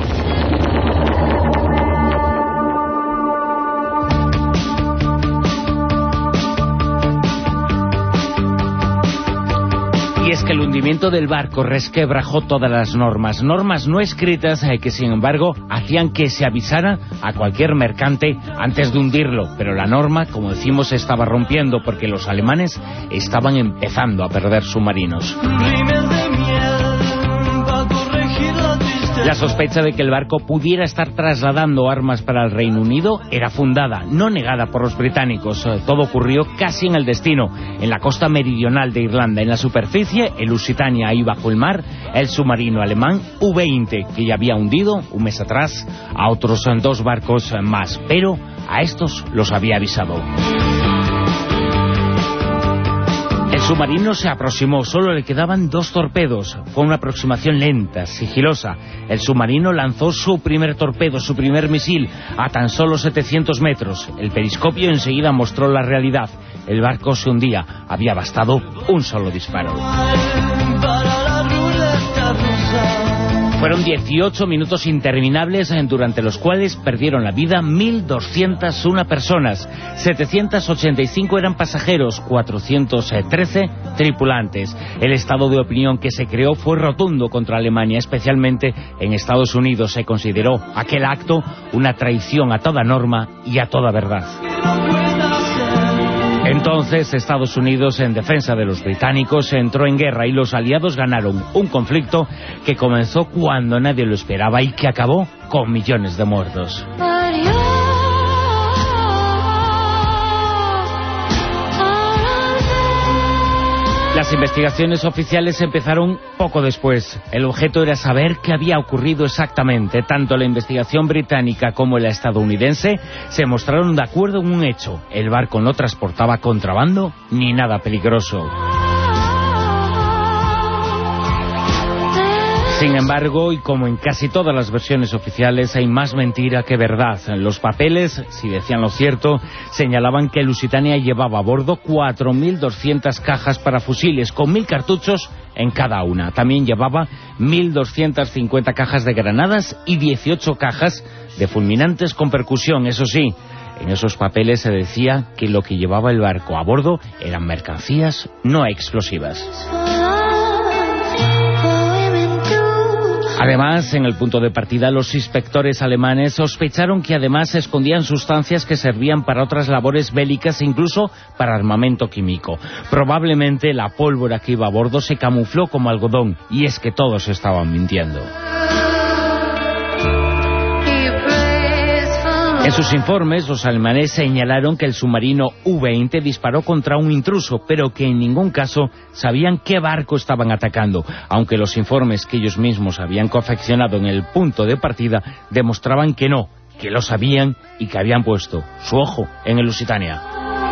Y es que el hundimiento del barco resquebrajó todas las normas no escritas que sin embargo hacían que se avisara a cualquier mercante antes de hundirlo, pero la norma, como decimos, se estaba rompiendo porque los alemanes estaban empezando a perder submarinos. La sospecha de que el barco pudiera estar trasladando armas para el Reino Unido era fundada, no negada por los británicos. Todo ocurrió casi en el destino, en la costa meridional de Irlanda. En la superficie, el Lusitania ahí bajo el mar, el submarino alemán U-20, que ya había hundido un mes atrás a otros 2 barcos más, pero a estos los había avisado. El submarino se aproximó, solo le quedaban 2 torpedos. Fue una aproximación lenta, sigilosa. El submarino lanzó su primer torpedo, su primer misil, a tan solo 700 metros. El periscopio enseguida mostró la realidad. El barco se hundía. Había bastado un solo disparo. Fueron 18 minutos interminables durante los cuales perdieron la vida 1.201 personas. 785 eran pasajeros, 413 tripulantes. El estado de opinión que se creó fue rotundo contra Alemania, especialmente en Estados Unidos. Se consideró aquel acto una traición a toda norma y a toda verdad. Entonces Estados Unidos, en defensa de los británicos, entró en guerra y los aliados ganaron un conflicto que comenzó cuando nadie lo esperaba y que acabó con millones de muertos. Las investigaciones oficiales empezaron poco después. El objeto era saber qué había ocurrido exactamente. Tanto la investigación británica como la estadounidense se mostraron de acuerdo en un hecho. El barco no transportaba contrabando ni nada peligroso. Sin embargo, y como en casi todas las versiones oficiales, hay más mentira que verdad. Los papeles, si decían lo cierto, señalaban que Lusitania llevaba a bordo 4.200 cajas para fusiles, con 1.000 cartuchos en cada una. También llevaba 1.250 cajas de granadas y 18 cajas de fulminantes con percusión. Eso sí, en esos papeles se decía que lo que llevaba el barco a bordo eran mercancías no explosivas. Además, en el punto de partida, los inspectores alemanes sospecharon que además se escondían sustancias que servían para otras labores bélicas e incluso para armamento químico. Probablemente la pólvora que iba a bordo se camufló como algodón, y es que todos estaban mintiendo. En sus informes, los alemanes señalaron que el submarino U-20 disparó contra un intruso, pero que en ningún caso sabían qué barco estaban atacando, aunque los informes que ellos mismos habían confeccionado en el punto de partida demostraban que no, que lo sabían y que habían puesto su ojo en el Lusitania.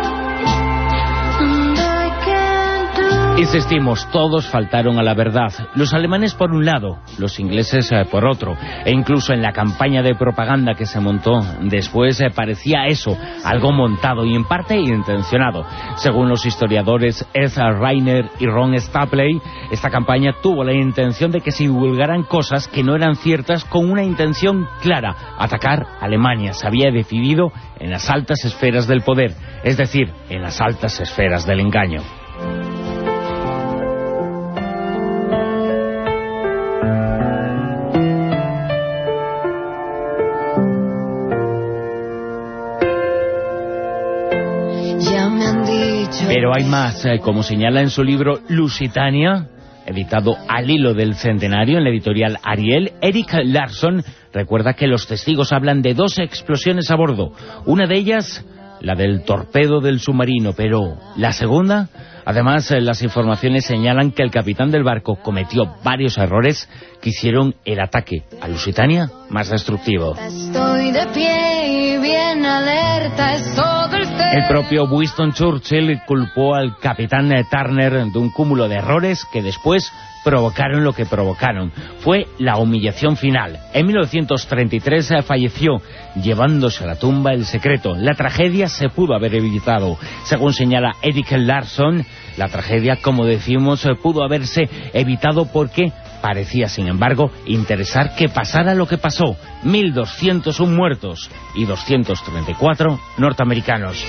Insistimos, todos faltaron a la verdad. Los alemanes por un lado, los ingleses por otro. E incluso en la campaña de propaganda que se montó después parecía eso, algo montado y en parte intencionado. Según los historiadores Ed Rainer y Ron Stapley, esta campaña tuvo la intención de que se divulgaran cosas que no eran ciertas con una intención clara: atacar a Alemania. Se había decidido en las altas esferas del poder, es decir, en las altas esferas del engaño. Pero hay más, como señala en su libro Lusitania, editado al hilo del centenario en la editorial Ariel, Erik Larsson recuerda que los testigos hablan de 2 explosiones a bordo. Una de ellas, la del torpedo del submarino, pero la segunda, además, las informaciones señalan que el capitán del barco cometió varios errores que hicieron el ataque a Lusitania más destructivo. Estoy de pie y bien alerta, es todo el ser. El propio Winston Churchill culpó al capitán Turner de un cúmulo de errores que después provocaron lo que provocaron. Fue la humillación final. En 1933 falleció, llevándose a la tumba el secreto. La tragedia se pudo haber evitado. Según señala Erik Larsson, la tragedia, como decimos, pudo haberse evitado porque parecía, sin embargo, interesar que pasara lo que pasó. 1.201 muertos y 234 norteamericanos.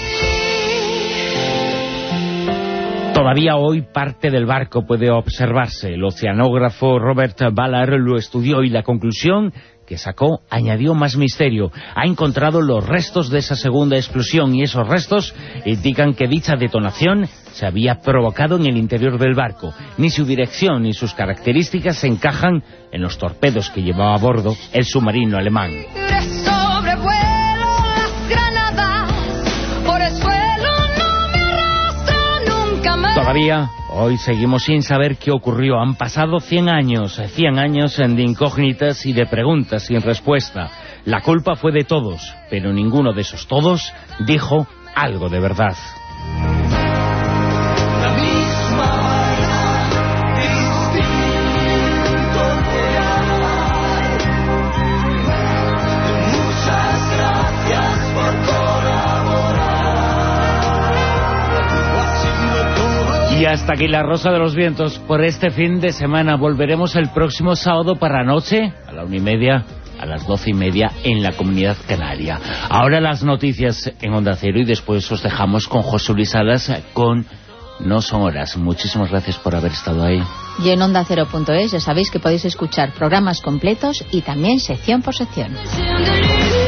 Todavía hoy parte del barco puede observarse. El oceanógrafo Robert Ballard lo estudió y la conclusión que sacó añadió más misterio. Ha encontrado los restos de esa segunda explosión y esos restos indican que dicha detonación se había provocado en el interior del barco. Ni su dirección ni sus características se encajan en los torpedos que llevaba a bordo el submarino alemán. Todavía hoy seguimos sin saber qué ocurrió. Han pasado 100 años de incógnitas y de preguntas sin respuesta. La culpa fue de todos, pero ninguno de esos todos dijo algo de verdad. Y hasta aquí la Rosa de los Vientos por este fin de semana. Volveremos el próximo sábado para la noche, a la 1:30, a las 12:30 en la Comunidad Canaria. Ahora las noticias en Onda Cero y después os dejamos con José Luis Salas con No Son Horas. Muchísimas gracias por haber estado ahí. Y en OndaCero.es ya sabéis que podéis escuchar programas completos y también sección por sección.